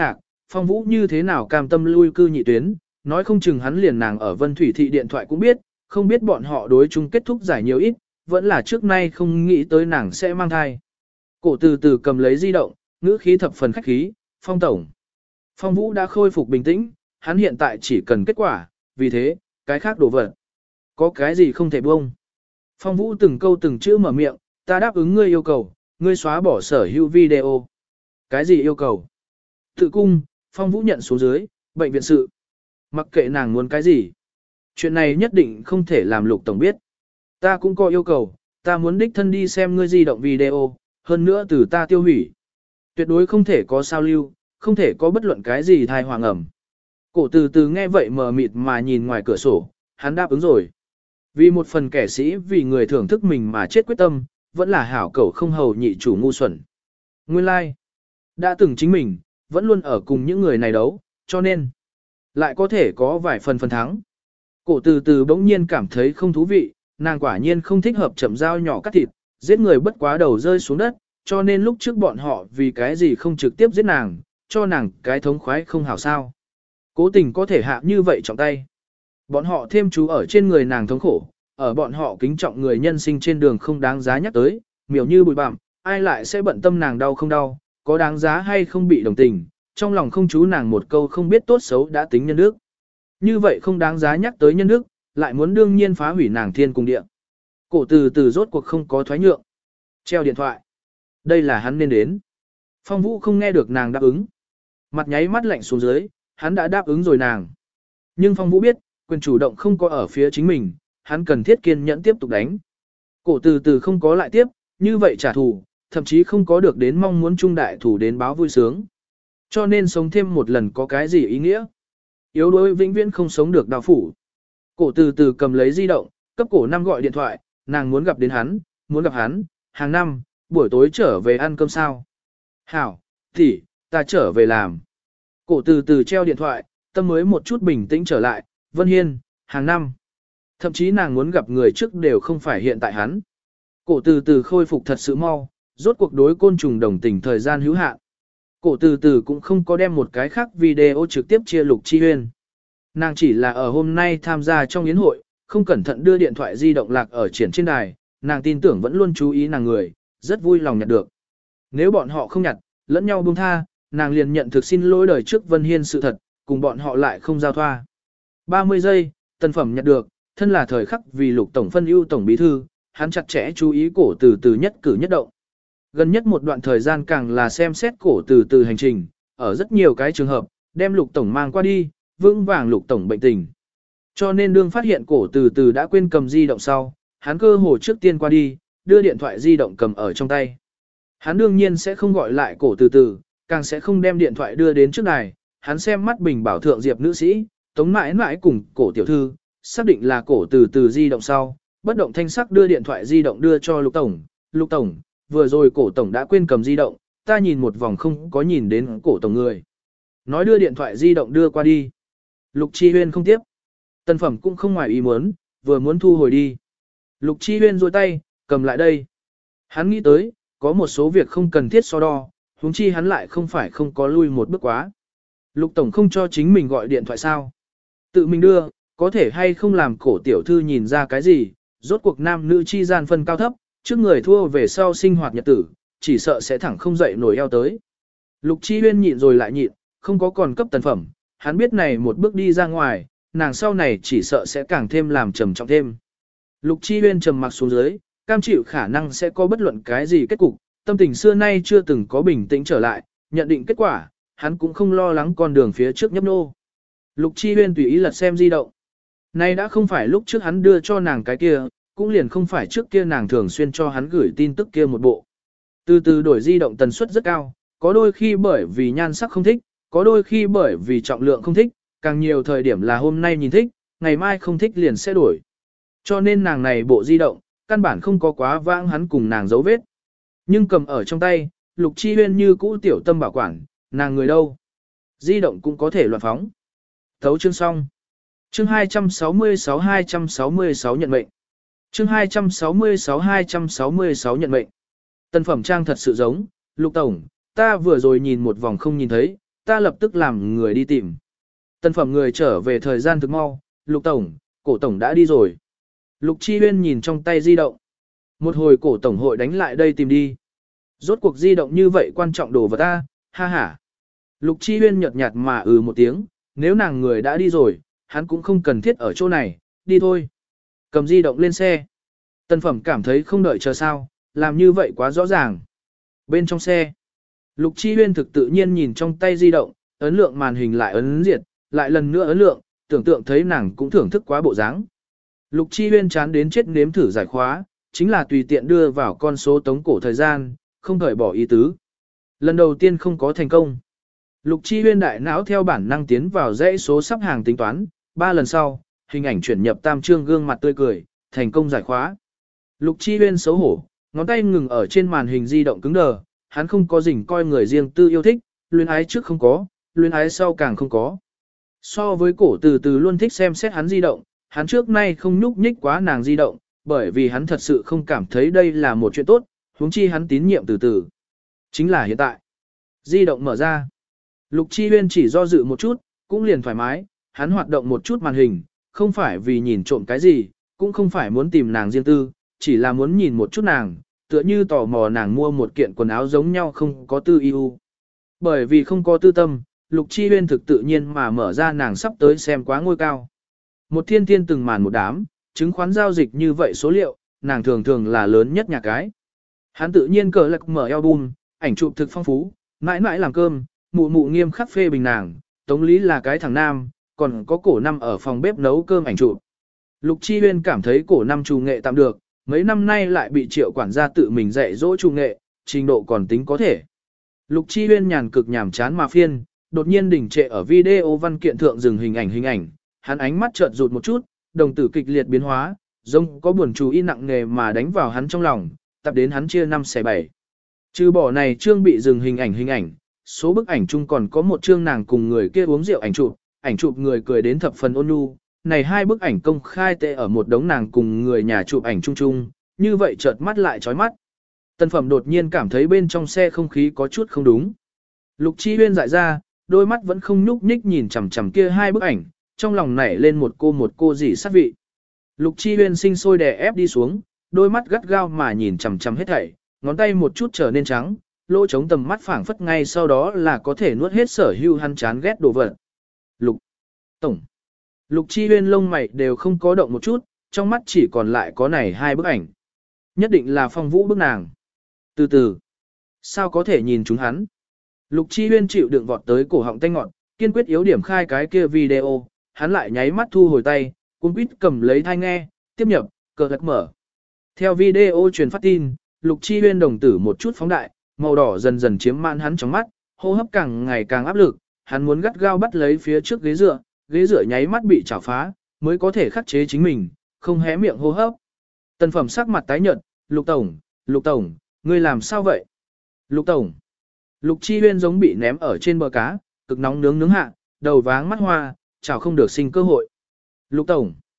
Phong Vũ như thế nào cam tâm lui cư nhị tuyến, nói không chừng hắn liền nàng ở Vân Thủy thị điện thoại cũng biết, không biết bọn họ đối chung kết thúc giải nhiều ít, vẫn là trước nay không nghĩ tới nàng sẽ mang thai. Cổ từ từ cầm lấy di động, ngữ khí thập phần khách khí, Phong tổng. Phong Vũ đã khôi phục bình tĩnh, hắn hiện tại chỉ cần kết quả, vì thế, cái khác đổ vật. Có cái gì không thể buông. Phong Vũ từng câu từng chữ mở miệng, ta đáp ứng ngươi yêu cầu, ngươi xóa bỏ sở hữu video. Cái gì yêu cầu? Tự cung, Phong Vũ nhận xuống dưới, bệnh viện sự. Mặc kệ nàng muốn cái gì. Chuyện này nhất định không thể làm Lục tổng biết. Ta cũng có yêu cầu, ta muốn đích thân đi xem ngươi di động video, hơn nữa từ ta tiêu hủy. Tuyệt đối không thể có sao lưu, không thể có bất luận cái gì thai hoàng ẩm. Cổ từ từ nghe vậy mờ mịt mà nhìn ngoài cửa sổ, hắn đáp ứng rồi. Vì một phần kẻ sĩ vì người thưởng thức mình mà chết quyết tâm, vẫn là hảo cẩu không hầu nhị chủ ngu xuẩn. Nguyên lai, đã từng chính mình, vẫn luôn ở cùng những người này đấu, cho nên, lại có thể có vài phần thắng. Cổ từ từ bỗng nhiên cảm thấy không thú vị, nàng quả nhiên không thích hợp chậm dao nhỏ cắt thịt, giết người bất quá đầu rơi xuống đất, cho nên lúc trước bọn họ vì cái gì không trực tiếp giết nàng, cho nàng cái thống khoái không hảo sao. Cố tình có thể hạ như vậy trọng tay. Bọn họ thêm chú ở trên người nàng thống khổ, ở bọn họ kính trọng người nhân sinh trên đường không đáng giá nhắc tới, miểu như bụi bặm, ai lại sẽ bận tâm nàng đau không đau, có đáng giá hay không bị đồng tình, trong lòng không chú nàng một câu không biết tốt xấu đã tính nhân đức. Như vậy không đáng giá nhắc tới nhân đức, lại muốn đương nhiên phá hủy nàng thiên cùng địa. Cổ từ từ rốt cuộc không có thoái nhượng. Treo điện thoại. Đây là hắn nên đến. Phong Vũ không nghe được nàng đáp ứng. Mặt nháy mắt lạnh xuống dưới, hắn đã đáp ứng rồi nàng. Nhưng Phong Vũ biết, quyền chủ động không có ở phía chính mình, hắn cần thiết kiên nhẫn tiếp tục đánh. Cổ từ từ không có lại tiếp, như vậy trả thù, thậm chí không có được đến mong muốn trung đại thủ đến báo vui sướng. Cho nên sống thêm một lần có cái gì ý nghĩa? Yếu đuối vĩnh viễn không sống được đào phủ. Cổ từ từ cầm lấy di động, cấp cổ năm gọi điện thoại, nàng muốn gặp đến hắn, muốn gặp hắn, hàng năm, buổi tối trở về ăn cơm sao. Hảo, thì, ta trở về làm. Cổ từ từ treo điện thoại, tâm mới một chút bình tĩnh trở lại, Vân Hiên, hàng năm. Thậm chí nàng muốn gặp người trước đều không phải hiện tại hắn. Cổ từ từ khôi phục thật sự mau, rốt cuộc đối côn trùng đồng tình thời gian hữu hạn. Cổ từ từ cũng không có đem một cái khác video trực tiếp chia Lục Chi Huyên. Nàng chỉ là ở hôm nay tham gia trong yến hội, không cẩn thận đưa điện thoại di động lạc ở triển trên đài, nàng tin tưởng vẫn luôn chú ý nàng người, rất vui lòng nhặt được. Nếu bọn họ không nhặt, lẫn nhau buông tha, nàng liền nhận thực xin lỗi đời trước Vân Hiên sự thật, cùng bọn họ lại không giao thoa. 30 giây, tân phẩm nhặt được, thân là thời khắc vì Lục tổng phân ưu tổng bí thư, hắn chặt chẽ chú ý cổ từ từ nhất cử nhất động. Gần nhất một đoạn thời gian càng là xem xét cổ từ từ hành trình, ở rất nhiều cái trường hợp, đem Lục tổng mang qua đi, vững vàng Lục tổng bệnh tình. Cho nên đương phát hiện cổ từ từ đã quên cầm di động sau, hắn cơ hồ trước tiên qua đi, đưa điện thoại di động cầm ở trong tay. Hắn đương nhiên sẽ không gọi lại cổ từ từ, càng sẽ không đem điện thoại đưa đến trước đài, hắn xem mắt bình bảo thượng diệp nữ sĩ, tống mãi mãi cùng cổ tiểu thư, xác định là cổ từ từ di động sau, bất động thanh sắc đưa điện thoại di động đưa cho Lục tổng. Lục tổng, vừa rồi cổ tổng đã quên cầm di động, ta nhìn một vòng không có nhìn đến cổ tổng người. Nói đưa điện thoại di động đưa qua đi. Lục Chi Huyên không tiếp. Tân phẩm cũng không ngoài ý muốn, vừa muốn thu hồi đi. Lục Chi Huyên duỗi tay, cầm lại đây. Hắn nghĩ tới, có một số việc không cần thiết so đo, huống chi hắn lại không phải không có lui một bước quá. Lục tổng không cho chính mình gọi điện thoại sao? Tự mình đưa, có thể hay không làm cổ tiểu thư nhìn ra cái gì, rốt cuộc nam nữ chi gian phân cao thấp, trước người thua về sau sinh hoạt nhật tử, chỉ sợ sẽ thẳng không dậy nổi eo tới. Lục Chi Huyên nhịn rồi lại nhịn, không có còn cấp tần phẩm, hắn biết này một bước đi ra ngoài, nàng sau này chỉ sợ sẽ càng thêm làm trầm trọng thêm. Lục Chi Huyên trầm mặc xuống dưới, cam chịu khả năng sẽ có bất luận cái gì kết cục, tâm tình xưa nay chưa từng có bình tĩnh trở lại, nhận định kết quả, hắn cũng không lo lắng con đường phía trước nhấp nô. Lục Chi Huyên tùy ý lật xem di động. Nay đã không phải lúc trước hắn đưa cho nàng cái kia, cũng liền không phải trước kia nàng thường xuyên cho hắn gửi tin tức kia một bộ. Từ từ đổi di động tần suất rất cao, có đôi khi bởi vì nhan sắc không thích, có đôi khi bởi vì trọng lượng không thích, càng nhiều thời điểm là hôm nay nhìn thích, ngày mai không thích liền sẽ đổi. Cho nên nàng này bộ di động, căn bản không có quá vãng hắn cùng nàng dấu vết. Nhưng cầm ở trong tay, Lục Chi Huyên như cũ tiểu tâm bảo quản, nàng người đâu. Di động cũng có thể loạn phóng. Thấu chương xong. Chương 266 nhận mệnh. Chương 266 nhận mệnh. Tân phẩm trang thật sự giống, Lục tổng, ta vừa rồi nhìn một vòng không nhìn thấy, ta lập tức làm người đi tìm. Tân phẩm người trở về thời gian thực mau, Lục Tổng, cổ tổng đã đi rồi. Lục Chi Huyên nhìn trong tay di động. Một hồi cổ tổng hội đánh lại đây tìm đi. Rốt cuộc di động như vậy quan trọng đồ vật ta, ha ha. Lục Chi Huyên nhợt nhạt mà một tiếng, nếu nàng người đã đi rồi, hắn cũng không cần thiết ở chỗ này, đi thôi. Cầm di động lên xe. Tân phẩm cảm thấy không đợi chờ sao, làm như vậy quá rõ ràng. Bên trong xe, Lục Chi Huyên thực tự nhiên nhìn trong tay di động, ấn lượng màn hình lại ấn diệt, lại lần nữa ấn lượng, tưởng tượng thấy nàng cũng thưởng thức quá bộ dáng. Lục Chi Huyên chán đến chết nếm thử giải khóa, chính là tùy tiện đưa vào con số tống cổ thời gian, không thời bỏ ý tứ. Lần đầu tiên không có thành công. Lục Chi Huyên đại não theo bản năng tiến vào dãy số sắp hàng tính toán, 3 lần sau, hình ảnh chuyển nhập tam trương gương mặt tươi cười, thành công giải khóa. Lục Chi Huyên xấu hổ, ngón tay ngừng ở trên màn hình di động cứng đờ, hắn không có rình coi người riêng tư yêu thích, luyến ái trước không có, luyến ái sau càng không có. So với cổ từ từ luôn thích xem xét hắn di động, hắn trước nay không nhúc nhích quá nàng di động, bởi vì hắn thật sự không cảm thấy đây là một chuyện tốt, huống chi hắn tín nhiệm từ từ. Chính là hiện tại. Di động mở ra. Lục Chi Huyên chỉ do dự một chút, cũng liền thoải mái, hắn hoạt động một chút màn hình, không phải vì nhìn trộm cái gì, cũng không phải muốn tìm nàng riêng tư, chỉ là muốn nhìn một chút nàng, tựa như tò mò nàng mua một kiện quần áo giống nhau không có tư ưu. Bởi vì không có tư tâm, Lục Chi Huyên thực tự nhiên mà mở ra nàng sắp tới xem quá ngôi cao. Một thiên thiên từng màn một đám, chứng khoán giao dịch như vậy số liệu, nàng thường thường là lớn nhất nhà cái. Hắn tự nhiên cờ lạc mở album, ảnh chụp thực phong phú, mãi mãi làm cơm, mụ mụ nghiêm khắc phê bình nàng, Tống Lý là cái thằng nam, còn có cổ năm ở phòng bếp nấu cơm ảnh chụp. Lục Chi Huyên cảm thấy cổ năm trù nghệ tạm được, mấy năm nay lại bị Triệu quản gia tự mình dạy dỗ trù nghệ, trình độ còn tính có thể. Lục Chi Huyên nhàn cực nhàm chán mà phiên, đột nhiên đình trệ ở video văn kiện thượng dừng hình ảnh, hắn ánh mắt chợt rụt một chút, đồng tử kịch liệt biến hóa, giống có buồn chú ý nặng nề mà đánh vào hắn trong lòng, tập đến hắn chia 5 xẻ 7. Trừ bỏ này chương bị dừng hình ảnh, số bức ảnh chung còn có một chương nàng cùng người kia uống rượu ảnh chụp người cười đến thập phần ôn nhu. Này hai bức ảnh công khai tệ ở một đống nàng cùng người nhà chụp ảnh chung, như vậy chợt mắt lại chói mắt. Tân phẩm đột nhiên cảm thấy bên trong xe không khí có chút không đúng. Lục Chi Huyên dại ra, đôi mắt vẫn không nhúc nhích nhìn chằm chằm kia hai bức ảnh, trong lòng nảy lên một cô gì sát vị. Lục Chi Huyên sinh sôi đè ép đi xuống, đôi mắt gắt gao mà nhìn chằm chằm hết thảy, ngón tay một chút trở nên trắng, lỗ chống tầm mắt phảng phất ngay sau đó là có thể nuốt hết sở hữu hắn chán ghét đồ vật. Lục Tổng. Lục Chi Huyên lông mày đều không có động một chút, trong mắt chỉ còn lại có này hai bức ảnh. Nhất định là Phong Vũ bức nàng. Từ từ. Sao có thể nhìn chúng hắn? Lục Chi Huyên chịu đựng vọt tới cổ họng tanh ngọn, kiên quyết yếu điểm khai cái kia video, hắn lại nháy mắt thu hồi tay, cuống quýt cầm lấy thai nghe, tiếp nhập, cờ lạc mở. Theo video truyền phát tin, Lục Chi Huyên đồng tử một chút phóng đại, màu đỏ dần dần chiếm mãn hắn trong mắt, hô hấp càng ngày càng áp lực, hắn muốn gắt gao bắt lấy phía trước ghế dựa nháy mắt bị chảo phá, mới có thể khắc chế chính mình, không hé miệng hô hấp. Tần phẩm sắc mặt tái nhợt, Lục Tổng, ngươi làm sao vậy? Lục Tổng. Lục Chi Huyên giống bị ném ở trên bờ cá, cực nóng nướng hạ, đầu váng mắt hoa, chảo không được sinh cơ hội. Lục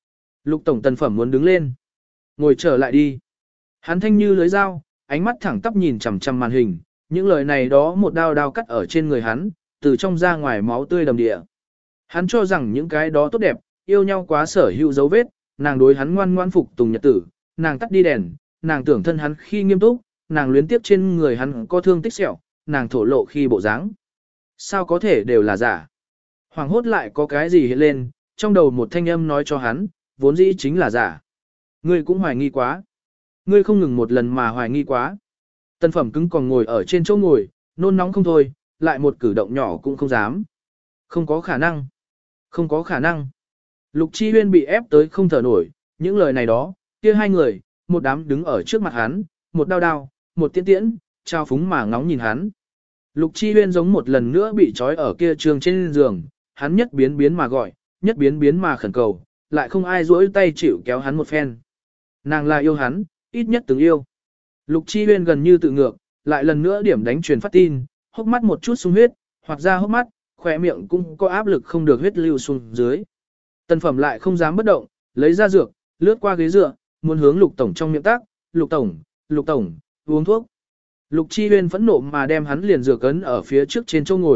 Tổng tần phẩm muốn đứng lên. Ngồi trở lại đi. Hắn thanh như lưới dao, ánh mắt thẳng tắp nhìn chằm chằm màn hình, những lời này đó một đao đao cắt ở trên người hắn, từ trong ra ngoài máu tươi đầm địa. Hắn cho rằng những cái đó tốt đẹp, yêu nhau quá sở hữu dấu vết, nàng đối hắn ngoan ngoan phục tùng nhật tử, nàng tắt đi đèn, nàng tưởng thân hắn khi nghiêm túc, nàng luyến tiếp trên người hắn có thương tích sẹo, nàng thổ lộ khi bộ dáng. Sao có thể đều là giả? Hoàng hốt lại có cái gì hiện lên, trong đầu một thanh âm nói cho hắn, vốn dĩ chính là giả. Ngươi cũng hoài nghi quá. Ngươi không ngừng một lần mà hoài nghi quá. Tân phẩm cứng còn ngồi ở trên chỗ ngồi, nôn nóng không thôi, lại một cử động nhỏ cũng không dám. Không có khả năng. Không có khả năng. Lục Chi Huyên bị ép tới không thở nổi, những lời này đó, kia hai người, một đám đứng ở trước mặt hắn, một đao, một tiễn tiễn, trao phúng mà ngóng nhìn hắn. Lục Chi Huyên giống một lần nữa bị trói ở kia trường trên giường, hắn nhất biến mà gọi, nhất biến mà khẩn cầu, lại không ai duỗi tay chịu kéo hắn một phen. Nàng là yêu hắn, ít nhất từng yêu. Lục Chi Huyên gần như tự ngược, lại lần nữa điểm đánh truyền phát tin, hốc mắt một chút sung huyết, hoặc ra hốc mắt, khỏe miệng cũng có áp lực không được huyết lưu xuống dưới. Tần phẩm lại không dám bất động, lấy ra dược, lướt qua ghế dựa, muốn hướng Lục Tổng trong miệng tác, Lục Tổng, uống thuốc. Lục Chi Huyên phẫn nộ mà đem hắn liền dược ấn ở phía trước trên chỗ ngồi,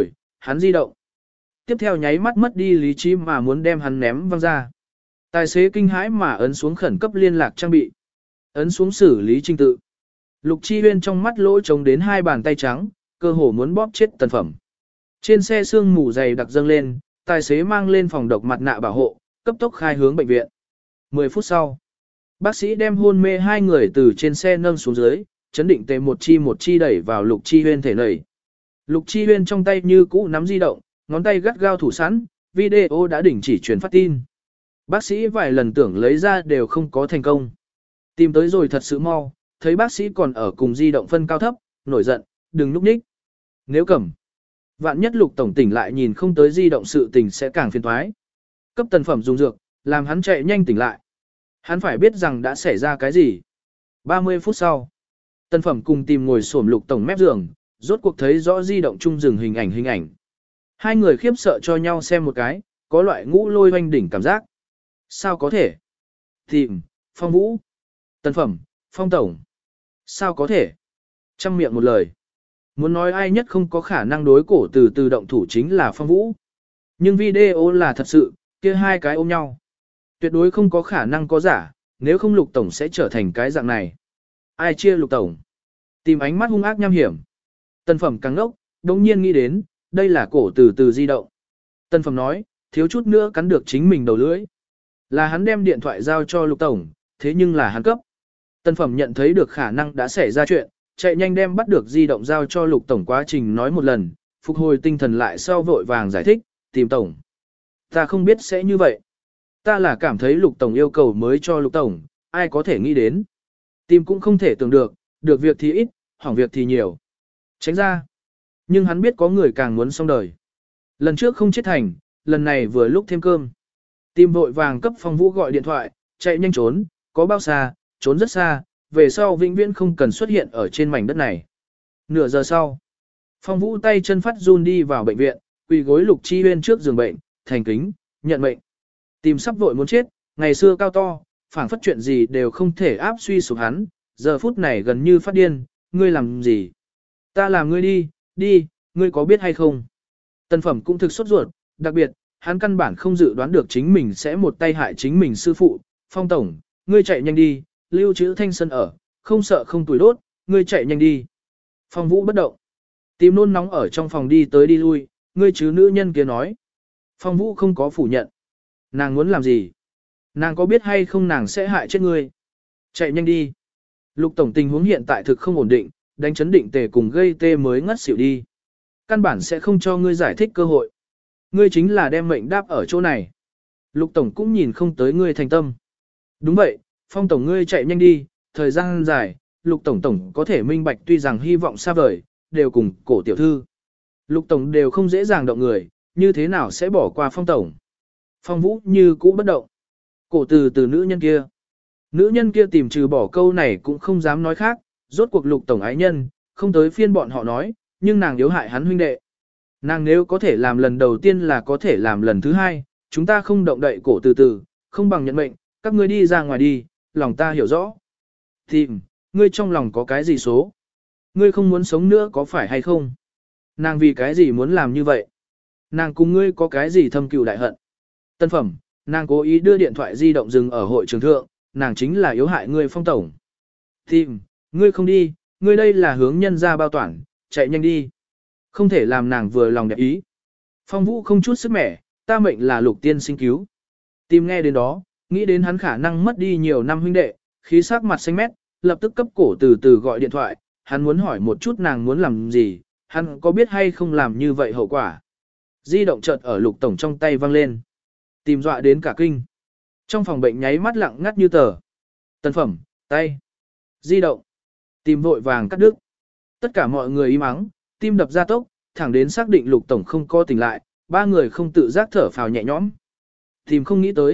hắn di động. Tiếp theo nháy mắt mất đi lý trí mà muốn đem hắn ném văng ra. Tài xế kinh hãi mà ấn xuống khẩn cấp liên lạc trang bị. Ấn xuống xử lý trình tự. Lục Chi Huyên trong mắt lỗ trống đến hai bàn tay trắng, cơ hồ muốn bóp chết Tần Phẩm. Trên xe sương mù dày đặc dâng lên, tài xế mang lên phòng độc mặt nạ bảo hộ, cấp tốc khai hướng bệnh viện. 10 phút sau, bác sĩ đem hôn mê hai người từ trên xe nâng xuống dưới, chấn định tề một chi đẩy vào Lục Chi Huyên thể nảy. Lục Chi Huyên trong tay như cũ nắm di động, ngón tay gắt gao thủ sẵn, video đã đình chỉ truyền phát tin. Bác sĩ vài lần tưởng lấy ra đều không có thành công. Tìm tới rồi thật sự mau, thấy bác sĩ còn ở cùng di động phân cao thấp, nổi giận, đừng núp nhích. Nếu cầm, vạn nhất Lục tổng tỉnh lại nhìn không tới di động sự tình sẽ càng phiền toái. Cấp Tần Phẩm dùng dược, làm hắn chạy nhanh tỉnh lại. Hắn phải biết rằng đã xảy ra cái gì. 30 phút sau, Tần Phẩm cùng tìm ngồi xổm Lục tổng mép giường, rốt cuộc thấy rõ di động chung rừng hình ảnh. Hai người khiếp sợ cho nhau xem một cái, có loại ngũ lôi hoanh đỉnh cảm giác. Sao có thể? Tìm, Phong Vũ. Tần Phẩm, Phong tổng. Sao có thể? Trăm miệng một lời. Muốn nói ai nhất không có khả năng đối cổ từ động thủ chính là Phong Vũ. Nhưng video là thật sự, kia hai cái ôm nhau. Tuyệt đối không có khả năng có giả, nếu không Lục tổng sẽ trở thành cái dạng này. Ai chia Lục tổng? Tìm ánh mắt hung ác nham hiểm. Tần Phẩm càng ngốc, đồng nhiên nghĩ đến, đây là cổ từ di động. Tần Phẩm nói, thiếu chút nữa cắn được chính mình đầu lưỡi. Là hắn đem điện thoại giao cho Lục tổng, thế nhưng là hắn cấp. Tần Phẩm nhận thấy được khả năng đã xảy ra chuyện, chạy nhanh đem bắt được di động giao cho Lục tổng quá trình nói một lần, phục hồi tinh thần lại sau vội vàng giải thích, tìm tổng. Ta không biết sẽ như vậy. Ta là cảm thấy Lục tổng yêu cầu mới cho Lục tổng, ai có thể nghĩ đến. Tìm cũng không thể tưởng được việc thì ít, hỏng việc thì nhiều. Tránh ra. Nhưng hắn biết có người càng muốn xong đời. Lần trước không chết thành, lần này vừa lúc thêm cơm. Tìm vội vàng cấp Phong Vũ gọi điện thoại, chạy nhanh trốn, có bao xa, trốn rất xa, về sau vĩnh viễn không cần xuất hiện ở trên mảnh đất này. Nửa giờ sau, Phong Vũ tay chân phát run đi vào bệnh viện, quỳ gối Lục Chi Huyên trước giường bệnh, thành kính, nhận mệnh. Tìm sắp vội muốn chết, ngày xưa cao to, phảng phất chuyện gì đều không thể áp suy sụp hắn, giờ phút này gần như phát điên, ngươi làm gì? Ta làm ngươi đi, ngươi có biết hay không? Tần Phẩm cũng thực sốt ruột, đặc biệt, hắn căn bản không dự đoán được chính mình sẽ một tay hại chính mình sư phụ. Phong tổng, ngươi chạy nhanh đi, lưu trữ thanh sân ở, không sợ không tuổi đốt, ngươi chạy nhanh đi. Phong Vũ bất động. Tìm nôn nóng ở trong phòng đi tới đi lui, ngươi chứ nữ nhân kia nói. Phong Vũ không có phủ nhận. Nàng muốn làm gì? Nàng có biết hay không nàng sẽ hại chết ngươi? Chạy nhanh đi. Lục tổng tình huống hiện tại thực không ổn định, đánh chấn định tề cùng gây tê mới ngất xỉu đi. Căn bản sẽ không cho ngươi giải thích cơ hội. Ngươi chính là đem mệnh đáp ở chỗ này. Lục tổng cũng nhìn không tới ngươi thành tâm. Đúng vậy, Phong tổng ngươi chạy nhanh đi, thời gian dài, Lục tổng có thể minh bạch tuy rằng hy vọng xa vời, đều cùng cổ tiểu thư. Lục tổng đều không dễ dàng động người, như thế nào sẽ bỏ qua Phong tổng. Phong Vũ như cũ bất động. Cổ từ nữ nhân kia. Nữ nhân kia tìm trừ bỏ câu này cũng không dám nói khác, rốt cuộc Lục tổng ái nhân, không tới phiên bọn họ nói, nhưng nàng yếu hại hắn huynh đệ. Nàng nếu có thể làm lần đầu tiên là có thể làm lần thứ hai, chúng ta không động đậy cổ từ, không bằng nhận mệnh, các ngươi đi ra ngoài đi, lòng ta hiểu rõ. Tìm, ngươi trong lòng có cái gì số? Ngươi không muốn sống nữa có phải hay không? Nàng vì cái gì muốn làm như vậy? Nàng cùng ngươi có cái gì thâm cừu đại hận? Tân Phẩm, nàng cố ý đưa điện thoại di động dừng ở hội trường thượng, nàng chính là yếu hại ngươi Phong tổng. Tìm, ngươi không đi, ngươi đây là hướng nhân ra bao toàn, chạy nhanh đi. Không thể làm nàng vừa lòng đẹp ý. Phong Vũ không chút sức mẻ, ta mệnh là Lục tiên sinh cứu. Tìm nghe đến đó, nghĩ đến hắn khả năng mất đi nhiều năm huynh đệ, khí sắc mặt xanh mét, lập tức cấp cổ từ gọi điện thoại, hắn muốn hỏi một chút nàng muốn làm gì, hắn có biết hay không làm như vậy hậu quả. Di động chợt ở Lục tổng trong tay văng lên. Tìm dọa đến cả kinh. Trong phòng bệnh nháy mắt lặng ngắt như tờ. Tân Phẩm, tay. Di động. Tìm vội vàng cắt đứt. Tất cả mọi người im ắng, tim đập ra tốc, thẳng đến xác định Lục tổng không co tỉnh lại, ba người không tự giác thở phào nhẹ nhõm. Tìm không nghĩ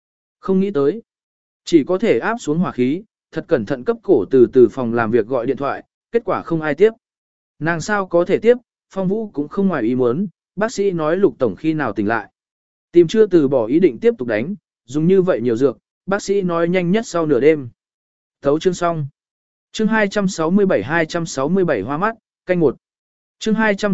tới. Chỉ có thể áp xuống hỏa khí, thật cẩn thận cấp cổ từ phòng làm việc gọi điện thoại, kết quả không ai tiếp. Nàng sao có thể tiếp, Phong Vũ cũng không ngoài ý muốn, bác sĩ nói Lục tổng khi nào tỉnh lại. Tìm chưa từ bỏ ý định tiếp tục đánh, dùng như vậy nhiều dược, bác sĩ nói nhanh nhất sau nửa đêm. Thấu chương xong. Chương 267 hoa mắt, canh 1. Chương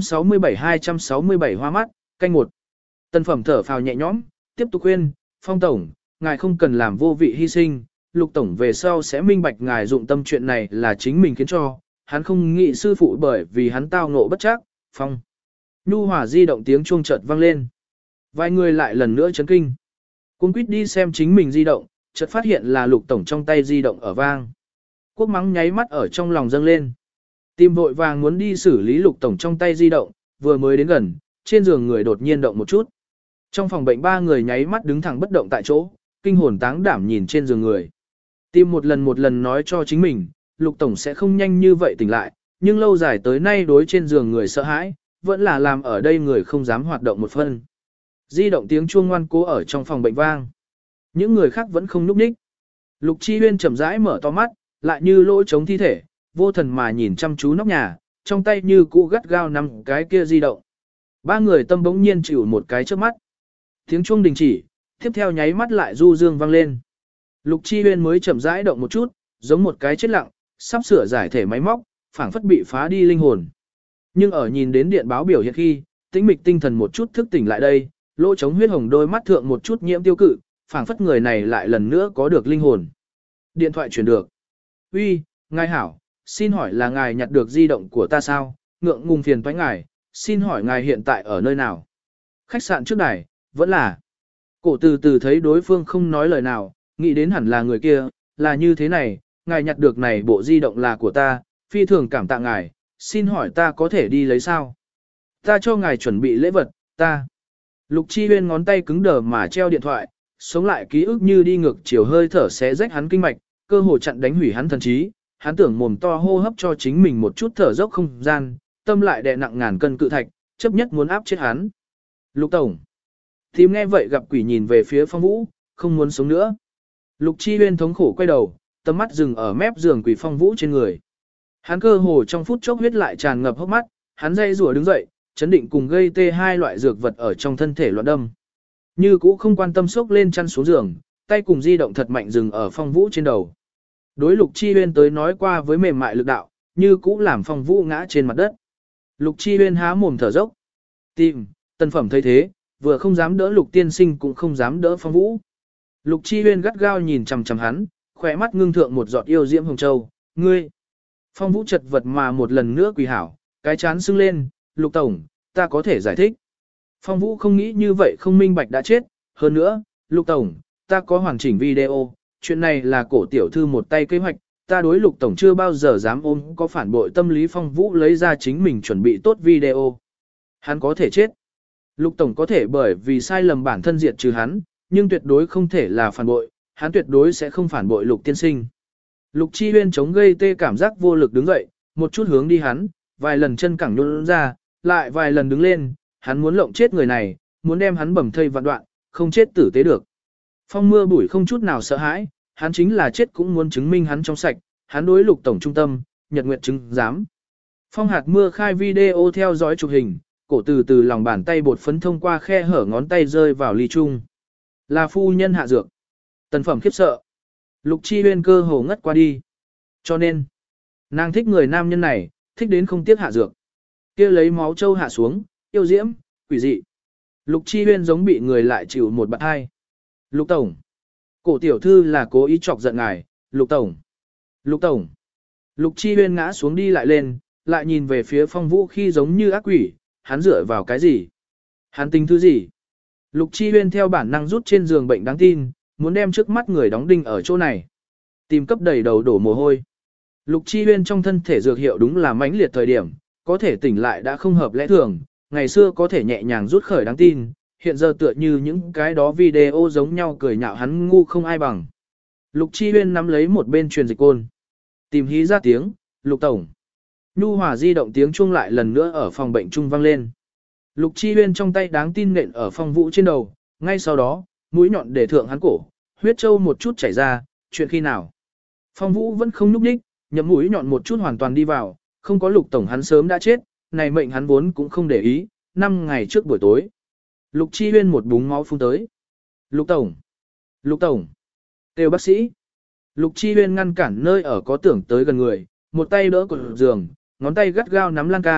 267 hoa mắt, canh một. Tân phẩm thở phào nhẹ nhõm, tiếp tục khuyên, Phong tổng, ngài không cần làm vô vị hy sinh, Lục tổng về sau sẽ minh bạch ngài dụng tâm chuyện này là chính mình khiến cho, hắn không nghĩ sư phụ bởi vì hắn tao ngộ bất chắc, Phong. Nhu hòa di động tiếng chuông chợt vang lên. Vài người lại lần nữa chấn kinh. Cuống quýt đi xem chính mình di động, chợt phát hiện là Lục tổng trong tay di động ở vang. Quốc mắng nháy mắt ở trong lòng dâng lên. Tim vội vàng muốn đi xử lý Lục tổng trong tay di động, vừa mới đến gần, trên giường người đột nhiên động một chút. Trong phòng bệnh ba người nháy mắt đứng thẳng bất động tại chỗ, kinh hồn táng đảm nhìn trên giường người. Tim một lần nói cho chính mình, Lục tổng sẽ không nhanh như vậy tỉnh lại, nhưng lâu dài tới nay đối trên giường người sợ hãi, vẫn là làm ở đây người không dám hoạt động một phân. Di động tiếng chuông ngoan cố ở trong phòng bệnh vang. Những người khác vẫn không núp ních. Lục Chi Huyên chậm rãi mở to mắt, lại như lỗ trống thi thể, vô thần mà nhìn chăm chú nóc nhà, trong tay như cũ gắt gao nắm cái kia di động. Ba người tâm bỗng nhiên chịu một cái trước mắt. Tiếng chuông đình chỉ, tiếp theo nháy mắt lại du dương vang lên. Lục Chi Huyên mới chậm rãi động một chút, giống một cái chết lặng, sắp sửa giải thể máy móc, phảng phất bị phá đi linh hồn. Nhưng ở nhìn đến điện báo biểu hiện khi, tĩnh mịch tinh thần một chút thức tỉnh lại đây, lỗ trống huyết hồng đôi mắt thượng một chút nhiễm tiêu cự, phảng phất người này lại lần nữa có được linh hồn. Điện thoại chuyển được. Uy, ngài hảo, xin hỏi là ngài nhặt được di động của ta sao? Ngượng ngùng phiền toái ngài, xin hỏi ngài hiện tại ở nơi nào? Khách sạn trước đài, vẫn là. Cổ từ từ thấy đối phương không nói lời nào, nghĩ đến hẳn là người kia, là như thế này, ngài nhặt được này bộ di động là của ta, phi thường cảm tạ ngài, xin hỏi ta có thể đi lấy sao? Ta cho ngài chuẩn bị lễ vật, ta. Lục Chi Huyên ngón tay cứng đờ mà treo điện thoại, sống lại ký ức như đi ngược chiều hơi thở xé rách hắn kinh mạch, cơ hồ chặn đánh hủy hắn thần trí, hắn tưởng mồm to hô hấp cho chính mình một chút thở dốc không gian, tâm lại đè nặng ngàn cân cự thạch, chấp nhất muốn áp chết hắn. Lục tổng. Tìm nghe vậy gặp quỷ nhìn về phía Phong Vũ, không muốn sống nữa. Lục Chi Huyên thống khổ quay đầu, tầm mắt dừng ở mép giường quỷ Phong Vũ trên người. Hắn cơ hồ trong phút chốc huyết lại tràn ngập hốc mắt, hắn dây rủa đứng dậy, chấn định cùng gây tê hai loại dược vật ở trong thân thể loạn đâm. Như cũ không quan tâm sốc lên chăn xuống giường, tay cùng di động thật mạnh dừng ở Phong Vũ trên đầu. Đối Lục Chi Huyên tới nói qua với mềm mại lực đạo, như cũ làm Phong Vũ ngã trên mặt đất. Lục Chi Huyên há mồm thở dốc. Tìm, tân phẩm thấy thế, vừa không dám đỡ Lục tiên sinh cũng không dám đỡ Phong Vũ. Lục Chi Huyên gắt gao nhìn chằm chằm hắn, khỏe mắt ngưng thượng một giọt yêu diễm hồng châu, ngươi. Phong Vũ chật vật mà một lần nữa quỳ hảo, cái chán sưng lên, Lục tổng, ta có thể giải thích. Phong Vũ không nghĩ như vậy không minh bạch đã chết, hơn nữa, Lục tổng, ta có hoàn chỉnh video, chuyện này là cổ tiểu thư một tay kế hoạch, ta đối Lục tổng chưa bao giờ dám ôm có phản bội tâm lý. Phong Vũ lấy ra chính mình chuẩn bị tốt video. Hắn có thể chết. Lục tổng có thể bởi vì sai lầm bản thân diệt trừ hắn, nhưng tuyệt đối không thể là phản bội, hắn tuyệt đối sẽ không phản bội Lục tiên sinh. Lục Chi Huyên chống gây tê cảm giác vô lực đứng dậy, một chút hướng đi hắn, vài lần chân cẳng nhún ra, lại vài lần đứng lên, hắn muốn lộng chết người này, muốn đem hắn bầm thây vạn đoạn, không chết tử tế được. Phong Mưa Bụi không chút nào sợ hãi, hắn chính là chết cũng muốn chứng minh hắn trong sạch, hắn đối Lục tổng trung tâm, nhật nguyện chứng giám. Phong Hạt Mưa khai video theo dõi chụp hình, cổ từ từ lòng bàn tay bột phấn thông qua khe hở ngón tay rơi vào ly chung. Là phu nhân hạ dược. Tần phẩm khiếp sợ. Lục Chi Huyên cơ hồ ngất qua đi. Cho nên, nàng thích người nam nhân này, thích đến không tiếc hạ dược. Kia lấy máu châu hạ xuống, yêu diễm, quỷ dị. Lục Chi Huyên giống bị người lại chịu một bạt hai. Lục tổng. Cổ tiểu thư là cố ý chọc giận ngài, Lục tổng. Lục tổng. Lục Chi Huyên ngã xuống đi lại lên, lại nhìn về phía Phong Vũ khi giống như ác quỷ, hắn dựa vào cái gì? Hắn tính thứ gì? Lục Chi Huyên theo bản năng rút trên giường bệnh đáng tin, muốn đem trước mắt người đóng đinh ở chỗ này. Tìm cấp đầy đầu đổ mồ hôi. Lục Chi Huyên trong thân thể dược hiệu đúng là mãnh liệt thời điểm, có thể tỉnh lại đã không hợp lẽ thường, ngày xưa có thể nhẹ nhàng rút khởi đáng tin, hiện giờ tựa như những cái đó video giống nhau cười nhạo hắn ngu không ai bằng. Lục Chi Huyên nắm lấy một bên truyền dịch côn. Tìm hí ra tiếng, Lục tổng. Nhu hòa di động tiếng chuông lại lần nữa ở phòng bệnh trung vang lên. Lục Chi Huyên trong tay đáng tin nện ở Phong Vũ trên đầu, ngay sau đó, mũi nhọn để thượng hắn cổ, huyết châu một chút chảy ra, chuyện khi nào. Phong Vũ vẫn không nhúc nhích, nhậm mũi nhọn một chút hoàn toàn đi vào, không có Lục tổng hắn sớm đã chết, này mệnh hắn vốn cũng không để ý, 5 ngày trước buổi tối. Lục Chi Huyên một búng máu phun tới. Lục tổng! Lục tổng! Kêu bác sĩ! Lục Chi Huyên ngăn cản nơi ở có tưởng tới gần người, một tay đỡ cột giường, ngón tay gắt gao nắm lan can,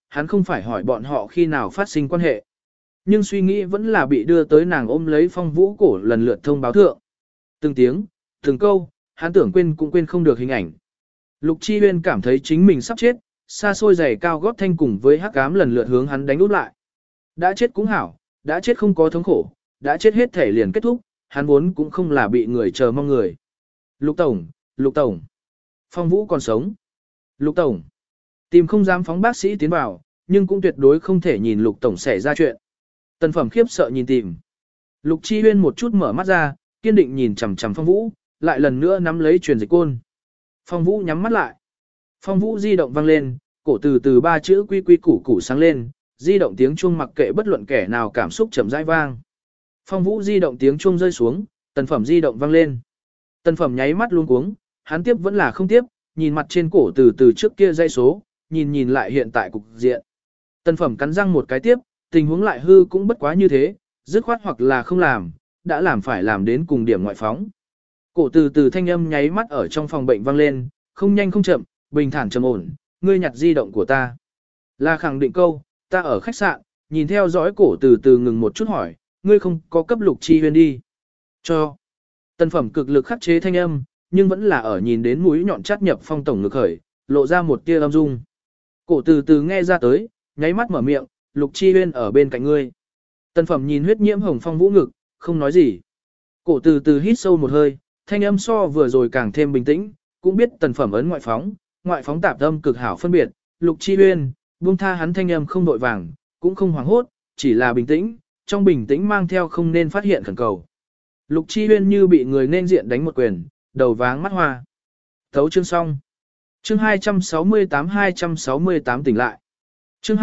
hắn không phải hỏi bọn họ khi nào phát sinh quan hệ. Nhưng suy nghĩ vẫn là bị đưa tới nàng ôm lấy Phong Vũ cổ lần lượt thông báo thượng. Từng tiếng, từng câu, hắn tưởng quên cũng quên không được hình ảnh. Lục Chi Huyên cảm thấy chính mình sắp chết, xa xôi giày cao gót thanh cùng với hắc ám lần lượt hướng hắn đánh úp lại. Đã chết cũng hảo, đã chết không có thống khổ, đã chết hết thể liền kết thúc, hắn vốn cũng không là bị người chờ mong người. Lục Tổng, Lục Tổng, Phong Vũ còn sống. Lục Tổng, tìm không dám phóng bác sĩ tiến vào, nhưng cũng tuyệt đối không thể nhìn Lục Tổng xảy ra chuyện. Tần Phẩm khiếp sợ nhìn tìm. Lục Chi Huyên một chút mở mắt ra, kiên định nhìn chằm chằm Phong Vũ, lại lần nữa nắm lấy truyền dịch côn. Phong Vũ nhắm mắt lại. Phong Vũ di động vang lên, cổ từ từ ba chữ quy quy củ củ sáng lên, di động tiếng chuông mặc kệ bất luận kẻ nào cảm xúc chậm rãi vang. Phong Vũ di động tiếng chuông rơi xuống, Tần Phẩm di động vang lên. Tần Phẩm nháy mắt luống cuống, hắn tiếp vẫn là không tiếp, nhìn mặt trên cổ từ từ trước kia dây số, nhìn lại hiện tại cục diện. Tần Phẩm cắn răng một cái tiếp, tình huống lại hư cũng bất quá như thế, dứt khoát hoặc là không làm, đã làm phải làm đến cùng điểm ngoại phóng. Cổ từ từ thanh âm nháy mắt ở trong phòng bệnh vang lên, không nhanh không chậm, bình thản trầm ổn, ngươi nhặt di động của ta. Là khẳng định câu, ta ở khách sạn, nhìn theo dõi cổ từ từ ngừng một chút hỏi, ngươi không có cấp Lục Chi Huyên đi. Cho. Tần Phẩm cực lực khắc chế thanh âm, nhưng vẫn là ở nhìn đến mũi nhọn chát nhập Phong tổng ngực khởi, lộ ra một tia âm dung. Cổ từ từ nghe ra tới, nháy mắt mở miệng, Lục Chi Huyên ở bên cạnh ngươi. Tần Phẩm nhìn huyết nhiễm hồng Phong Vũ ngực, không nói gì. Cổ từ từ hít sâu một hơi, thanh âm so vừa rồi càng thêm bình tĩnh, cũng biết Tần Phẩm ấn ngoại phóng tạp âm cực hảo phân biệt, Lục Chi Huyên, buông tha hắn thanh âm không đội vàng, cũng không hoảng hốt, chỉ là bình tĩnh, trong bình tĩnh mang theo không nên phát hiện khẩn cầu. Lục Chi Huyên như bị người nên diện đánh một quyền, đầu váng mắt hoa. Thấu chương xong. Chương 268 tỉnh lại. Chương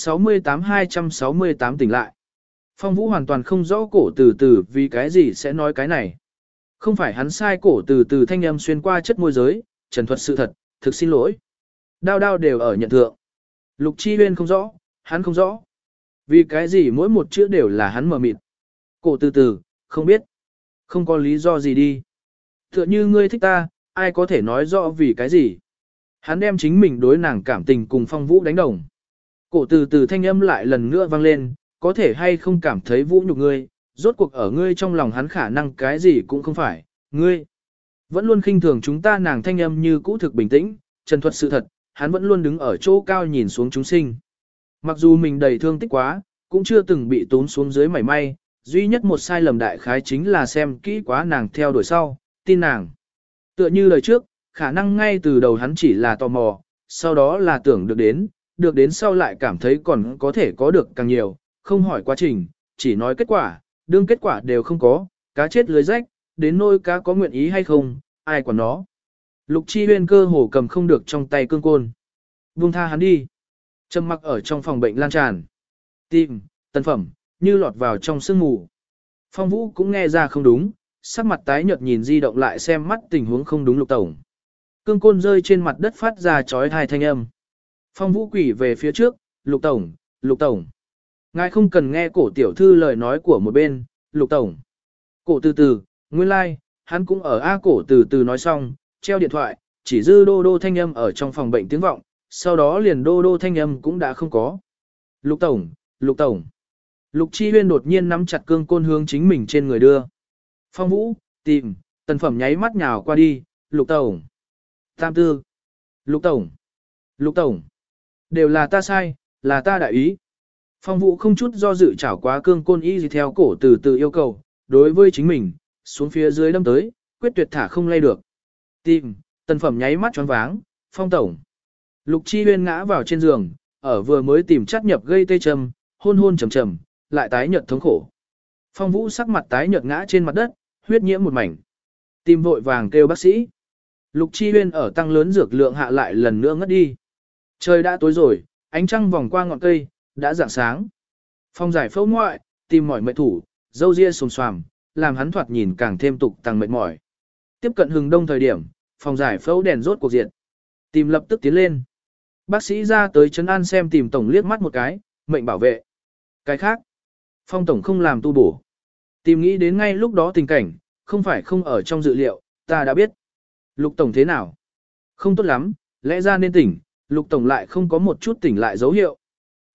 268 tỉnh lại. Phong Vũ hoàn toàn không rõ cổ từ từ vì cái gì sẽ nói cái này. Không phải hắn sai, cổ từ từ thanh âm xuyên qua chất môi giới, trần thuật sự thật, thực xin lỗi. Đao đao đều ở nhận thượng. Lục Chi Huyên không rõ, hắn không rõ. Vì cái gì mỗi một chữ đều là hắn mờ mịt. Cổ từ từ, không biết. Không có lý do gì đi. Tựa như ngươi thích ta, ai có thể nói rõ vì cái gì. Hắn đem chính mình đối nàng cảm tình cùng Phong Vũ đánh đồng. Cổ từ từ thanh âm lại lần nữa vang lên, có thể hay không cảm thấy vũ nhục ngươi, rốt cuộc ở ngươi trong lòng hắn khả năng cái gì cũng không phải, ngươi. Vẫn luôn khinh thường chúng ta, nàng thanh âm như cũ thực bình tĩnh, trần thuật sự thật, hắn vẫn luôn đứng ở chỗ cao nhìn xuống chúng sinh. Mặc dù mình đầy thương tích quá, cũng chưa từng bị tốn xuống dưới mảy may, duy nhất một sai lầm đại khái chính là xem kỹ quá nàng theo đuổi sau, tin nàng. Tựa như lời trước, khả năng ngay từ đầu hắn chỉ là tò mò, sau đó là tưởng được đến sau lại cảm thấy còn có thể có được càng nhiều, không hỏi quá trình, chỉ nói kết quả, đương kết quả đều không có, cá chết lưới rách, đến nôi cá có nguyện ý hay không, ai quản nó. Lục Chi Huyên cơ hồ cầm không được trong tay cương côn. Buông tha hắn đi. Trầm mặc ở trong phòng bệnh lan tràn. Tim, Tần Phẩm, như lọt vào trong sương mù. Phong Vũ cũng nghe ra không đúng, sắc mặt tái nhợt nhìn di động lại xem mắt tình huống không đúng Lục Tổng. Cương côn rơi trên mặt đất phát ra chói tai thanh âm. Phong Vũ quỳ về phía trước, Lục Tổng, Lục Tổng. Ngài không cần nghe cổ tiểu thư lời nói của một bên, Lục Tổng. Cổ từ từ, nguyên lai, like, hắn cũng ở A. Cổ từ từ nói xong, treo điện thoại, chỉ dư đô đô thanh âm ở trong phòng bệnh tiếng vọng, sau đó liền đô đô thanh âm cũng đã không có. Lục Tổng, Lục Tổng. Lục Chi Huyên đột nhiên nắm chặt cương côn hướng chính mình trên người đưa. Phong Vũ, tìm, Tần Phẩm nháy mắt nhào qua đi, Lục Tổng. Tam tư. Lục Tổng. Lục Tổng. Đều là ta sai, là ta đại ý. Phong Vũ không chút do dự chảo quá cương côn y gì theo cổ từ từ yêu cầu, đối với chính mình, xuống phía dưới đâm tới, quyết tuyệt thả không lay được. Tìm, Tần Phẩm nháy mắt choáng váng, Phong Tổng. Lục Chi Huyên ngã vào trên giường, ở vừa mới tìm chắt nhập gây tê châm, hôn hôn trầm trầm, lại tái nhợt thống khổ. Phong Vũ sắc mặt tái nhợt ngã trên mặt đất, huyết nhiễm một mảnh. Tim vội vàng kêu bác sĩ. Lục Chi Huyên ở tăng lớn dược lượng hạ lại lần nữa ngất đi. Trời đã tối rồi, ánh trăng vòng qua ngọn cây, đã rạng sáng. Phong giải phẫu ngoại, tìm mỏi mệt thủ, râu ria xồm xoàm, làm hắn thoạt nhìn càng thêm tục tăng mệt mỏi. Tiếp cận hừng đông thời điểm, phòng giải phẫu đèn rốt cuộc diện. Tìm lập tức tiến lên. Bác sĩ ra tới trấn an xem tìm tổng liếc mắt một cái, mệnh bảo vệ. Cái khác, Phong tổng không làm tu bổ. Tìm nghĩ đến ngay lúc đó tình cảnh, không phải không ở trong dự liệu, ta đã biết. Lục tổng thế nào? Không tốt lắm, lẽ ra nên tỉnh, Lục tổng lại không có một chút tỉnh lại dấu hiệu,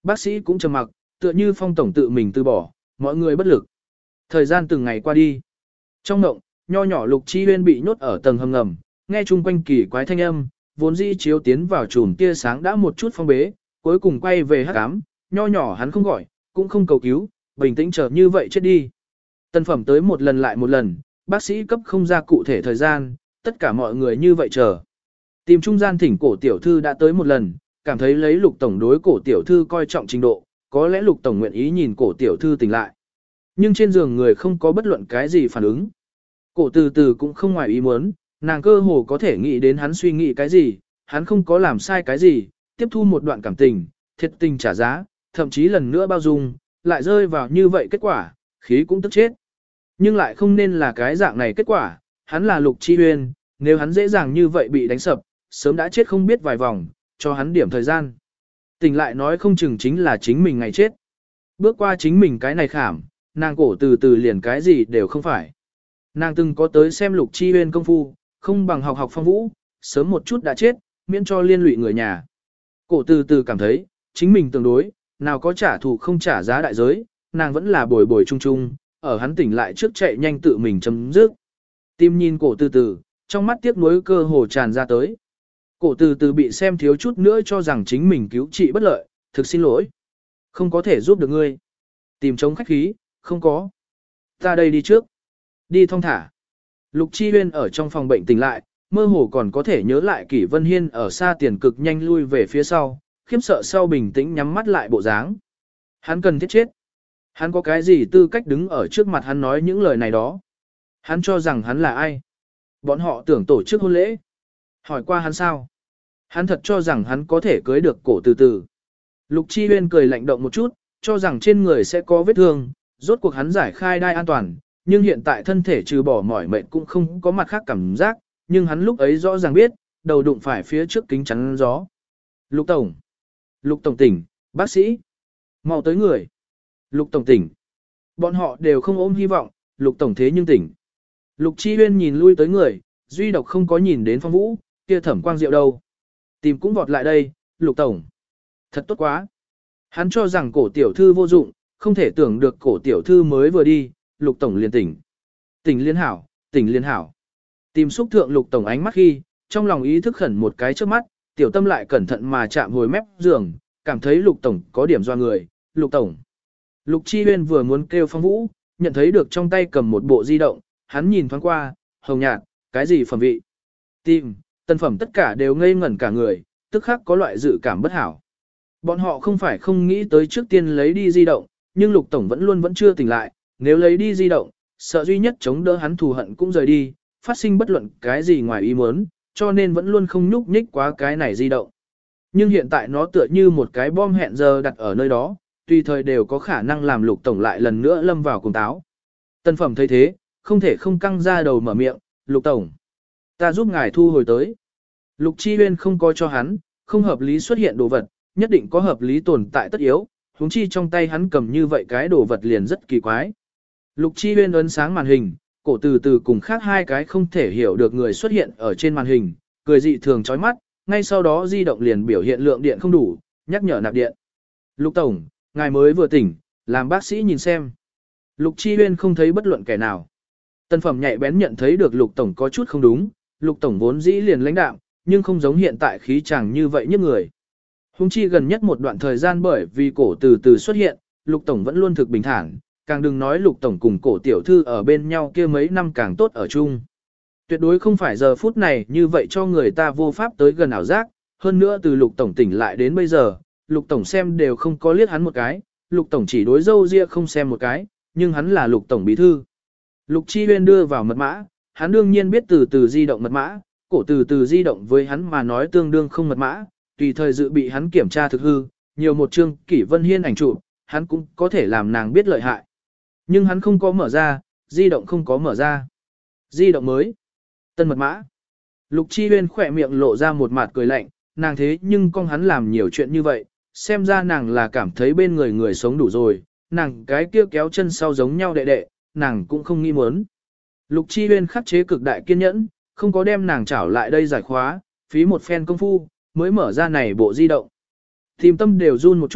Bác sĩ cũng trầm mặc, tựa như Phong tổng tự mình từ bỏ, mọi người bất lực. Thời gian từng ngày qua đi. Trong ngộng, nho nhỏ Lục Chi Huyên bị nhốt ở tầng hầm ngầm, nghe chung quanh kỳ quái thanh âm, vốn dĩ chiếu tiến vào chùm tia sáng đã một chút phong bế, cuối cùng quay về hắc ám, nho nhỏ hắn không gọi, cũng không cầu cứu, bình tĩnh chờ như vậy chết đi. Tân phẩm tới một lần lại một lần, bác sĩ cấp không ra cụ thể thời gian, tất cả mọi người như vậy chờ. Tìm trung gian thỉnh cổ tiểu thư đã tới một lần, cảm thấy lấy Lục tổng đối cổ tiểu thư coi trọng trình độ, có lẽ Lục tổng nguyện ý nhìn cổ tiểu thư tỉnh lại. Nhưng trên giường người không có bất luận cái gì phản ứng. Cổ từ từ cũng không ngoài ý muốn, nàng cơ hồ có thể nghĩ đến hắn suy nghĩ cái gì, hắn không có làm sai cái gì, tiếp thu một đoạn cảm tình, thiệt tình trả giá, thậm chí lần nữa bao dung, lại rơi vào như vậy kết quả, khí cũng tức chết. Nhưng lại không nên là cái dạng này kết quả, hắn là Lục Chi Huyên, nếu hắn dễ dàng như vậy bị đánh sập, sớm đã chết không biết vài vòng, cho hắn điểm thời gian. Tỉnh lại nói không chừng chính là chính mình ngày chết. Bước qua chính mình cái này khảm, nàng cổ từ từ liền cái gì đều không phải. Nàng từng có tới xem Lục Chi Huyên công phu, không bằng học học phong vũ, sớm một chút đã chết, miễn cho liên lụy người nhà. Cổ từ từ cảm thấy, chính mình tương đối, nào có trả thù không trả giá đại giới, nàng vẫn là bồi bồi chung chung, ở hắn tỉnh lại trước chạy nhanh tự mình chấm dứt. Tim nhìn cổ từ từ, trong mắt tiếc nuối cơ hồ tràn ra tới. Cổ từ từ bị xem thiếu chút nữa cho rằng chính mình cứu trị bất lợi, thực xin lỗi. Không có thể giúp được ngươi. Tìm chống khách khí, không có. Ta đây đi trước. Đi thong thả. Lục Chi Huyên ở trong phòng bệnh tỉnh lại, mơ hồ còn có thể nhớ lại Kỷ Vân Hiên ở xa tiền cực nhanh lui về phía sau, khiếp sợ sau bình tĩnh nhắm mắt lại bộ dáng. Hắn cần thiết chết. Hắn có cái gì tư cách đứng ở trước mặt hắn nói những lời này đó. Hắn cho rằng hắn là ai. Bọn họ tưởng tổ chức hôn lễ. Hỏi qua hắn sao. Hắn thật cho rằng hắn có thể cưới được cổ từ từ. Lục Chi Huyên cười lạnh động một chút, cho rằng trên người sẽ có vết thương, rốt cuộc hắn giải khai đai an toàn, nhưng hiện tại thân thể trừ bỏ mỏi mệt cũng không có mặt khác cảm giác, nhưng hắn lúc ấy rõ ràng biết, đầu đụng phải phía trước kính chắn gió. Lục Tổng. Lục Tổng tỉnh, bác sĩ. Mau tới người. Lục Tổng tỉnh. Bọn họ đều không ôm hy vọng, Lục Tổng thế nhưng tỉnh. Lục Chi Huyên nhìn lui tới người, duy độc không có nhìn đến Phong Vũ, kia Thẩm Quang Diệu đâu. Tìm cũng vọt lại đây, Lục Tổng. Thật tốt quá. Hắn cho rằng cổ tiểu thư vô dụng, không thể tưởng được cổ tiểu thư mới vừa đi, Lục Tổng liền tỉnh. Tỉnh liên hảo, tỉnh liên hảo. Tìm xúc thượng Lục Tổng ánh mắt khi, trong lòng ý thức khẩn một cái trước mắt, tiểu tâm lại cẩn thận mà chạm hồi mép giường, cảm thấy Lục Tổng có điểm doa người, Lục Tổng. Lục Chi Huyên vừa muốn kêu Phong Vũ, nhận thấy được trong tay cầm một bộ di động, hắn nhìn thoáng qua, hồng nhạt, cái gì phẩm vị. Tìm, tân phẩm tất cả đều ngây ngẩn cả người, tức khắc có loại dự cảm bất hảo. Bọn họ không phải không nghĩ tới trước tiên lấy đi di động, nhưng Lục Tổng vẫn chưa tỉnh lại, nếu lấy đi di động, sợ duy nhất chống đỡ hắn thù hận cũng rời đi, phát sinh bất luận cái gì ngoài ý muốn, cho nên vẫn luôn không nhúc nhích quá cái này di động. Nhưng hiện tại nó tựa như một cái bom hẹn giờ đặt ở nơi đó, tùy thời đều có khả năng làm Lục Tổng lại lần nữa lâm vào cuồng táo. Tân phẩm thấy thế, không thể không căng ra đầu mở miệng, Lục Tổng. Ta giúp ngài thu hồi tới. Lục Chi Huyên không có cho hắn, không hợp lý xuất hiện đồ vật, nhất định có hợp lý tồn tại tất yếu, huống chi trong tay hắn cầm như vậy cái đồ vật liền rất kỳ quái. Lục Chi Huyên ấn sáng màn hình, cổ từ từ cùng khác hai cái không thể hiểu được người xuất hiện ở trên màn hình, cười dị thường chói mắt, ngay sau đó di động liền biểu hiện lượng điện không đủ, nhắc nhở nạp điện. Lục Tổng, ngài mới vừa tỉnh, làm bác sĩ nhìn xem. Lục Chi Huyên không thấy bất luận kẻ nào. Tân phẩm nhạy bén nhận thấy được Lục Tổng có chút không đúng, Lục Tổng vốn dĩ liền lãnh đạm, nhưng không giống hiện tại khí chàng như vậy nhức người. Hùng chi gần nhất một đoạn thời gian bởi vì cổ từ từ xuất hiện, Lục Tổng vẫn luôn thực bình thản, càng đừng nói Lục Tổng cùng cổ tiểu thư ở bên nhau kia mấy năm càng tốt ở chung. Tuyệt đối không phải giờ phút này như vậy cho người ta vô pháp tới gần ảo giác, hơn nữa từ Lục Tổng tỉnh lại đến bây giờ, Lục Tổng xem đều không có liếc hắn một cái, Lục Tổng chỉ đối dâu ria không xem một cái, nhưng hắn là Lục Tổng bí thư. Lục Chi Huyên đưa vào mật mã, hắn đương nhiên biết từ từ di động mật mã, cổ từ từ di động với hắn mà nói tương đương không mật mã, tùy thời dự bị hắn kiểm tra thực hư, nhiều một chương Kỷ Vân Hiên ảnh chụp, hắn cũng có thể làm nàng biết lợi hại. Nhưng hắn không có mở ra, di động không có mở ra. Di động mới. Tân mật mã. Lục Chi Huyên khỏe miệng lộ ra một mặt cười lạnh, nàng thế nhưng con hắn làm nhiều chuyện như vậy, xem ra nàng là cảm thấy bên người người sống đủ rồi, nàng cái kia kéo chân sau giống nhau đệ đệ, nàng cũng không nghi muốn. Lục Chi Huyên khắc chế cực đại kiên nhẫn, không có đem nàng trảo lại đây giải khóa, phí một phen công phu, mới mở ra này bộ di động. Tìm tâm đều run một chút,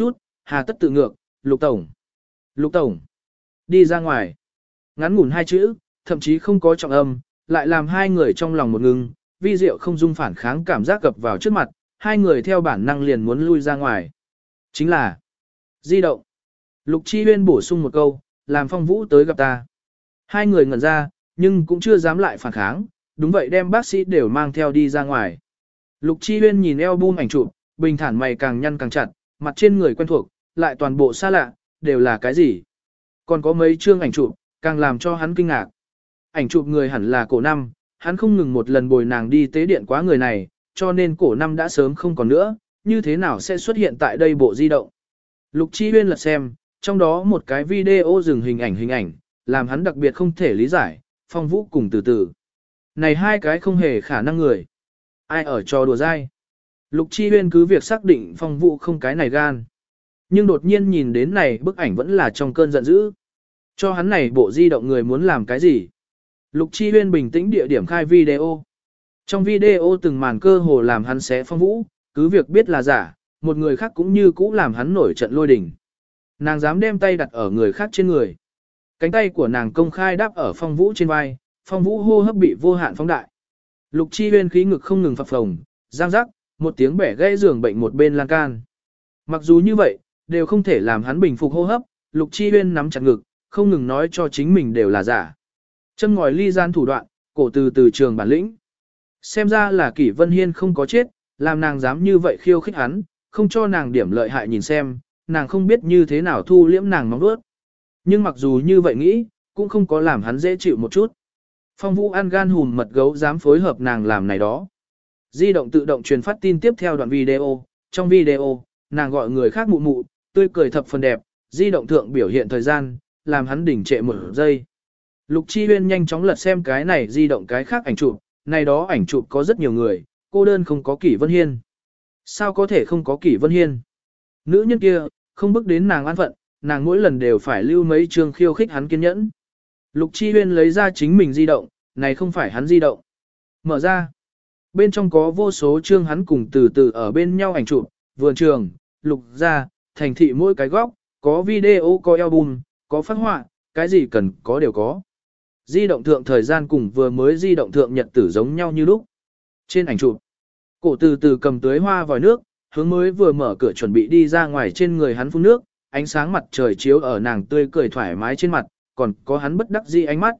hà tất tự ngược, Lục Tổng. Lục Tổng. Đi ra ngoài. Ngắn ngủn hai chữ, thậm chí không có trọng âm, lại làm hai người trong lòng một ngừng, vi diệu không dung phản kháng cảm giác cập vào trước mặt, hai người theo bản năng liền muốn lui ra ngoài. Chính là di động. Lục Chi Huyên bổ sung một câu, làm Phong Vũ tới gặp ta. Hai người ngẩn ra, nhưng cũng chưa dám lại phản kháng, đúng vậy đem bác sĩ đều mang theo đi ra ngoài. Lục Chi Huyên nhìn album ảnh chụp, bình thản mày càng nhăn càng chặt, mặt trên người quen thuộc, lại toàn bộ xa lạ, đều là cái gì? Còn có mấy chương ảnh chụp, càng làm cho hắn kinh ngạc. Ảnh chụp người hẳn là Cổ Năm, hắn không ngừng một lần bồi nàng đi tế điện quá người này, cho nên Cổ Năm đã sớm không còn nữa, như thế nào sẽ xuất hiện tại đây bộ di động? Lục Chi Huyên lật xem, trong đó một cái video dừng hình ảnh, làm hắn đặc biệt không thể lý giải, Phong Vũ cùng từ từ. Này hai cái không hề khả năng người. Ai ở trò đùa dai? Lục Chi Huyên cứ việc xác định Phong Vũ không cái này gan. Nhưng đột nhiên nhìn đến này bức ảnh vẫn là trong cơn giận dữ. Cho hắn này bộ di động người muốn làm cái gì? Lục Chi Huyên bình tĩnh địa điểm khai video. Trong video từng màn cơ hồ làm hắn xé Phong Vũ, cứ việc biết là giả, một người khác cũng như cũ làm hắn nổi trận lôi đình. Nàng dám đem tay đặt ở người khác trên người. Cánh tay của nàng công khai đáp ở Phong Vũ trên vai, Phong Vũ hô hấp bị vô hạn phóng đại. Lục Chi Huyên khí ngực không ngừng phập phồng, giang rắc, một tiếng bẻ gãy giường bệnh một bên lan can. Mặc dù như vậy, đều không thể làm hắn bình phục hô hấp, Lục Chi Huyên nắm chặt ngực, không ngừng nói cho chính mình đều là giả. Châm ngòi ly gian thủ đoạn, cổ từ trường bản lĩnh. Xem ra là Kỷ Vân Hiên không có chết, làm nàng dám như vậy khiêu khích hắn, không cho nàng điểm lợi hại nhìn xem, nàng không biết như thế nào thu liễm nàng mong đuốt. Nhưng mặc dù như vậy nghĩ, cũng không có làm hắn dễ chịu một chút. Phong Vũ ăn gan hùm mật gấu dám phối hợp nàng làm này đó. Di động tự động truyền phát tin tiếp theo đoạn video, trong video, nàng gọi người khác mụ mụ, tươi cười thập phần đẹp, di động thượng biểu hiện thời gian, làm hắn đỉnh trệ một giây. Lục Chi Huyên nhanh chóng lật xem cái này di động cái khác ảnh chụp, này đó ảnh chụp có rất nhiều người, cô đơn không có Kỷ Vân Hiên. Sao có thể không có Kỷ Vân Hiên? Nữ nhân kia, không bước đến nàng an phận, nàng mỗi lần đều phải lưu mấy chương khiêu khích hắn kiên nhẫn. Lục Chi Huyên lấy ra chính mình di động, này không phải hắn di động. Mở ra. Bên trong có vô số chương hắn cùng từ ở bên nhau ảnh chụp, vườn trường, lục gia, thành thị mỗi cái góc, có video, có album, có phát họa, cái gì cần có đều có. Di động thượng thời gian cùng vừa mới di động thượng nhật tử giống nhau như lúc. Trên ảnh chụp, cổ từ cầm tưới hoa vòi nước, hướng mới vừa mở cửa chuẩn bị đi ra ngoài trên người hắn phun nước, ánh sáng mặt trời chiếu ở nàng tươi cười thoải mái trên mặt, còn có hắn bất đắc dĩ ánh mắt.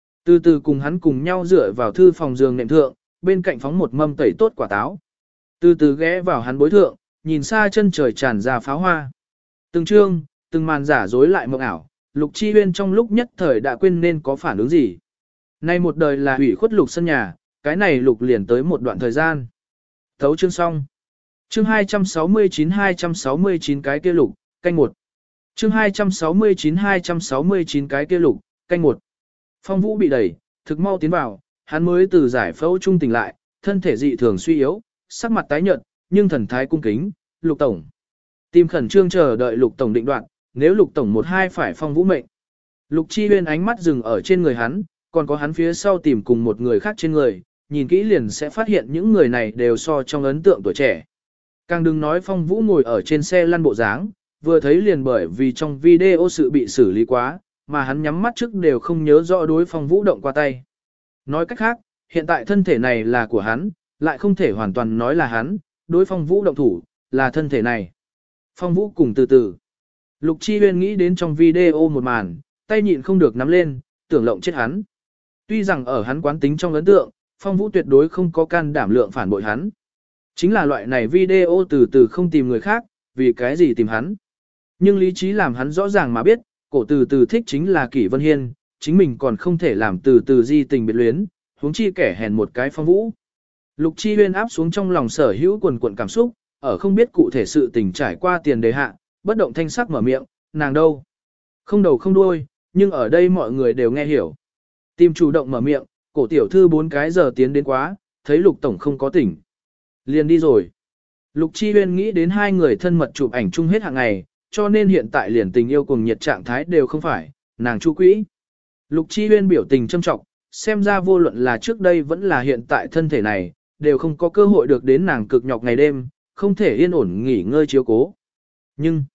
Từ cùng hắn cùng nhau dựa vào thư phòng giường nệm thượng, bên cạnh phóng một mâm tẩy tốt quả táo. Từ ghé vào hắn bối thượng, nhìn xa chân trời tràn ra pháo hoa. Từng chương, từng màn giả dối lại mộng ảo, Lục Chi Huyên trong lúc nhất thời đã quên nên có phản ứng gì. Nay một đời là hủy khuất Lục sân nhà, cái này Lục liền tới một đoạn thời gian. Thấu chương xong. Chương 269 cái kia Lục, canh một. Chương 269 cái kia Lục, canh một. Phong Vũ bị đẩy, thực mau tiến vào, hắn mới từ giải phẫu trung tỉnh lại, thân thể dị thường suy yếu, sắc mặt tái nhợt, nhưng thần thái cung kính, Lục tổng. Tìm khẩn trương chờ đợi Lục tổng định đoạt, nếu Lục tổng một hai phải Phong Vũ mệnh. Lục Chi Huyên ánh mắt dừng ở trên người hắn, còn có hắn phía sau tìm cùng một người khác trên người, nhìn kỹ liền sẽ phát hiện những người này đều so trong ấn tượng tuổi trẻ. Càng đừng nói Phong Vũ ngồi ở trên xe lăn bộ dáng, vừa thấy liền bởi vì trong video sự bị xử lý quá, mà hắn nhắm mắt trước đều không nhớ rõ đối Phong Vũ động qua tay. Nói cách khác, hiện tại thân thể này là của hắn, lại không thể hoàn toàn nói là hắn, đối Phong Vũ động thủ, là thân thể này. Phong Vũ cùng từ. Lục Chi Huyên nghĩ đến trong video một màn, tay nhịn không được nắm lên, tưởng lộng chết hắn. Tuy rằng ở hắn quán tính trong ấn tượng, Phong Vũ tuyệt đối không có can đảm lượng phản bội hắn. Chính là loại này video từ không tìm người khác, vì cái gì tìm hắn. Nhưng lý trí làm hắn rõ ràng mà biết, cổ từ thích chính là Kỷ Vân Hiên, chính mình còn không thể làm từ di tình biệt luyến, huống chi kẻ hèn một cái Phong Vũ. Lục Chi Huyên áp xuống trong lòng sở hữu quần quần cảm xúc, ở không biết cụ thể sự tình trải qua tiền đề hạ, bất động thanh sắc mở miệng, nàng đâu? Không đầu không đuôi, nhưng ở đây mọi người đều nghe hiểu. Tim chủ động mở miệng, cổ tiểu thư 4 cái giờ tiến đến quá, thấy Lục tổng không có tỉnh. Liền đi rồi. Lục Chi Huyên nghĩ đến hai người thân mật chụp ảnh chung hết hàng ngày, cho nên hiện tại liền tình yêu cùng nhiệt trạng thái đều không phải, nàng chu quỹ. Lục Chi Huyên biểu tình châm trọng, xem ra vô luận là trước đây vẫn là hiện tại thân thể này, đều không có cơ hội được đến nàng cực nhọc ngày đêm, không thể yên ổn nghỉ ngơi chiếu cố. Nhưng,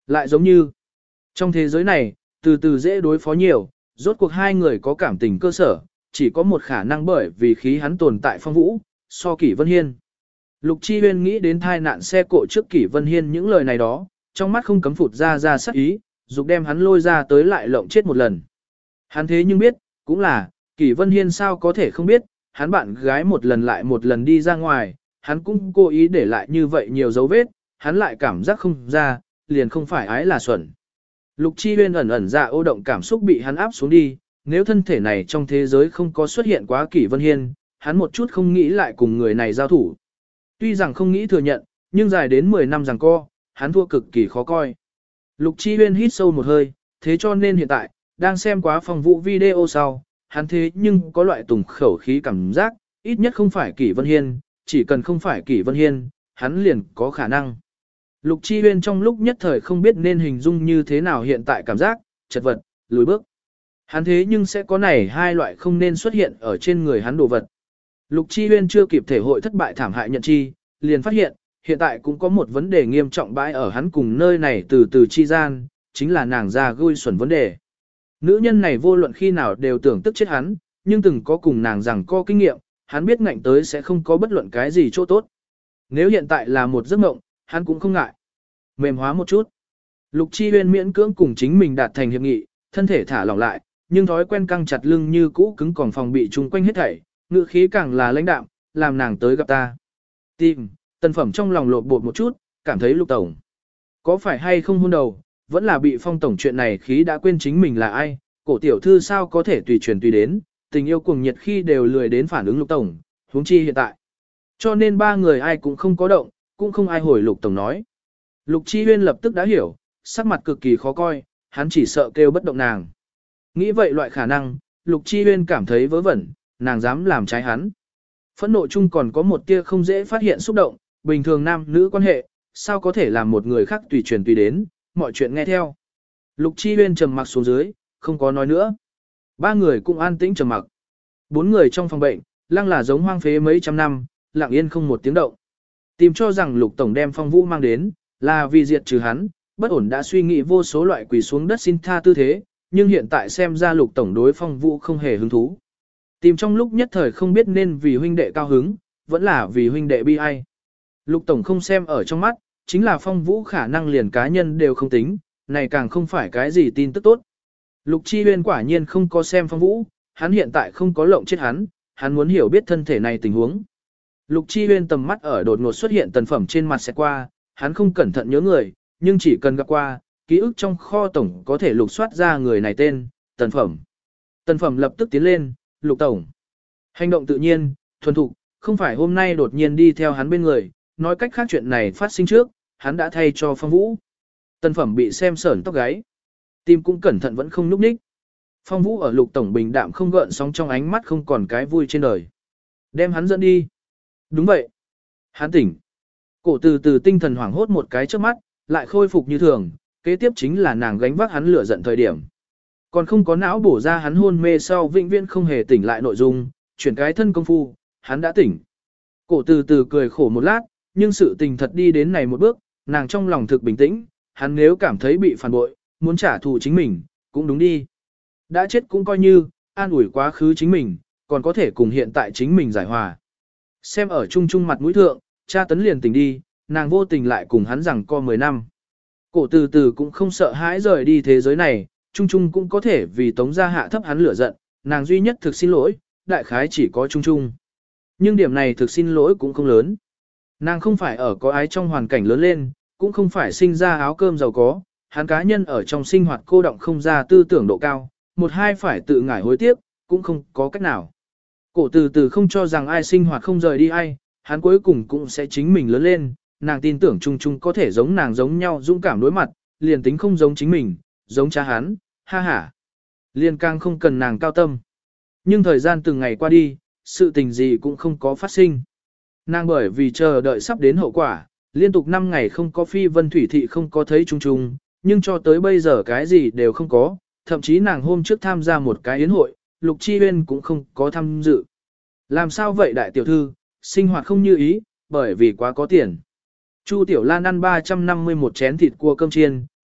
Lại giống như, trong thế giới này, từ từ dễ đối phó nhiều, rốt cuộc hai người có cảm tình cơ sở, chỉ có một khả năng bởi vì khí hắn tồn tại Phong Vũ, so Kỷ Vân Hiên. Lục Chi Huyên nghĩ đến thai nạn xe cộ trước Kỷ Vân Hiên những lời này đó, trong mắt không cấm phụt ra sắc ý, dục đem hắn lôi ra tới lại lộng chết một lần. Hắn thế nhưng biết, cũng là, Kỷ Vân Hiên sao có thể không biết, hắn bạn gái một lần lại một lần đi ra ngoài, hắn cũng cố ý để lại như vậy nhiều dấu vết, hắn lại cảm giác không ra, liền không phải ái là xuẩn. Lục Chi Huyên ẩn ẩn ra ô động cảm xúc bị hắn áp xuống đi, nếu thân thể này trong thế giới không có xuất hiện quá Kỷ Vân Hiên, hắn một chút không nghĩ lại cùng người này giao thủ. Tuy rằng không nghĩ thừa nhận, nhưng dài đến 10 năm giằng co, hắn thua cực kỳ khó coi. Lục Chi Huyên hít sâu một hơi, thế cho nên hiện tại, đang xem quá Phong Vũ video sau, hắn thế nhưng có loại tùng khẩu khí cảm giác, ít nhất không phải Kỷ Vân Hiên, chỉ cần không phải Kỷ Vân Hiên, hắn liền có khả năng. Lục Chi Huyên trong lúc nhất thời không biết nên hình dung như thế nào hiện tại cảm giác, chật vật, lùi bước. Hắn thế nhưng sẽ có này hai loại không nên xuất hiện ở trên người hắn đồ vật. Lục Chi Huyên chưa kịp thể hội thất bại thảm hại nhận chi, liền phát hiện, hiện tại cũng có một vấn đề nghiêm trọng bãi ở hắn cùng nơi này từ từ chi gian, chính là nàng ra gui xuẩn vấn đề. Nữ nhân này vô luận khi nào đều tưởng tức chết hắn, nhưng từng có cùng nàng rằng có kinh nghiệm, hắn biết ngạnh tới sẽ không có bất luận cái gì chỗ tốt. Nếu hiện tại là một giấc mộng, hắn cũng không ngại. Mềm hóa một chút. Lục Chi Huyên miễn cưỡng cùng chính mình đạt thành hiệp nghị, thân thể thả lỏng lại, nhưng thói quen căng chặt lưng như cũ cứng còn phòng bị chung quanh hết thảy, ngữ khí càng là lãnh đạm, làm nàng tới gặp ta. Tìm, Tần Phẩm trong lòng lột bột một chút, cảm thấy Lục Tổng. Có phải hay không hôn đầu, vẫn là bị Phong Tổng chuyện này khí đã quên chính mình là ai, cổ tiểu thư sao có thể tùy truyền tùy đến, tình yêu cuồng nhiệt khi đều lười đến phản ứng Lục Tổng, huống chi hiện tại. Cho nên ba người ai cũng không có động, cũng không ai hồi Lục Tổng nói. Lục Chi Huyên lập tức đã hiểu, sắc mặt cực kỳ khó coi, hắn chỉ sợ kêu bất động nàng. Nghĩ vậy loại khả năng, Lục Chi Huyên cảm thấy vớ vẩn, nàng dám làm trái hắn. Phẫn nộ chung còn có một tia không dễ phát hiện xúc động, bình thường nam nữ quan hệ, sao có thể làm một người khác tùy truyền tùy đến, mọi chuyện nghe theo. Lục Chi Huyên trầm mặc xuống dưới, không có nói nữa. Ba người cũng an tĩnh trầm mặc. Bốn người trong phòng bệnh, lăng là giống hoang phế mấy trăm năm, lặng yên không một tiếng động. Tìm cho rằng Lục Tổng đem Phong Vũ mang đến, là vì diệt trừ hắn, bất ổn đã suy nghĩ vô số loại quỳ xuống đất xin tha tư thế, nhưng hiện tại xem ra Lục Tổng đối Phong Vũ không hề hứng thú. Tìm trong lúc nhất thời không biết nên vì huynh đệ cao hứng, vẫn là vì huynh đệ bi ai. Lục Tổng không xem ở trong mắt, chính là Phong Vũ khả năng liền cá nhân đều không tính, này càng không phải cái gì tin tức tốt. Lục Chi Huyên quả nhiên không có xem Phong Vũ, hắn hiện tại không có lộng chết hắn muốn hiểu biết thân thể này tình huống. Lục Chi Huyên tầm mắt ở đột ngột xuất hiện Tần Phẩm trên mặt sẽ qua, hắn không cẩn thận nhớ người, nhưng chỉ cần gặp qua, ký ức trong kho tổng có thể lục soát ra người này tên, Tần Phẩm. Tần Phẩm lập tức tiến lên, Lục Tổng. Hành động tự nhiên, thuần thục, không phải hôm nay đột nhiên đi theo hắn bên người, nói cách khác chuyện này phát sinh trước, hắn đã thay cho Phong Vũ. Tần Phẩm bị xem sởn tóc gáy. Tim cũng cẩn thận vẫn không nhúc nhích. Phong Vũ ở Lục Tổng bình đạm không gợn sóng trong ánh mắt không còn cái vui trên đời. Đem hắn dẫn đi. Đúng vậy. Hắn tỉnh. Cổ từ từ tinh thần hoảng hốt một cái trước mắt, lại khôi phục như thường, kế tiếp chính là nàng gánh vác hắn lửa giận thời điểm. Còn không có não bổ ra hắn hôn mê sau vĩnh viễn không hề tỉnh lại nội dung, chuyển cái thân công phu, hắn đã tỉnh. Cổ từ từ cười khổ một lát, nhưng sự tình thật đi đến này một bước, nàng trong lòng thực bình tĩnh, hắn nếu cảm thấy bị phản bội, muốn trả thù chính mình, cũng đúng đi. Đã chết cũng coi như, an ủi quá khứ chính mình, còn có thể cùng hiện tại chính mình giải hòa. Xem ở chung chung mặt mũi thượng, cha tấn liền tỉnh đi, nàng vô tình lại cùng hắn rằng co 10 năm. Cổ từ từ cũng không sợ hãi rời đi thế giới này, chung chung cũng có thể vì tống gia hạ thấp hắn lửa giận, nàng duy nhất thực xin lỗi, đại khái chỉ có chung chung. Nhưng điểm này thực xin lỗi cũng không lớn. Nàng không phải ở có ái trong hoàn cảnh lớn lên, cũng không phải sinh ra áo cơm giàu có, hắn cá nhân ở trong sinh hoạt cô động không ra tư tưởng độ cao, một hai phải tự ngải hối tiếc, cũng không có cách nào. Cổ từ từ không cho rằng ai sinh hoạt không rời đi ai, hắn cuối cùng cũng sẽ chính mình lớn lên, nàng tin tưởng chung chung có thể giống nàng giống nhau dũng cảm đối mặt, liền tính không giống chính mình, giống cha hắn, ha ha. Liền càng không cần nàng cao tâm. Nhưng thời gian từng ngày qua đi, sự tình gì cũng không có phát sinh. Nàng bởi vì chờ đợi sắp đến hậu quả, liên tục 5 ngày không có phi vân thủy thị không có thấy chung chung, nhưng cho tới bây giờ cái gì đều không có, thậm chí nàng hôm trước tham gia một cái yến hội, Lục Chi Huyên cũng không có tham dự. Làm sao vậy đại tiểu thư, sinh hoạt không như ý, bởi vì quá có tiền. Chu Tiểu Lan ăn 351 chén thịt cua cơm chiên,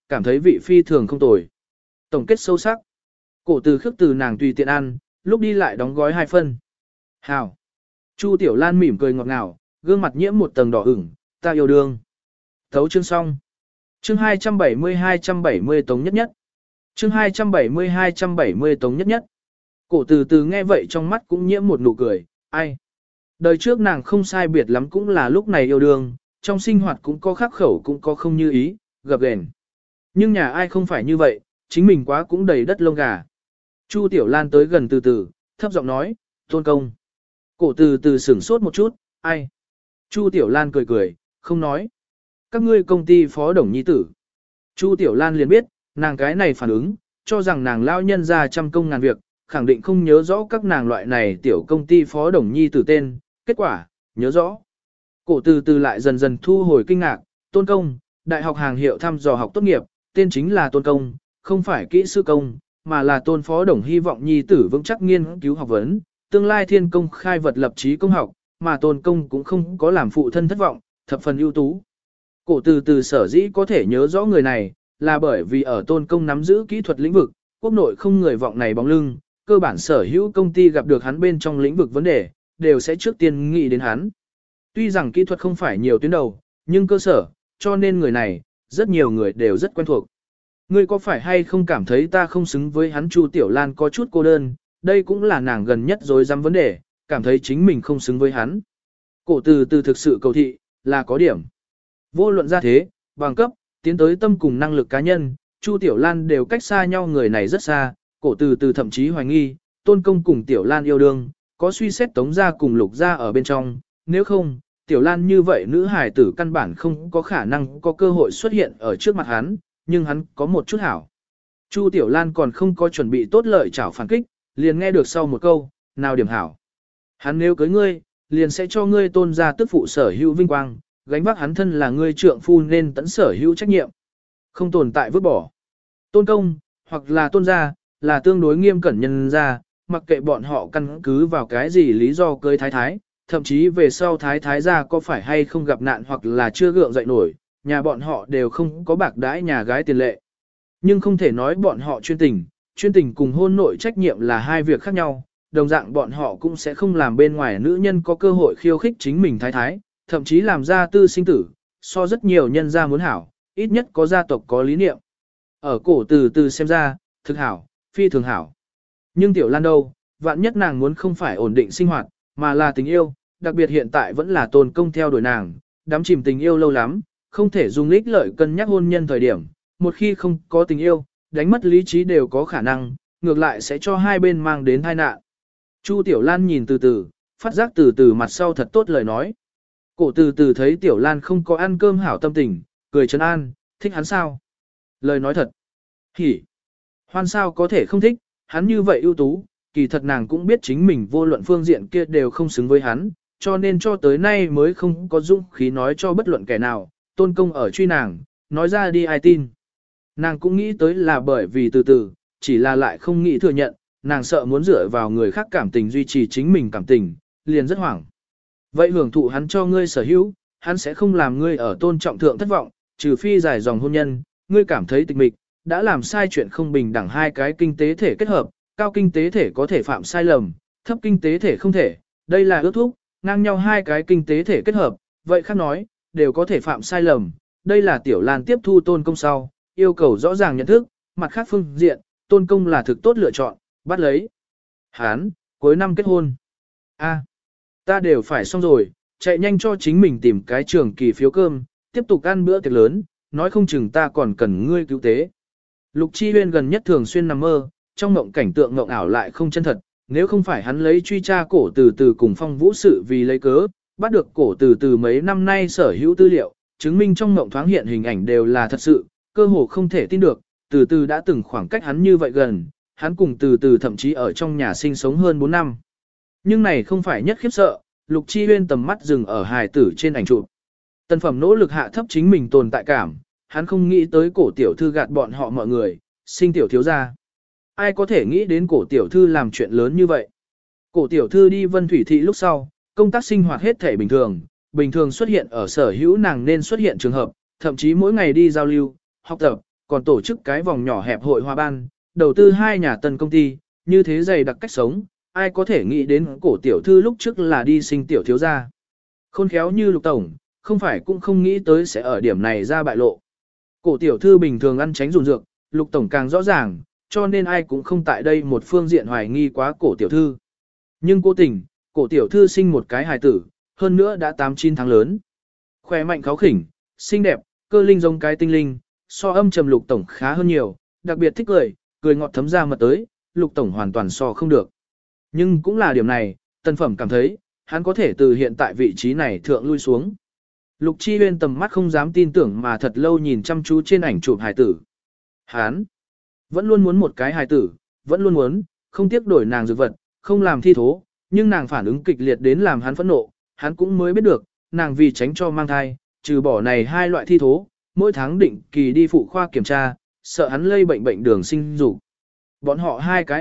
cảm thấy vị phi thường không tồi. Tổng kết sâu sắc. Cổ từ khước từ nàng tùy tiện ăn, lúc đi lại đóng gói 2 phân. Hảo. Chu Tiểu Lan mỉm cười ngọt ngào, gương mặt nhiễm một tầng đỏ ửng, ta yêu đương. Thấu chương xong. Chương 270 Tống Nhất Nhất. Chương 270 Tống Nhất Nhất. Cổ từ từ nghe vậy trong mắt cũng nhiễm một nụ cười, ai. Đời trước nàng không sai biệt lắm cũng là lúc này yêu đương, trong sinh hoạt cũng có khắc khẩu cũng có không như ý, gập ghềnh. Nhưng nhà ai không phải như vậy, chính mình quá cũng đầy đất lông gà. Chu Tiểu Lan tới gần từ từ, thấp giọng nói, Tôn công. Cổ từ từ sửng sốt một chút, ai. Chu Tiểu Lan cười cười, không nói. Các ngươi công ty phó đồng nhi tử. Chu Tiểu Lan liền biết, nàng cái này phản ứng, cho rằng nàng lao nhân ra trăm công ngàn việc, khẳng định không nhớ rõ các nàng loại này tiểu công ty phó đồng nhi tử tên, kết quả, nhớ rõ. Cổ từ từ lại dần dần thu hồi kinh ngạc, Tôn công, đại học hàng hiệu thăm dò học tốt nghiệp, tên chính là Tôn công, không phải kỹ sư công, mà là Tôn phó đồng hy vọng nhi tử vững chắc nghiên cứu học vấn, tương lai thiên công khai vật lập trí công học, mà Tôn công cũng không có làm phụ thân thất vọng, thập phần ưu tú. Cổ từ từ sở dĩ có thể nhớ rõ người này, là bởi vì ở Tôn công nắm giữ kỹ thuật lĩnh vực, quốc nội không người vọng này bóng lưng, cơ bản sở hữu công ty gặp được hắn bên trong lĩnh vực vấn đề, đều sẽ trước tiên nghĩ đến hắn. Tuy rằng kỹ thuật không phải nhiều tuyến đầu, nhưng cơ sở, cho nên người này, rất nhiều người đều rất quen thuộc. Ngươi có phải hay không cảm thấy ta không xứng với hắn? Chu Tiểu Lan có chút cô đơn, đây cũng là nàng gần nhất rồi dám vấn đề, cảm thấy chính mình không xứng với hắn. Cổ từ từ thực sự cầu thị, là có điểm. Vô luận ra thế, bằng cấp, tiến tới tâm cùng năng lực cá nhân, Chu Tiểu Lan đều cách xa nhau người này rất xa, cổ từ từ thậm chí hoài nghi, Tôn công cùng Tiểu Lan yêu đương, có suy xét Tống gia cùng Lục gia ở bên trong, nếu không, Tiểu Lan như vậy nữ hài tử căn bản không có khả năng có cơ hội xuất hiện ở trước mặt hắn, nhưng hắn có một chút hảo. Chu Tiểu Lan còn không có chuẩn bị tốt lợi chảo phản kích, liền nghe được sau một câu, nào điểm hảo. Hắn nếu cưới ngươi, liền sẽ cho ngươi Tôn gia tức phụ sở hữu vinh quang, gánh vác hắn thân là ngươi trượng phu nên tận sở hữu trách nhiệm. Không tồn tại vứt bỏ. Tôn công, hoặc là Tôn gia, là tương đối nghiêm cẩn nhân gia, mặc kệ bọn họ căn cứ vào cái gì lý do cưới thái thái, thậm chí về sau thái thái gia có phải hay không gặp nạn hoặc là chưa gượng dậy nổi, nhà bọn họ đều không có bạc đãi nhà gái tiền lệ. Nhưng không thể nói bọn họ chuyên tình cùng hôn nội trách nhiệm là hai việc khác nhau, đồng dạng bọn họ cũng sẽ không làm bên ngoài nữ nhân có cơ hội khiêu khích chính mình thái thái, thậm chí làm ra tư sinh tử, so rất nhiều nhân gia muốn hảo, ít nhất có gia tộc có lý niệm. Ở cổ từ từ xem ra, thực hảo, phi thường hảo. Nhưng Tiểu Lan đâu, vạn nhất nàng muốn không phải ổn định sinh hoạt, mà là tình yêu, đặc biệt hiện tại vẫn là Tôn công theo đuổi nàng, đắm chìm tình yêu lâu lắm, không thể dùng ích lợi cân nhắc hôn nhân thời điểm, một khi không có tình yêu, đánh mất lý trí đều có khả năng, ngược lại sẽ cho hai bên mang đến tai nạn. Chu Tiểu Lan nhìn từ từ, phát giác từ từ mặt sau thật tốt lời nói. Cổ từ từ thấy Tiểu Lan không có ăn cơm hảo tâm tình, cười trấn an, thích hắn sao? Lời nói thật. Hỉ. Hoan sao có thể không thích, hắn như vậy ưu tú, kỳ thật nàng cũng biết chính mình vô luận phương diện kia đều không xứng với hắn, cho nên cho tới nay mới không có dũng khí nói cho bất luận kẻ nào, Tôn công ở truy nàng, nói ra đi ai tin. Nàng cũng nghĩ tới là bởi vì từ từ, chỉ là lại không nghĩ thừa nhận, nàng sợ muốn dựa vào người khác cảm tình duy trì chính mình cảm tình, liền rất hoảng. Vậy hưởng thụ hắn cho ngươi sở hữu, hắn sẽ không làm ngươi ở tôn trọng thượng thất vọng, trừ phi dài dòng hôn nhân, ngươi cảm thấy tịch mịch, đã làm sai chuyện không bình đẳng hai cái kinh tế thể kết hợp, cao kinh tế thể có thể phạm sai lầm, thấp kinh tế thể không thể, đây là ước thúc, ngang nhau hai cái kinh tế thể kết hợp, vậy khác nói, đều có thể phạm sai lầm, đây là Tiểu Lan tiếp thu Tôn công sau, yêu cầu rõ ràng nhận thức, mặt khác phương diện, Tôn công là thực tốt lựa chọn, bắt lấy. Hán, cuối năm kết hôn. A, ta đều phải xong rồi, chạy nhanh cho chính mình tìm cái trường kỳ phiếu cơm, tiếp tục ăn bữa tiệc lớn, nói không chừng ta còn cần ngươi cứu tế. Lục Chi Huyên gần nhất thường xuyên nằm mơ, trong mộng cảnh tượng mộng ảo lại không chân thật, nếu không phải hắn lấy truy tra cổ từ từ cùng Phong Vũ sự vì lấy cớ, bắt được cổ từ từ mấy năm nay sở hữu tư liệu, chứng minh trong mộng thoáng hiện hình ảnh đều là thật sự, cơ hồ không thể tin được, từ từ đã từng khoảng cách hắn như vậy gần, hắn cùng từ từ thậm chí ở trong nhà sinh sống hơn 4 năm. Nhưng này không phải nhất khiếp sợ, Lục Chi Huyên tầm mắt dừng ở hài tử trên ảnh chụp. Tân phẩm nỗ lực hạ thấp chính mình tồn tại cảm, hắn không nghĩ tới cổ tiểu thư gạt bọn họ mọi người, sinh tiểu thiếu gia. Ai có thể nghĩ đến cổ tiểu thư làm chuyện lớn như vậy? Cổ tiểu thư đi Vân Thủy Thị lúc sau, công tác sinh hoạt hết thể bình thường xuất hiện ở sở hữu nàng nên xuất hiện trường hợp, thậm chí mỗi ngày đi giao lưu, học tập, còn tổ chức cái vòng nhỏ hẹp hội hoa ban, đầu tư 2 nhà tân công ty, như thế dày đặc cách sống, ai có thể nghĩ đến cổ tiểu thư lúc trước là đi sinh tiểu thiếu gia. Khôn khéo như Lục tổng, không phải cũng không nghĩ tới sẽ ở điểm này ra bại lộ. Cổ tiểu thư bình thường ăn tránh rùn dược, Lục tổng càng rõ ràng, cho nên ai cũng không tại đây một phương diện hoài nghi quá cổ tiểu thư. Nhưng cố tình, cổ tiểu thư sinh một cái hài tử, hơn nữa đã 8-9 tháng lớn. Khỏe mạnh kháo khỉnh, xinh đẹp, cơ linh giống cái tinh linh, so âm trầm Lục tổng khá hơn nhiều, đặc biệt thích cười ngọt thấm ra mật tới, Lục tổng hoàn toàn so không được. Nhưng cũng là điểm này, Tân Phẩm cảm thấy, hắn có thể từ hiện tại vị trí này thượng lui xuống. Lục Chi Huyên tầm mắt không dám tin tưởng mà thật lâu nhìn chăm chú trên ảnh chụp hài tử. Hắn vẫn luôn muốn một cái hài tử, vẫn luôn muốn, không tiếc đổi nàng dược vật, không làm thi thố, nhưng nàng phản ứng kịch liệt đến làm hắn phẫn nộ, hắn cũng mới biết được, nàng vì tránh cho mang thai, trừ bỏ này 2 loại thi thố, mỗi tháng định kỳ đi phụ khoa kiểm tra, sợ hắn lây bệnh đường sinh dục. Bọn họ 2 cái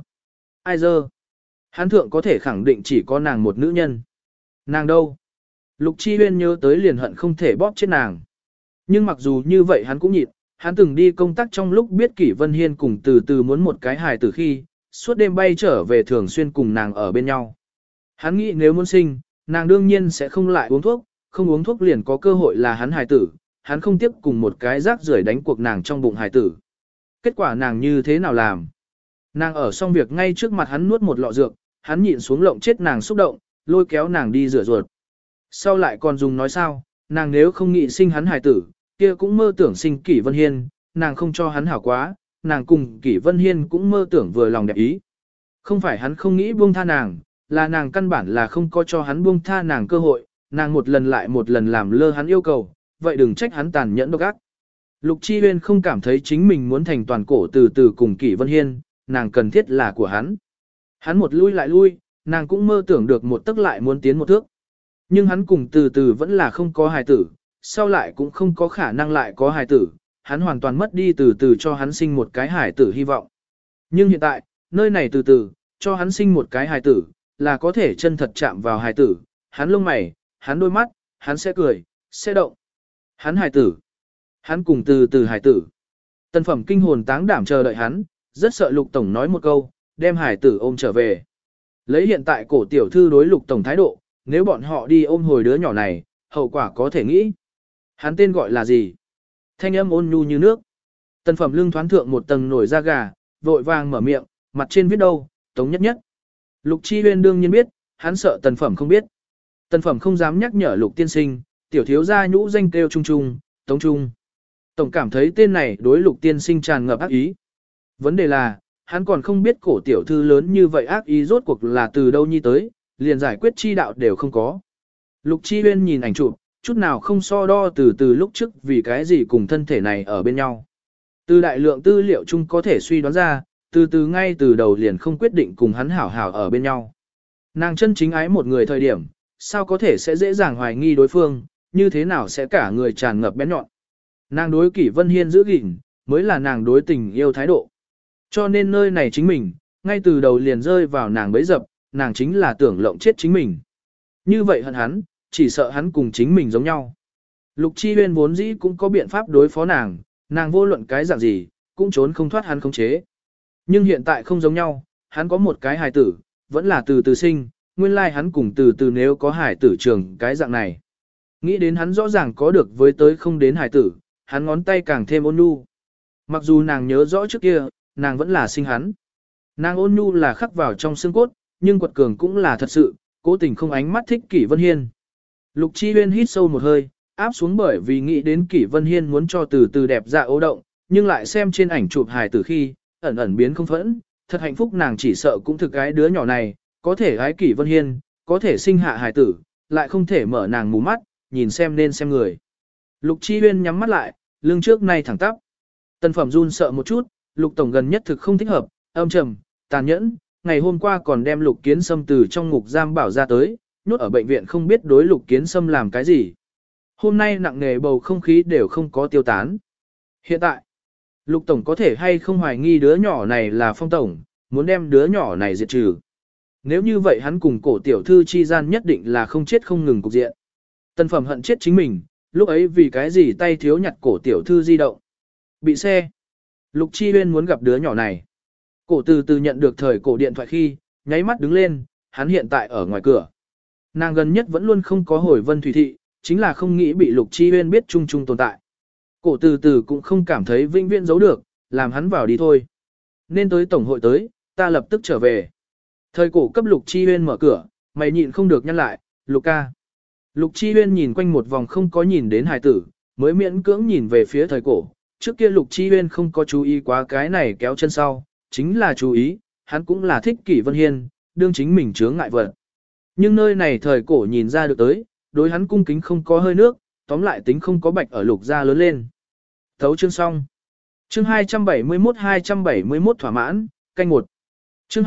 ai dơ. Hắn thượng có thể khẳng định chỉ có nàng một nữ nhân. Nàng đâu? Lục Chi Huyên nhớ tới liền hận không thể bóp chết nàng. Nhưng mặc dù như vậy hắn cũng nhịn, hắn từng đi công tác trong lúc biết Kỷ Vân Hiên cùng từ từ muốn một cái hài tử khi, suốt đêm bay trở về thường xuyên cùng nàng ở bên nhau. Hắn nghĩ nếu muốn sinh, nàng đương nhiên sẽ không lại uống thuốc, không uống thuốc liền có cơ hội là hắn hài tử, hắn không tiếp cùng một cái rác rưởi đánh cuộc nàng trong bụng hài tử. Kết quả nàng như thế nào làm? Nàng ở xong việc ngay trước mặt hắn nuốt một lọ dược, hắn nhịn xuống lộng chết nàng xúc động, lôi kéo nàng đi rửa ruột. Sau lại còn dùng nói sao, nàng nếu không nghĩ sinh hắn hài tử, kia cũng mơ tưởng sinh Kỷ Vân Hiên, nàng không cho hắn hảo quá, nàng cùng Kỷ Vân Hiên cũng mơ tưởng vừa lòng đẹp ý. Không phải hắn không nghĩ buông tha nàng, là nàng căn bản là không có cho hắn buông tha nàng cơ hội, nàng một lần lại một lần làm lơ hắn yêu cầu, vậy đừng trách hắn tàn nhẫn độc ác. Lục Chi Huyên không cảm thấy chính mình muốn thành toàn cổ từ từ cùng Kỷ Vân Hiên, nàng cần thiết là của hắn. Hắn một lui lại lui, nàng cũng mơ tưởng được một tức lại muốn tiến một thước. Nhưng hắn cùng từ từ vẫn là không có hài tử, sau lại cũng không có khả năng lại có hài tử, hắn hoàn toàn mất đi từ từ cho hắn sinh một cái hài tử hy vọng. Nhưng hiện tại, nơi này từ từ, cho hắn sinh một cái hài tử, là có thể chân thật chạm vào hài tử, hắn lông mày, hắn đôi mắt, hắn sẽ cười, sẽ động. Hắn hài tử, hắn cùng từ từ hài tử. Tân Phẩm kinh hồn táng đảm chờ đợi hắn, rất sợ Lục tổng nói một câu, đem hài tử ôm trở về. Lấy hiện tại cổ tiểu thư đối Lục tổng thái độ, nếu bọn họ đi ôm hồi đứa nhỏ này, hậu quả có thể nghĩ. Hắn tên gọi là gì? Thanh âm ôn nhu như nước. Tân Phẩm lưng thoáng thượng một tầng nổi da gà, vội vàng mở miệng, mặt trên viết đâu, Tống Nhất Nhất. Lục Chi Huyên đương nhiên biết, hắn sợ Tân Phẩm không biết. Tân Phẩm không dám nhắc nhở Lục tiên sinh, tiểu thiếu gia nhũ danh kêu Trung Trung, Tống Trung. Tổng cảm thấy tên này đối Lục tiên sinh tràn ngập ác ý. Vấn đề là, hắn còn không biết cổ tiểu thư lớn như vậy ác ý rốt cuộc là từ đâu nhi tới, liền giải quyết chi đạo đều không có. Lục Chi Huyên nhìn ảnh chụp, chút nào không so đo từ từ lúc trước vì cái gì cùng thân thể này ở bên nhau. Từ đại lượng tư liệu chung có thể suy đoán ra, từ từ ngay từ đầu liền không quyết định cùng hắn hảo hảo ở bên nhau. Nàng chân chính ái một người thời điểm, sao có thể sẽ dễ dàng hoài nghi đối phương, như thế nào sẽ cả người tràn ngập bén nhọn. Nàng đối Kỷ Vân Hiên giữ gìn, mới là nàng đối tình yêu thái độ. Cho nên nơi này chính mình, ngay từ đầu liền rơi vào nàng bấy dập, nàng chính là tưởng lộng chết chính mình. Như vậy hận hắn, chỉ sợ hắn cùng chính mình giống nhau. Lục Chi Huyên vốn dĩ cũng có biện pháp đối phó nàng, nàng vô luận cái dạng gì, cũng trốn không thoát hắn khống chế. Nhưng hiện tại không giống nhau, hắn có một cái hài tử, vẫn là từ từ sinh, nguyên lai hắn cùng từ từ nếu có hài tử trường cái dạng này. Nghĩ đến hắn rõ ràng có được với tới không đến hài tử, hắn ngón tay càng thêm ôn nhu. Mặc dù nàng nhớ rõ trước kia, nàng vẫn là sinh hắn. Nàng ôn nhu là khắc vào trong xương cốt, nhưng quật cường cũng là thật sự, cố tình không ánh mắt thích Kỷ Vân Hiên. Lục Chi Huyên hít sâu một hơi, áp xuống bởi vì nghĩ đến Kỷ Vân Hiên muốn cho từ từ đẹp dạ ố động, nhưng lại xem trên ảnh chụp hài tử khi, ẩn ẩn biến không phẫn, thật hạnh phúc nàng chỉ sợ cũng thực cái đứa nhỏ này, có thể gái Kỷ Vân Hiên, có thể sinh hạ hài tử, lại không thể mở nàng mù mắt, nhìn xem nên xem người. Lục Chi Huyên nhắm mắt lại, lưng trước nay thẳng tắp. Tân Phẩm run sợ một chút, Lục tổng gần nhất thực không thích hợp, âm trầm, tàn nhẫn, ngày hôm qua còn đem Lục Kiến Sâm từ trong ngục giam bảo ra tới, nhốt ở bệnh viện không biết đối Lục Kiến Sâm làm cái gì. Hôm nay nặng nề bầu không khí đều không có tiêu tán. Hiện tại, Lục tổng có thể hay không hoài nghi đứa nhỏ này là Phong tổng, muốn đem đứa nhỏ này diệt trừ. Nếu như vậy hắn cùng cổ tiểu thư chi gian nhất định là không chết không ngừng cục diện. Tân Phẩm hận chết chính mình, lúc ấy vì cái gì tay thiếu nhặt cổ tiểu thư di động. Bị xe. Lục Chi Huyên muốn gặp đứa nhỏ này. Cổ từ từ nhận được thời cổ điện thoại khi, nháy mắt đứng lên, hắn hiện tại ở ngoài cửa. Nàng gần nhất vẫn luôn không có hồi Vân Thủy Thị, chính là không nghĩ bị Lục Chi Huyên biết chung chung tồn tại. Cổ từ từ cũng không cảm thấy vĩnh viễn giấu được, làm hắn vào đi thôi. Nên tới tổng hội tới, ta lập tức trở về. Thời cổ cấp Lục Chi Huyên mở cửa, mày nhịn không được nhăn lại, Lục ca. Lục Chi Huyên nhìn quanh một vòng không có nhìn đến hài tử, mới miễn cưỡng nhìn về phía thời cổ. Trước kia Lục Chi Huyên không có chú ý quá cái này kéo chân sau, chính là chú ý, hắn cũng là thích Kỷ Vân Hiên, đương chính mình chướng ngại vật. Nhưng nơi này thời cổ nhìn ra được tới, đối hắn cung kính không có hơi nước, tóm lại tính không có bạch ở Lục gia lớn lên. Thấu chương xong. Chương 271 thỏa mãn, canh 1. Chương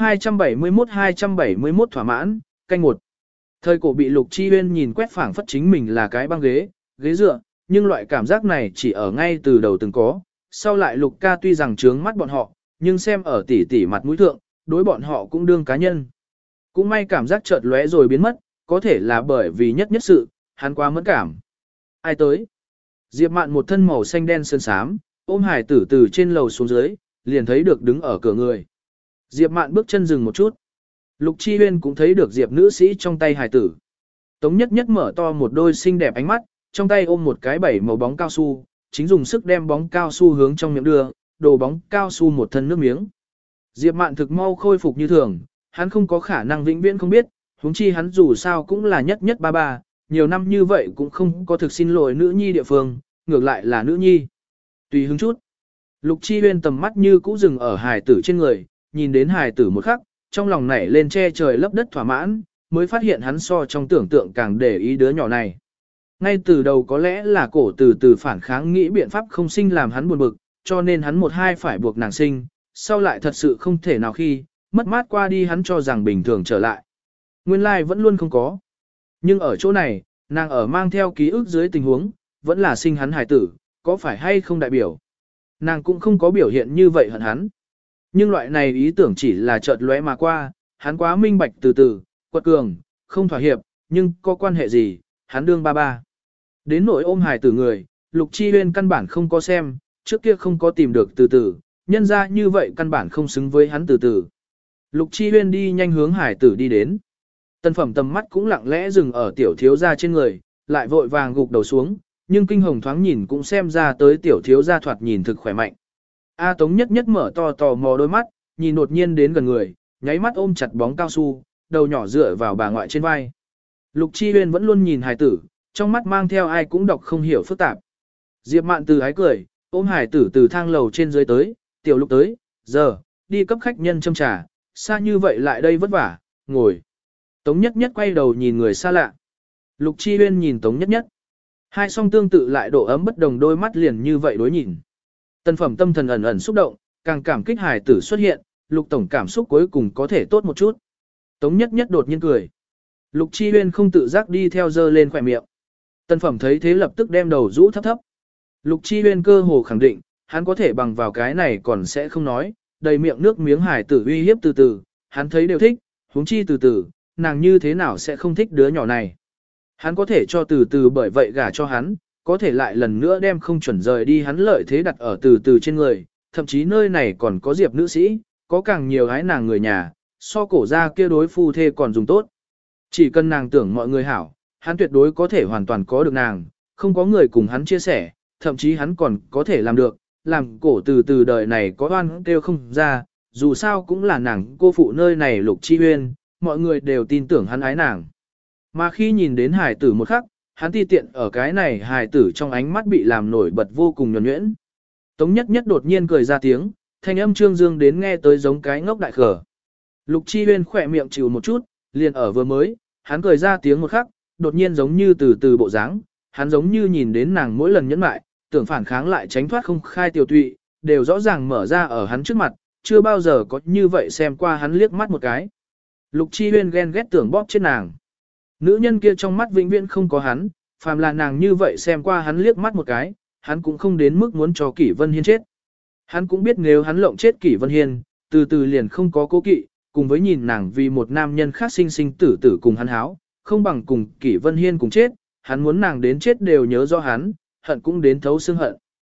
271 thỏa mãn, canh 1. Thời cổ bị Lục Chi Huyên nhìn quét phảng phất chính mình là cái băng ghế, ghế dựa, nhưng loại cảm giác này chỉ ở ngay từ đầu từng có, sau lại Lục ca tuy rằng trướng mắt bọn họ, nhưng xem ở tỉ tỉ mặt mũi thượng, đối bọn họ cũng đương cá nhân. Cũng may cảm giác chợt lóe rồi biến mất, có thể là bởi vì nhất sự, hắn quá mẫn cảm. Ai tới? Diệp Mạn một thân màu xanh đen sơn sám, ôm hải tử từ trên lầu xuống dưới, liền thấy được đứng ở cửa người. Diệp Mạn bước chân dừng một chút. Lục Chi Huyên cũng thấy được Diệp nữ sĩ trong tay hải tử. Tống nhất nhất mở to một đôi xinh đẹp ánh mắt, trong tay ôm một cái bảy màu bóng cao su, chính dùng sức đem bóng cao su hướng trong miệng đưa, đồ bóng cao su một thân nước miếng. Diệp Mạn thực mau khôi phục như thường, hắn không có khả năng vĩnh viễn không biết, huống chi hắn dù sao cũng là nhất ba ba, nhiều năm như vậy cũng không có thực xin lỗi nữ nhi địa phương, ngược lại là nữ nhi. Tùy hứng chút. Lục Chi Huyên tầm mắt như cũ dừng ở hài tử trên người, nhìn đến hài tử một khắc, trong lòng nảy lên che trời lấp đất thỏa mãn, mới phát hiện hắn so trong tưởng tượng càng để ý đứa nhỏ này. Ngay từ đầu có lẽ là cổ từ từ phản kháng nghĩ biện pháp không sinh làm hắn buồn bực, cho nên hắn một hai phải buộc nàng sinh, sau lại thật sự không thể nào khi, mất mát qua đi hắn cho rằng bình thường trở lại. Nguyên lai vẫn luôn không có. Nhưng ở chỗ này, nàng ở mang theo ký ức dưới tình huống, vẫn là sinh hắn hài tử, có phải hay không đại biểu. Nàng cũng không có biểu hiện như vậy hận hắn. Nhưng loại này ý tưởng chỉ là chợt lóe mà qua, hắn quá minh bạch từ từ, quật cường, không thỏa hiệp, nhưng có quan hệ gì, hắn đương ba ba. Đến nỗi ôm hài tử người, Lục Chi Huyên căn bản không có xem, trước kia không có tìm được từ từ, nhân ra như vậy căn bản không xứng với hắn từ từ. Lục Chi Huyên đi nhanh hướng hải tử đi đến. Tân phẩm tầm mắt cũng lặng lẽ dừng ở tiểu thiếu gia trên người, lại vội vàng gục đầu xuống, nhưng kinh hồng thoáng nhìn cũng xem ra tới tiểu thiếu gia thoạt nhìn thực khỏe mạnh. A Tống nhất nhất mở to tò mò đôi mắt, nhìn đột nhiên đến gần người, nháy mắt ôm chặt bóng cao su, đầu nhỏ dựa vào bà ngoại trên vai. Lục Chi Huyên vẫn luôn nhìn hài tử, trong mắt mang theo ai cũng đọc không hiểu phức tạp. Diệp Mạn từ ái cười, ôm hài tử từ thang lầu trên dưới tới, tiểu Lục tới, giờ, đi cấp khách nhân châm trà, xa như vậy lại đây vất vả, ngồi. Tống nhất nhất quay đầu nhìn người xa lạ. Lục Chi Huyên nhìn Tống nhất nhất. Hai song tương tự lại độ ấm bất đồng đôi mắt liền như vậy đối nhìn. Tân phẩm tâm thần ẩn ẩn xúc động, càng cảm kích hài tử xuất hiện, Lục tổng cảm xúc cuối cùng có thể tốt một chút. Tống nhất nhất đột nhiên cười. Lục Chi Huyên không tự giác đi theo dơ lên khỏe miệng. Tân phẩm thấy thế lập tức đem đầu rũ thấp thấp. Lục Chi Huyên cơ hồ khẳng định, hắn có thể bằng vào cái này còn sẽ không nói, đầy miệng nước miếng hài tử uy hiếp từ từ, hắn thấy đều thích, huống chi từ từ, nàng như thế nào sẽ không thích đứa nhỏ này. Hắn có thể cho từ từ bởi vậy gả cho hắn, có thể lại lần nữa đem không chuẩn rời đi hắn lợi thế đặt ở từ từ trên người, thậm chí nơi này còn có Diệp nữ sĩ, có càng nhiều gái nàng người nhà, so cổ ra kia đối phu thê còn dùng tốt. Chỉ cần nàng tưởng mọi người hảo, hắn tuyệt đối có thể hoàn toàn có được nàng, không có người cùng hắn chia sẻ, thậm chí hắn còn có thể làm được, làm cổ từ từ đời này có oan kêu không ra, dù sao cũng là nàng cô phụ nơi này Lục Chi Huyên, mọi người đều tin tưởng hắn ái nàng. Mà khi nhìn đến hài tử một khắc, hắn ti tiện ở cái này hài tử trong ánh mắt bị làm nổi bật vô cùng nhuần nhuyễn. Tống nhất nhất đột nhiên cười ra tiếng, thanh âm trương dương đến nghe tới giống cái ngốc đại khờ. Lục Chi Huyên khỏe miệng chịu một chút, liền ở vừa mới, hắn cười ra tiếng một khắc, đột nhiên giống như từ từ bộ dáng, hắn giống như nhìn đến nàng mỗi lần nhẫn mại, tưởng phản kháng lại tránh thoát không khai tiểu tụy, đều rõ ràng mở ra ở hắn trước mặt, chưa bao giờ có như vậy xem qua hắn liếc mắt một cái. Lục Chi Huyên ghen ghét tưởng bóp chết nàng. Nữ nhân kia trong mắt vĩnh viễn không có hắn, phàm là nàng như vậy xem qua hắn liếc mắt một cái, hắn cũng không đến mức muốn cho Kỷ Vân Hiên chết. Hắn cũng biết nếu hắn lộng chết Kỷ Vân Hiên, từ từ liền không có cố kỵ, cùng với nhìn nàng vì một nam nhân khác sinh sinh tử tử cùng hắn háo, không bằng cùng Kỷ Vân Hiên cùng chết, hắn muốn nàng đến chết đều nhớ rõ hắn, hận cũng đến thấu xương hận.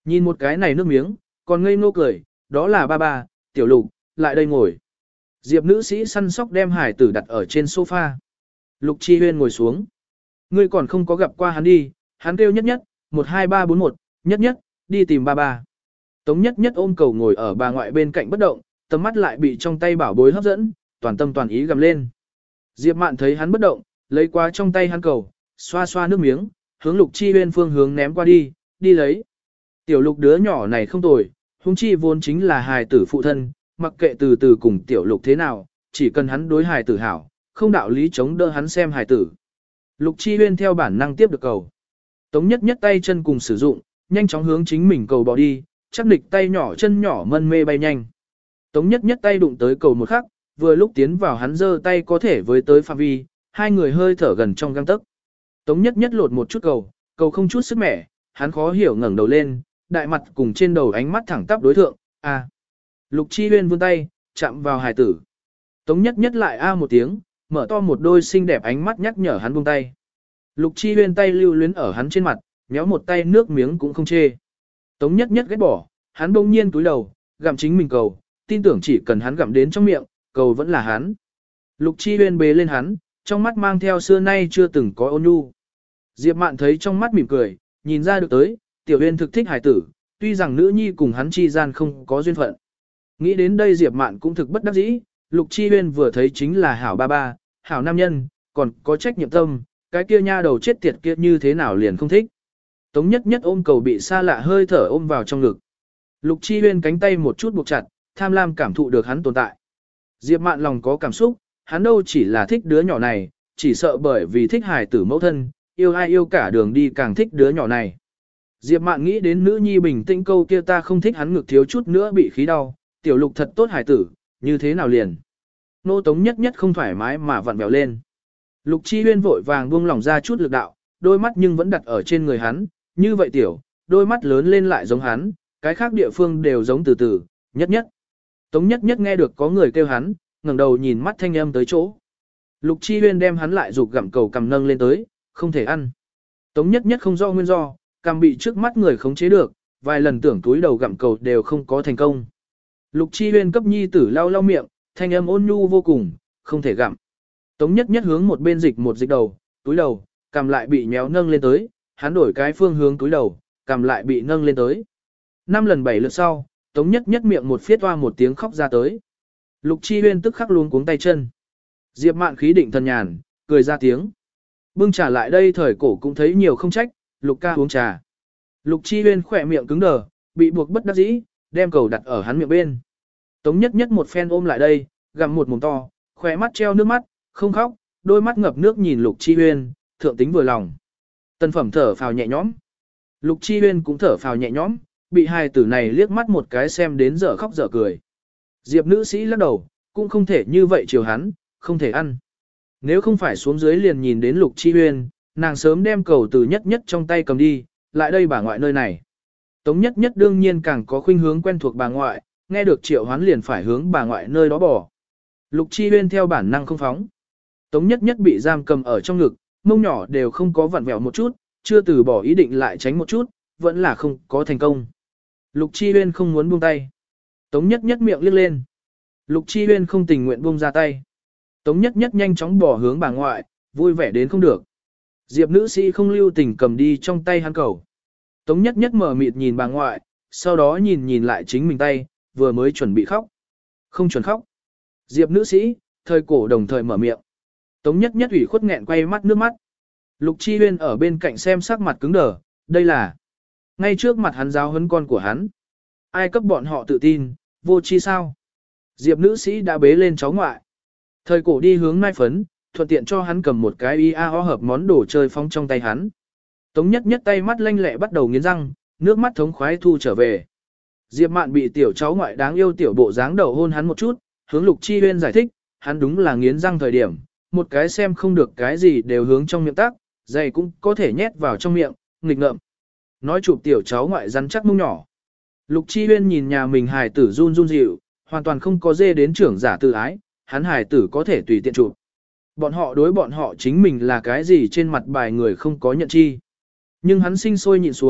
Nhìn một cái này nước miếng, còn ngây ngô cười, đó là ba ba, tiểu lục, lại đây ngồi. Diệp nữ sĩ săn sóc đem hải tử đặt ở trên sofa. Lục Chi Huyên ngồi xuống. Ngươi còn không có gặp qua hắn đi, hắn kêu nhất nhất, 12341, nhất nhất, đi tìm ba ba. Tống nhất nhất ôm cầu ngồi ở bà ngoại bên cạnh bất động, tầm mắt lại bị trong tay bảo bối hấp dẫn, toàn tâm toàn ý gầm lên. Diệp Mạn thấy hắn bất động, lấy qua trong tay hắn cầu, xoa xoa nước miếng, hướng Lục Chi Huyên phương hướng ném qua đi, đi lấy. Tiểu Lục đứa nhỏ này không tồi, huống chi vốn chính là hài tử phụ thân, mặc kệ từ từ cùng Tiểu Lục thế nào, chỉ cần hắn đối hài tử hảo, không đạo lý chống đỡ hắn xem hài tử. Lục Chi Huyên theo bản năng tiếp được cầu. Tống nhất nhất tay chân cùng sử dụng, nhanh chóng hướng chính mình cầu bỏ đi, chắc nịch tay nhỏ chân nhỏ mân mê bay nhanh. Tống nhất nhất tay đụng tới cầu một khắc, vừa lúc tiến vào hắn giơ tay có thể với tới phạm vi, hai người hơi thở gần trong gang tấc. Tống nhất nhất lột một chút cầu, cầu không chút sức mẻ, hắn khó hiểu ngẩng đầu lên, đại mặt cùng trên đầu ánh mắt thẳng tắp đối thượng, a. Lục Chi Huyên vươn tay, chạm vào hài tử. Tống nhất nhất lại a một tiếng, mở to một đôi xinh đẹp ánh mắt nhắc nhở hắn buông tay. Lục Chi Huyên tay lưu luyến ở hắn trên mặt, méo một tay nước miếng cũng không chê. Tống nhất nhất ghét bỏ, hắn bỗng nhiên túi đầu, gặm chính mình cầu, tin tưởng chỉ cần hắn gặm đến trong miệng, cầu vẫn là hắn. Lục Chi Huyên bế lên hắn, trong mắt mang theo xưa nay chưa từng có ôn nhu. Diệp Mạn thấy trong mắt mỉm cười, nhìn ra được tới, Tiểu Huyên thực thích hài tử, tuy rằng nữ nhi cùng hắn chi gian không có duyên phận. Nghĩ đến đây Diệp Mạn cũng thực bất đắc dĩ, Lục Chi Huyên vừa thấy chính là hảo ba ba, hảo nam nhân, còn có trách nhiệm tâm, cái kia nha đầu chết tiệt kia như thế nào liền không thích. Tống nhất nhất ôm cầu bị xa lạ hơi thở ôm vào trong ngực. Lục Chi Huyên cánh tay một chút buộc chặt, tham lam cảm thụ được hắn tồn tại. Diệp Mạn lòng có cảm xúc, hắn đâu chỉ là thích đứa nhỏ này, chỉ sợ bởi vì thích hài tử mẫu thân, yêu ai yêu cả đường đi càng thích đứa nhỏ này. Diệp Mạn nghĩ đến nữ nhi bình tĩnh câu kia ta không thích hắn ngực thiếu chút nữa bị khí đau, Tiểu Lục thật tốt hài tử, như thế nào liền. Nô Tống nhất nhất không thoải mái mà vặn vẹo lên. Lục Chi Huyên vội vàng buông lỏng ra chút lực đạo, đôi mắt nhưng vẫn đặt ở trên người hắn, như vậy tiểu, đôi mắt lớn lên lại giống hắn, cái khác địa phương đều giống từ từ, nhất nhất. Tống nhất nhất nghe được có người kêu hắn, ngẩng đầu nhìn mắt thanh âm tới chỗ. Lục Chi Huyên đem hắn lại dục gặm cầu cầm nâng lên tới, không thể ăn. Tống nhất nhất không do nguyên do, cầm bị trước mắt người khống chế được, vài lần tưởng túi đầu gặm cầu đều không có thành công. Lục Chi Huyên cấp nhi tử lau lau miệng, thanh âm ôn nhu vô cùng, không thể gặm. Tống nhất nhất hướng một bên dịch một dịch đầu, túi đầu, cầm lại bị nhéo nâng lên tới, hắn đổi cái phương hướng túi đầu, cầm lại bị nâng lên tới. 5 lần 7 lượt sau, Tống nhất nhất miệng một phiết toa một tiếng khóc ra tới. Lục Chi Huyên tức khắc luống cuống tay chân. Diệp Mạn khí định thần nhàn, cười ra tiếng. Bưng trà lại đây thời cổ cũng thấy nhiều không trách, Lục ca uống trà. Lục Chi Huyên khỏe miệng cứng đờ, bị buộc bất đắc dĩ, đem cầu đặt ở hắn miệng bên. Tống nhất nhất một phen ôm lại đây, gặm một mồm to, khỏe mắt treo nước mắt, không khóc, đôi mắt ngập nước nhìn Lục Chi Huyên, thượng tính vừa lòng. Tân phẩm thở phào nhẹ nhõm. Lục Chi Huyên cũng thở phào nhẹ nhõm, bị hài tử này liếc mắt một cái xem đến dở khóc dở cười. Diệp nữ sĩ lắc đầu, cũng không thể như vậy chiều hắn, không thể ăn. Nếu không phải xuống dưới liền nhìn đến Lục Chi Huyên, nàng sớm đem cầu từ nhất nhất trong tay cầm đi, lại đây bà ngoại nơi này. Tống nhất nhất đương nhiên càng có khuynh hướng quen thuộc bà ngoại, nghe được triệu hoán liền phải hướng bà ngoại nơi đó bỏ. Lục Chi Huyên theo bản năng không phóng. Tống nhất nhất bị giam cầm ở trong ngực, mông nhỏ đều không có vặn vẹo một chút, chưa từ bỏ ý định lại tránh một chút, vẫn là không có thành công. Lục Chi Huyên không muốn buông tay. Tống nhất nhất miệng liếc lên. Lục Chi Huyên không tình nguyện buông ra tay. Tống nhất nhất nhanh chóng bỏ hướng bà ngoại, vui vẻ đến không được. Diệp nữ sĩ không lưu tình cầm đi trong tay hắn cầu. Tống nhất nhất mở mịt nhìn bà ngoại, sau đó nhìn lại chính mình tay, vừa mới chuẩn bị khóc. Không chuẩn khóc. Diệp nữ sĩ, thời cổ đồng thời mở miệng. Tống nhất nhất ủy khuất nghẹn quay mắt nước mắt. Lục Chi Huyên ở bên cạnh xem sắc mặt cứng đờ, đây là ngay trước mặt hắn giáo huấn con của hắn. Ai cấp bọn họ tự tin, vô chi sao? Diệp nữ sĩ đã bế lên cháu ngoại. Thời cổ đi hướng nai phấn, thuận tiện cho hắn cầm một cái IAO hợp món đồ chơi phóng trong tay hắn. Tống nhất nhất tay mắt lanh lẹ bắt đầu nghiến răng, nước mắt thống khoái thu trở về. Diệp Mạn bị tiểu cháu ngoại đáng yêu tiểu bộ dáng đầu hôn hắn một chút, hướng Lục Chi Huyên giải thích, hắn đúng là nghiến răng thời điểm, một cái xem không được cái gì đều hướng trong miệng tác, giày cũng có thể nhét vào trong miệng, nghịch ngợm. Nói chụp tiểu cháu ngoại rắn chắc mông nhỏ. Lục Chi Huyên nhìn nhà mình hài tử run run dịu, hoàn toàn không có dê đến trưởng giả tự ái, hắn hài tử có thể tùy tiện chụp. Bọn họ đối bọn họ chính mình là cái gì trên mặt bài người không có nhận chi. Nhưng hắn sinh sôi nhịn xuống,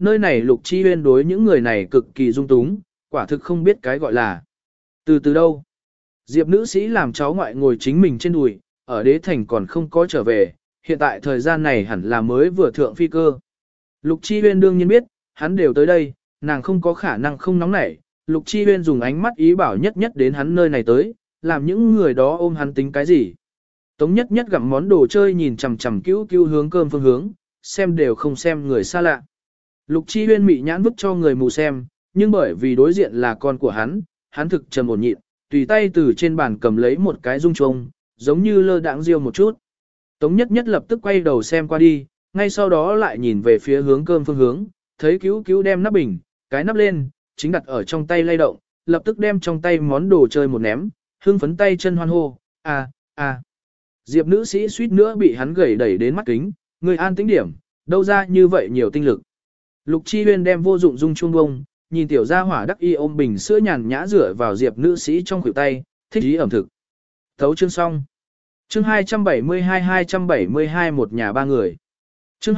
nơi này Lục Chi Huyên đối những người này cực kỳ dung túng, quả thực không biết cái gọi là. Từ đâu? Diệp nữ sĩ làm cháu ngoại ngồi chính mình trên đùi, ở đế thành còn không có trở về, hiện tại thời gian này hẳn là mới vừa thượng phi cơ. Lục Chi Huyên đương nhiên biết, hắn đều tới đây, nàng không có khả năng không nóng nảy. Lục Chi Huyên dùng ánh mắt ý bảo nhất nhất đến hắn nơi này tới, làm những người đó ôm hắn tính cái gì. Tống nhất nhất gặm món đồ chơi nhìn chằm chằm cứu cứu hướng cơm phương hướng, xem đều không xem người xa lạ. Lục Chi Huyên mị nhãn vứt cho người mù xem, nhưng bởi vì đối diện là con của hắn thực trầm ổn nhịn, tùy tay từ trên bàn cầm lấy một cái dung chuông, giống như lơ đãng riêu một chút. Tống nhất nhất lập tức quay đầu xem qua đi, ngay sau đó lại nhìn về phía hướng cơm phương hướng, thấy cứu cứu đem nắp bình, cái nắp lên, chính đặt ở trong tay lay động, lập tức đem trong tay món đồ chơi một ném, hưng phấn tay chân hoan hô, à. Diệp nữ sĩ suýt nữa bị hắn gẩy đẩy đến mắt kính, người an tĩnh điểm, đâu ra như vậy nhiều tinh lực. Lục Chi Huyên đem vô dụng dung chuông bông, nhìn tiểu gia hỏa đắc y ôm bình sữa nhàn nhã rửa vào Diệp nữ sĩ trong khuỷu tay, thích ý ẩm thực. Thấu chương xong. Chương 272 một nhà ba người. Chương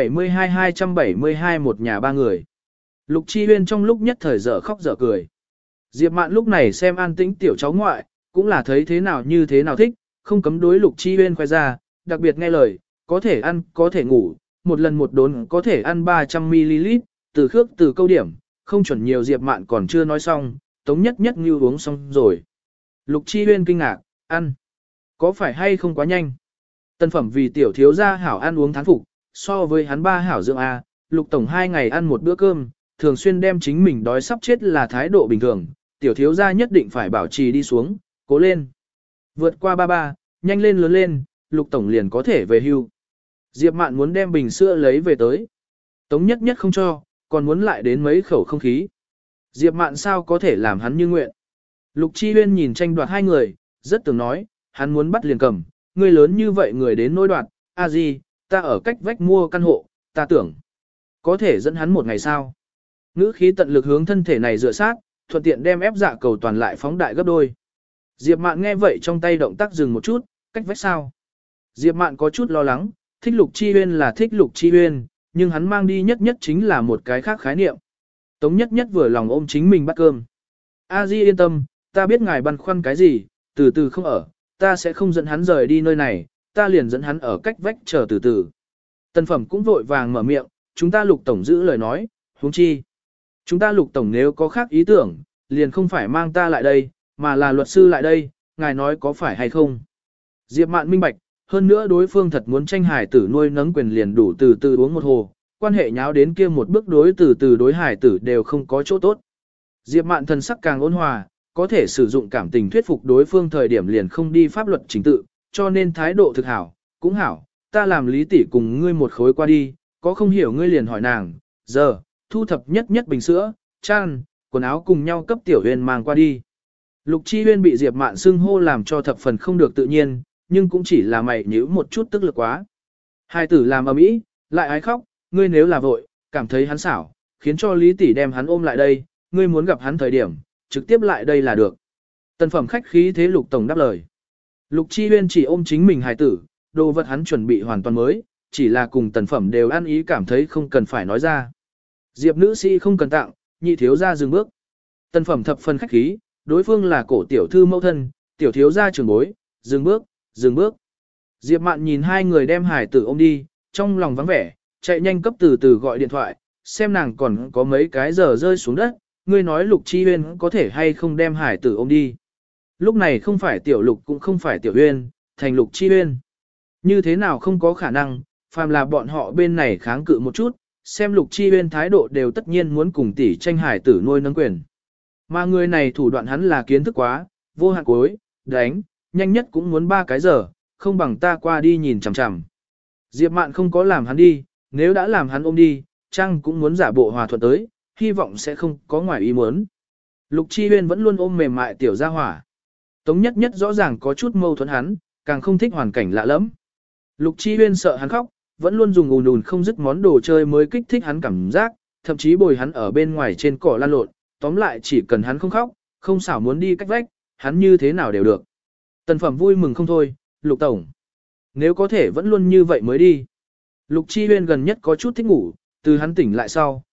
272 một nhà ba người. Lục Chi Huyên trong lúc nhất thời dở khóc dở cười. Diệp Mạn lúc này xem an tĩnh tiểu cháu ngoại, cũng là thấy thế nào như thế nào thích, không cấm đối Lục Chi Huyên khoe ra, đặc biệt nghe lời, có thể ăn, có thể ngủ, một lần một đốn có thể ăn 300ml, từ khước từ câu điểm, không chuẩn nhiều. Diệp Mạn còn chưa nói xong, Tống nhất nhất như uống xong rồi. Lục Chi Huyên kinh ngạc, ăn, có phải hay không quá nhanh? Tân phẩm vì tiểu thiếu gia hảo ăn uống thán phục, so với hắn ba hảo dưỡng A, Lục Tổng 2 ngày ăn một bữa cơm, thường xuyên đem chính mình đói sắp chết là thái độ bình thường, tiểu thiếu gia nhất định phải bảo trì đi xuống, cố lên. Vượt qua ba, nhanh lên lớn lên, Lục Tổng liền có thể về hưu. Diệp Mạn muốn đem bình sữa lấy về tới. Tống nhất nhất không cho, còn muốn lại đến mấy khẩu không khí. Diệp Mạn sao có thể làm hắn như nguyện. Lục Chi Huyên nhìn tranh đoạt hai người, rất tưởng nói, hắn muốn bắt liền cầm, người lớn như vậy người đến nỗi đoạt, a gì, ta ở cách vách mua căn hộ, ta tưởng, có thể dẫn hắn một ngày sao. Ngữ khí tận lực hướng thân thể này dựa sát, thuận tiện đem ép dạ cầu toàn lại phóng đại gấp đôi. Diệp Mạn nghe vậy trong tay động tác dừng một chút, cách vách sao. Diệp Mạn có chút lo lắng, thích Lục Chi Huyên là thích Lục Chi Huyên, nhưng hắn mang đi nhất nhất chính là một cái khác khái niệm. Tống nhất nhất vừa lòng ôm chính mình bắt cơm. A Di yên tâm, ta biết ngài băn khoăn cái gì, từ từ không ở, ta sẽ không dẫn hắn rời đi nơi này, ta liền dẫn hắn ở cách vách chờ từ từ. Tân phẩm cũng vội vàng mở miệng, chúng ta Lục Tổng giữ lời nói, huống chi. Chúng ta Lục Tổng nếu có khác ý tưởng, liền không phải mang ta lại đây, mà là luật sư lại đây, ngài nói có phải hay không. Diệp Mạn minh bạch, hơn nữa đối phương thật muốn tranh hải tử nuôi nấng quyền liền đủ từ từ uống một hồ, quan hệ nháo đến kia một bước đối từ từ đối hải tử đều không có chỗ tốt. Diệp Mạn thần sắc càng ôn hòa, có thể sử dụng cảm tình thuyết phục đối phương thời điểm liền không đi pháp luật chính tự, cho nên thái độ thực hảo, cũng hảo, ta làm lý tỷ cùng ngươi một khối qua đi, có không hiểu ngươi liền hỏi nàng, giờ, thu thập nhất nhất bình sữa, chăn, quần áo cùng nhau cấp Tiểu Huyên mang qua đi. Lục Chi Huyên bị Diệp Mạn xưng hô làm cho thập phần không được tự nhiên, nhưng cũng chỉ là mày nhíu một chút tức lực quá. Hai tử làm ầm ĩ, lại ái khóc, ngươi nếu là vội, cảm thấy hắn xảo, khiến cho Lý tỷ đem hắn ôm lại đây, ngươi muốn gặp hắn thời điểm, trực tiếp lại đây là được. Tần phẩm khách khí thế Lục Tổng đáp lời. Lục Chi Huyên chỉ ôm chính mình hài tử, đồ vật hắn chuẩn bị hoàn toàn mới, chỉ là cùng tần phẩm đều ăn ý cảm thấy không cần phải nói ra. Diệp nữ sĩ không cần tặng, nhị thiếu gia dừng bước. Tần phẩm thập phần khách khí, đối phương là cổ tiểu thư mẫu thân, tiểu thiếu gia trưởng bối, dừng bước, dừng bước. Diệp Mạn nhìn hai người đem hải tử ôm đi, trong lòng vắng vẻ, chạy nhanh cấp từ từ gọi điện thoại, xem nàng còn có mấy cái giờ rơi xuống đất, ngươi nói Lục Chi Huyên có thể hay không đem hải tử ôm đi. Lúc này không phải tiểu Lục cũng không phải tiểu Huyên, thành Lục Chi Huyên. Như thế nào không có khả năng, phàm là bọn họ bên này kháng cự một chút, xem Lục Chi Huyên thái độ đều tất nhiên muốn cùng tỷ tranh hải tử nuôi nâng quyền. Mà người này thủ đoạn hắn là kiến thức quá, vô hạn cuối, đánh, nhanh nhất cũng muốn 3 cái giờ, không bằng ta qua đi nhìn chằm chằm. Diệp Mạn không có làm hắn đi, nếu đã làm hắn ôm đi, chăng cũng muốn giả bộ hòa thuận tới, hy vọng sẽ không có ngoài ý muốn. Lục Chi Huyên vẫn luôn ôm mềm mại tiểu gia hỏa. Tống nhất nhất rõ ràng có chút mâu thuẫn hắn, càng không thích hoàn cảnh lạ lẫm. Lục Chi Huyên sợ hắn khóc, vẫn luôn dùng ùn ùn không dứt món đồ chơi mới kích thích hắn cảm giác, thậm chí bồi hắn ở bên ngoài trên cỏ lăn lộn, tóm lại chỉ cần hắn không khóc, không xảo muốn đi cách vách, hắn như thế nào đều được. Tần phẩm vui mừng không thôi, Lục Tổng. Nếu có thể vẫn luôn như vậy mới đi. Lục Chi Huyên gần nhất có chút thích ngủ, từ hắn tỉnh lại sau,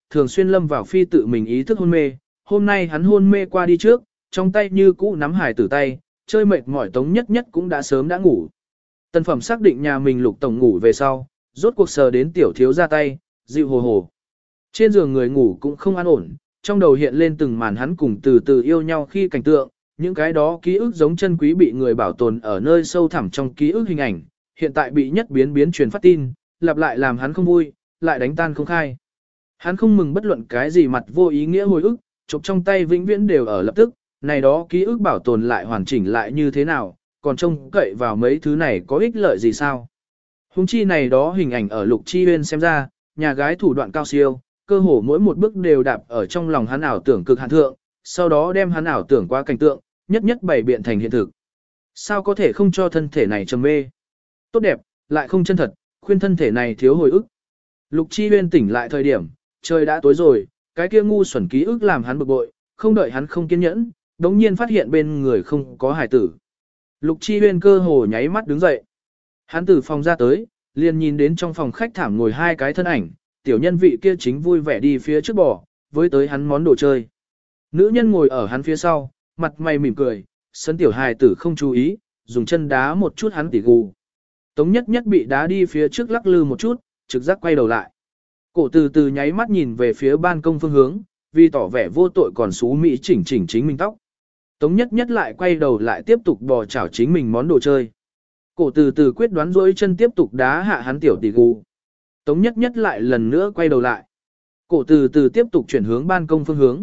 thường xuyên lâm vào phi tự mình ý thức hôn mê, hôm nay hắn hôn mê qua đi trước, trong tay như cũ nắm hài tử tay, chơi mệt mỏi Tống Nhất Nhất cũng đã sớm đã ngủ. Tân Phẩm xác định nhà mình Lục tổng ngủ về sau, rốt cuộc sờ đến tiểu thiếu ra tay, dịu hồ hồ. Trên giường người ngủ cũng không an ổn, trong đầu hiện lên từng màn hắn cùng từ từ yêu nhau khi cảnh tượng, những cái đó ký ức giống chân quý bị người bảo tồn ở nơi sâu thẳm trong ký ức hình ảnh, hiện tại bị nhất biến truyền phát tin, lặp lại làm hắn không vui, lại đánh tan không khai. Hắn không mừng bất luận cái gì mặt vô ý nghĩa hồi ức, chụp trong tay vĩnh viễn đều ở lập tức, này đó ký ức bảo tồn lại hoàn chỉnh lại như thế nào, còn trông cậy vào mấy thứ này có ích lợi gì sao. Hùng chi này đó hình ảnh ở Lục Chi Huyên xem ra, nhà gái thủ đoạn cao siêu, cơ hồ mỗi một bước đều đạp ở trong lòng hắn ảo tưởng cực hạn thượng, sau đó đem hắn ảo tưởng qua cảnh tượng, nhất nhất bày biện thành hiện thực. Sao có thể không cho thân thể này trầm mê? Tốt đẹp, lại không chân thật, khuyên thân thể này thiếu hồi ức. Lục Chi Huyên tỉnh lại thời điểm, trời đã tối rồi, cái kia ngu xuẩn ký ức làm hắn bực bội, không đợi hắn không kiên nhẫn, đống nhiên phát hiện bên người không có hài tử. Lục Chi Huyên cơ hồ nháy mắt đứng dậy. Hắn từ phòng ra tới, liền nhìn đến trong phòng khách thảm ngồi hai cái thân ảnh, tiểu nhân vị kia chính vui vẻ đi phía trước bò, với tới hắn món đồ chơi. Nữ nhân ngồi ở hắn phía sau, mặt mày mỉm cười, sân tiểu hài tử không chú ý, dùng chân đá một chút hắn tỉ gù. Tống Nhất Nhất bị đá đi phía trước lắc lư một chút, trực giác quay đầu lại. Cổ từ từ nháy mắt nhìn về phía ban công phương hướng, vì tỏ vẻ vô tội còn xú mỹ chỉnh chính mình tóc. Tống Nhất Nhất lại quay đầu lại tiếp tục bò chảo chính mình món đồ chơi. Cổ từ từ quyết đoán dỗi chân tiếp tục đá hạ hắn tiểu tỷ gù. Tống Nhất Nhất lại lần nữa quay đầu lại. Cổ từ từ tiếp tục chuyển hướng ban công phương hướng.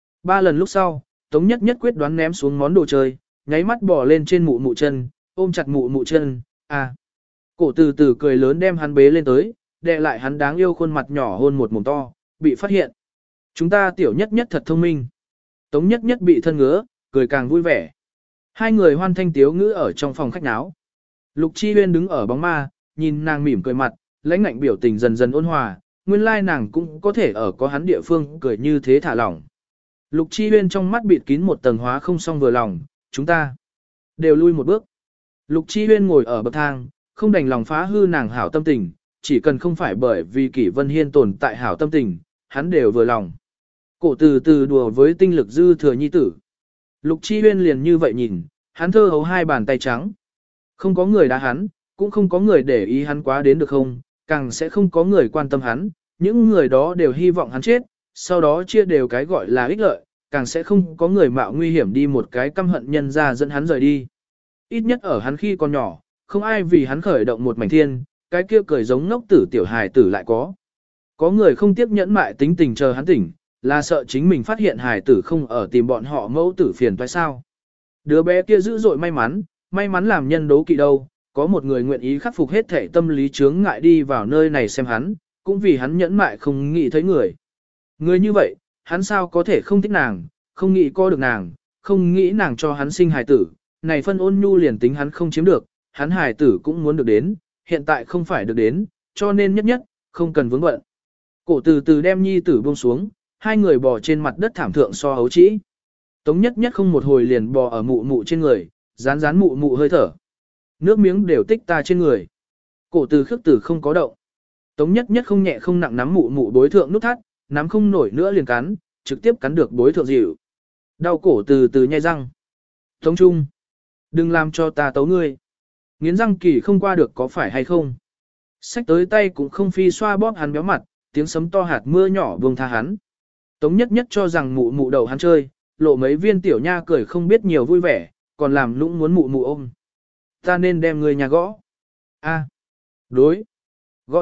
3 lần lúc sau, Tống Nhất Nhất quyết đoán ném xuống món đồ chơi, nháy mắt bò lên trên mụ mụ chân, ôm chặt mụ mụ chân. À. Cổ từ từ cười lớn đem hắn bế lên tới, đè lại hắn đáng yêu khuôn mặt nhỏ hôn một mồm to, bị phát hiện. Chúng ta tiểu Nhất Nhất thật thông minh. Tống Nhất Nhất bị thân ngứa, cười càng vui vẻ. Hai người hoan thanh tiếu ngữ ở trong phòng khách náo. Lục Chi Huyên đứng ở bóng ma, nhìn nàng mỉm cười mặt, lãnh ngạnh biểu tình dần dần ôn hòa, nguyên lai nàng cũng có thể ở có hắn địa phương cười như thế thả lỏng. Lục Chi Huyên trong mắt bịt kín một tầng hóa không xong vừa lòng, chúng ta đều lui một bước. Lục Chi Huyên ngồi ở bậc thang, không đành lòng phá hư nàng hảo tâm tình, chỉ cần không phải bởi vì Kỷ Vân Hiên tồn tại hảo tâm tình, hắn đều vừa lòng. Cổ từ từ đùa với tinh lực dư thừa nhi tử. Lục Chi Huyên liền như vậy nhìn, hắn thơ hấu hai bàn tay trắng. Không có người đá hắn, cũng không có người để ý hắn quá đến được không, càng sẽ không có người quan tâm hắn, những người đó đều hy vọng hắn chết, sau đó chia đều cái gọi là ích lợi, càng sẽ không có người mạo nguy hiểm đi một cái căm hận nhân ra dẫn hắn rời đi. Ít nhất ở hắn khi còn nhỏ, không ai vì hắn khởi động một mảnh thiên, cái kia cười giống ngốc tử tiểu hài tử lại có. Có người không tiếp nhẫn mại tính tình chờ hắn tỉnh, là sợ chính mình phát hiện hài tử không ở tìm bọn họ mẫu tử phiền toái sao. Đứa bé kia dữ dội may mắn làm nhân đố kỵ đâu, có một người nguyện ý khắc phục hết thể tâm lý chướng ngại đi vào nơi này xem hắn, cũng vì hắn nhẫn mại không nghĩ thấy người. Người như vậy, hắn sao có thể không thích nàng, không nghĩ có được nàng, không nghĩ nàng cho hắn sinh hài tử, này phân ôn nhu liền tính hắn không chiếm được, hắn hài tử cũng muốn được đến, hiện tại không phải được đến, cho nên nhất nhất, không cần vướng bận. Cổ từ từ đem nhi tử buông xuống, hai người bò trên mặt đất thảm thượng so hấu trĩ. Tống Nhất Nhất không một hồi liền bò ở mụ mụ trên người, rán rán mụ mụ hơi thở. Nước miếng đều tích ta trên người. Cổ từ khước từ không có động. Tống Nhất Nhất không nhẹ không nặng nắm mụ mụ bối thượng nút thắt, nắm không nổi nữa liền cắn, trực tiếp cắn được bối thượng dịu. Đau cổ từ từ nhai răng. Tống Trung, đừng làm cho ta tấu ngươi. Nghiến răng kỳ không qua được có phải hay không. Xách tới tay cũng không phi xoa bóp hắn béo mặt, tiếng sấm to hạt mưa nhỏ buông tha hắn. Tống Nhất Nhất cho rằng mụ mụ đầu hắn chơi, lộ mấy viên tiểu nha cười không biết nhiều vui vẻ, còn làm lũng muốn mụ mụ ôm. Ta nên đem người nhà gõ. A. Đối. Gõ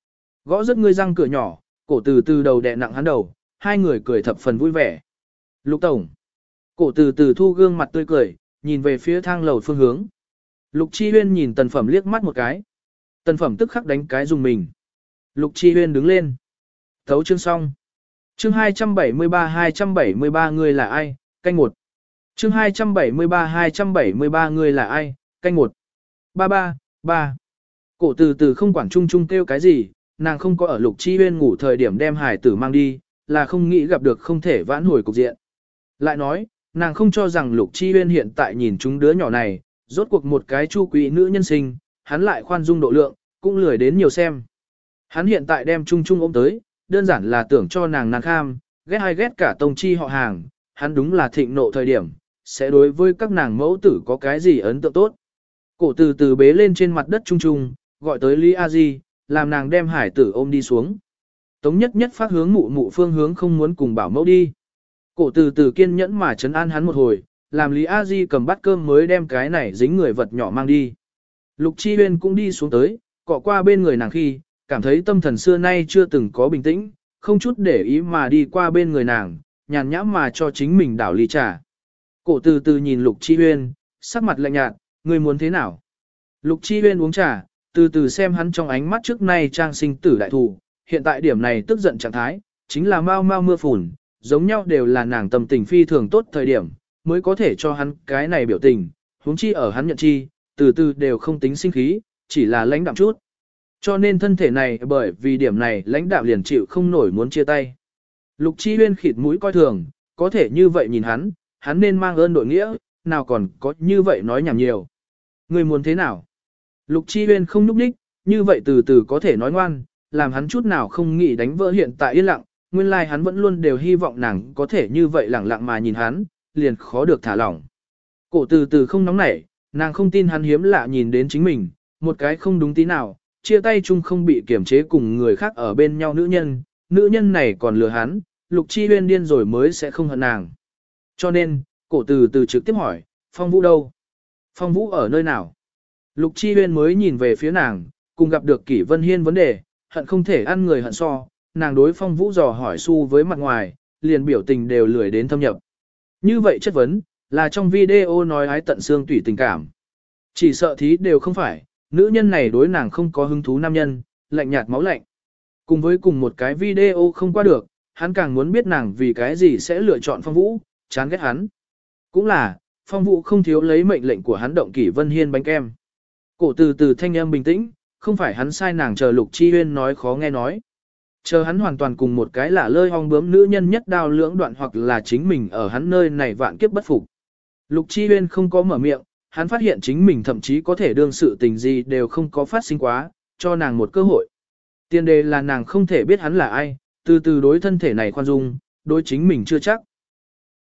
rớt ngươi răng cửa nhỏ, cổ từ từ đầu đè nặng hắn đầu, hai người cười thập phần vui vẻ. Lục tổng. Cổ từ từ thu gương mặt tươi cười, nhìn về phía thang lầu phương hướng. Lục Chi Huyên nhìn Tần Phẩm liếc mắt một cái. Tần Phẩm tức khắc đánh cái dùng mình. Lục Chi Huyên đứng lên. Thấu chương xong. Chương 273 người là ai, canh 1. Chương 273 người là ai, canh 1. Ba. Cổ từ từ không quản chung chung kêu cái gì, nàng không có ở Lục Chi Huyên ngủ thời điểm đem hải tử mang đi, là không nghĩ gặp được không thể vãn hồi cục diện. Lại nói, nàng không cho rằng Lục Chi Huyên hiện tại nhìn chúng đứa nhỏ này, rốt cuộc một cái chu quý nữ nhân sinh, hắn lại khoan dung độ lượng, cũng lười đến nhiều xem. Hắn hiện tại đem chung chung ôm tới, đơn giản là tưởng cho nàng nàng kham, ghét hay ghét cả tông chi họ hàng, hắn đúng là thịnh nộ thời điểm, sẽ đối với các nàng mẫu tử có cái gì ấn tượng tốt. Cổ từ từ bế lên trên mặt đất trung trung, gọi tới Lý A Di, làm nàng đem hải tử ôm đi xuống. Tống nhất nhất phát hướng mụ mụ phương hướng không muốn cùng bảo mẫu đi. Cổ từ từ kiên nhẫn mà trấn an hắn một hồi, làm Lý A Di cầm bát cơm mới đem cái này dính người vật nhỏ mang đi. Lục Chi Huyên cũng đi xuống tới, cọ qua bên người nàng khi, cảm thấy tâm thần xưa nay chưa từng có bình tĩnh, không chút để ý mà đi qua bên người nàng, nhàn nhãm mà cho chính mình đảo ly trà. Cổ từ từ nhìn Lục Chi Huyên, sắc mặt lạnh nhạt, ngươi muốn thế nào? Lục Chi Huyên uống trà, từ từ xem hắn trong ánh mắt trước nay trang sinh tử đại thù, hiện tại điểm này tức giận trạng thái, chính là mau mau mưa phùn, giống nhau đều là nàng tâm tình phi thường tốt thời điểm, mới có thể cho hắn cái này biểu tình, huống chi ở hắn nhận chi, từ từ đều không tính sinh khí, chỉ là lãnh đạm chút. Cho nên thân thể này bởi vì điểm này lãnh đạm liền chịu không nổi muốn chia tay. Lục Chi Huyên khịt mũi coi thường, có thể như vậy nhìn hắn nên mang ơn đội nghĩa, nào còn có như vậy nói nhảm nhiều. Người muốn thế nào? Lục Chi Huyên không núp đích, như vậy từ từ có thể nói ngoan, làm hắn chút nào không nghĩ đánh vỡ hiện tại yên lặng, nguyên lai hắn vẫn luôn đều hy vọng nàng có thể như vậy lẳng lặng mà nhìn hắn, liền khó được thả lỏng. Cổ từ từ không nóng nảy, nàng không tin hắn hiếm lạ nhìn đến chính mình, một cái không đúng tí nào, chia tay chung không bị kiểm chế cùng người khác ở bên nhau nữ nhân này còn lừa hắn, Lục Chi Huyên điên rồi mới sẽ không hận nàng. Cho nên, cổ từ từ trực tiếp hỏi, Phong Vũ đâu? Phong Vũ ở nơi nào? Lục Chi Huyên mới nhìn về phía nàng, cùng gặp được Kỷ Vân Hiên vấn đề, hận không thể ăn người hận so, nàng đối Phong Vũ dò hỏi su với mặt ngoài, liền biểu tình đều lười đến thâm nhập. Như vậy chất vấn, là trong video nói ái tận xương tủy tình cảm. Chỉ sợ thí đều không phải, nữ nhân này đối nàng không có hứng thú nam nhân, lạnh nhạt máu lạnh. Cùng với cùng một cái video không qua được, hắn càng muốn biết nàng vì cái gì sẽ lựa chọn Phong Vũ, chán ghét hắn. Cũng là, Phong Vũ không thiếu lấy mệnh lệnh của hắn động Kỷ Vân Hiên bánh kem. Cổ từ từ thanh em bình tĩnh, không phải hắn sai nàng chờ Lục Chi Huyên nói khó nghe nói. Chờ hắn hoàn toàn cùng một cái lả lơi ong bướm nữ nhân nhất đao lưỡng đoạn hoặc là chính mình ở hắn nơi này vạn kiếp bất phục. Lục Chi Huyên không có mở miệng, hắn phát hiện chính mình thậm chí có thể đương sự tình gì đều không có phát sinh quá, cho nàng một cơ hội. Tiên đề là nàng không thể biết hắn là ai, từ từ đối thân thể này khoan dung, đối chính mình chưa chắc.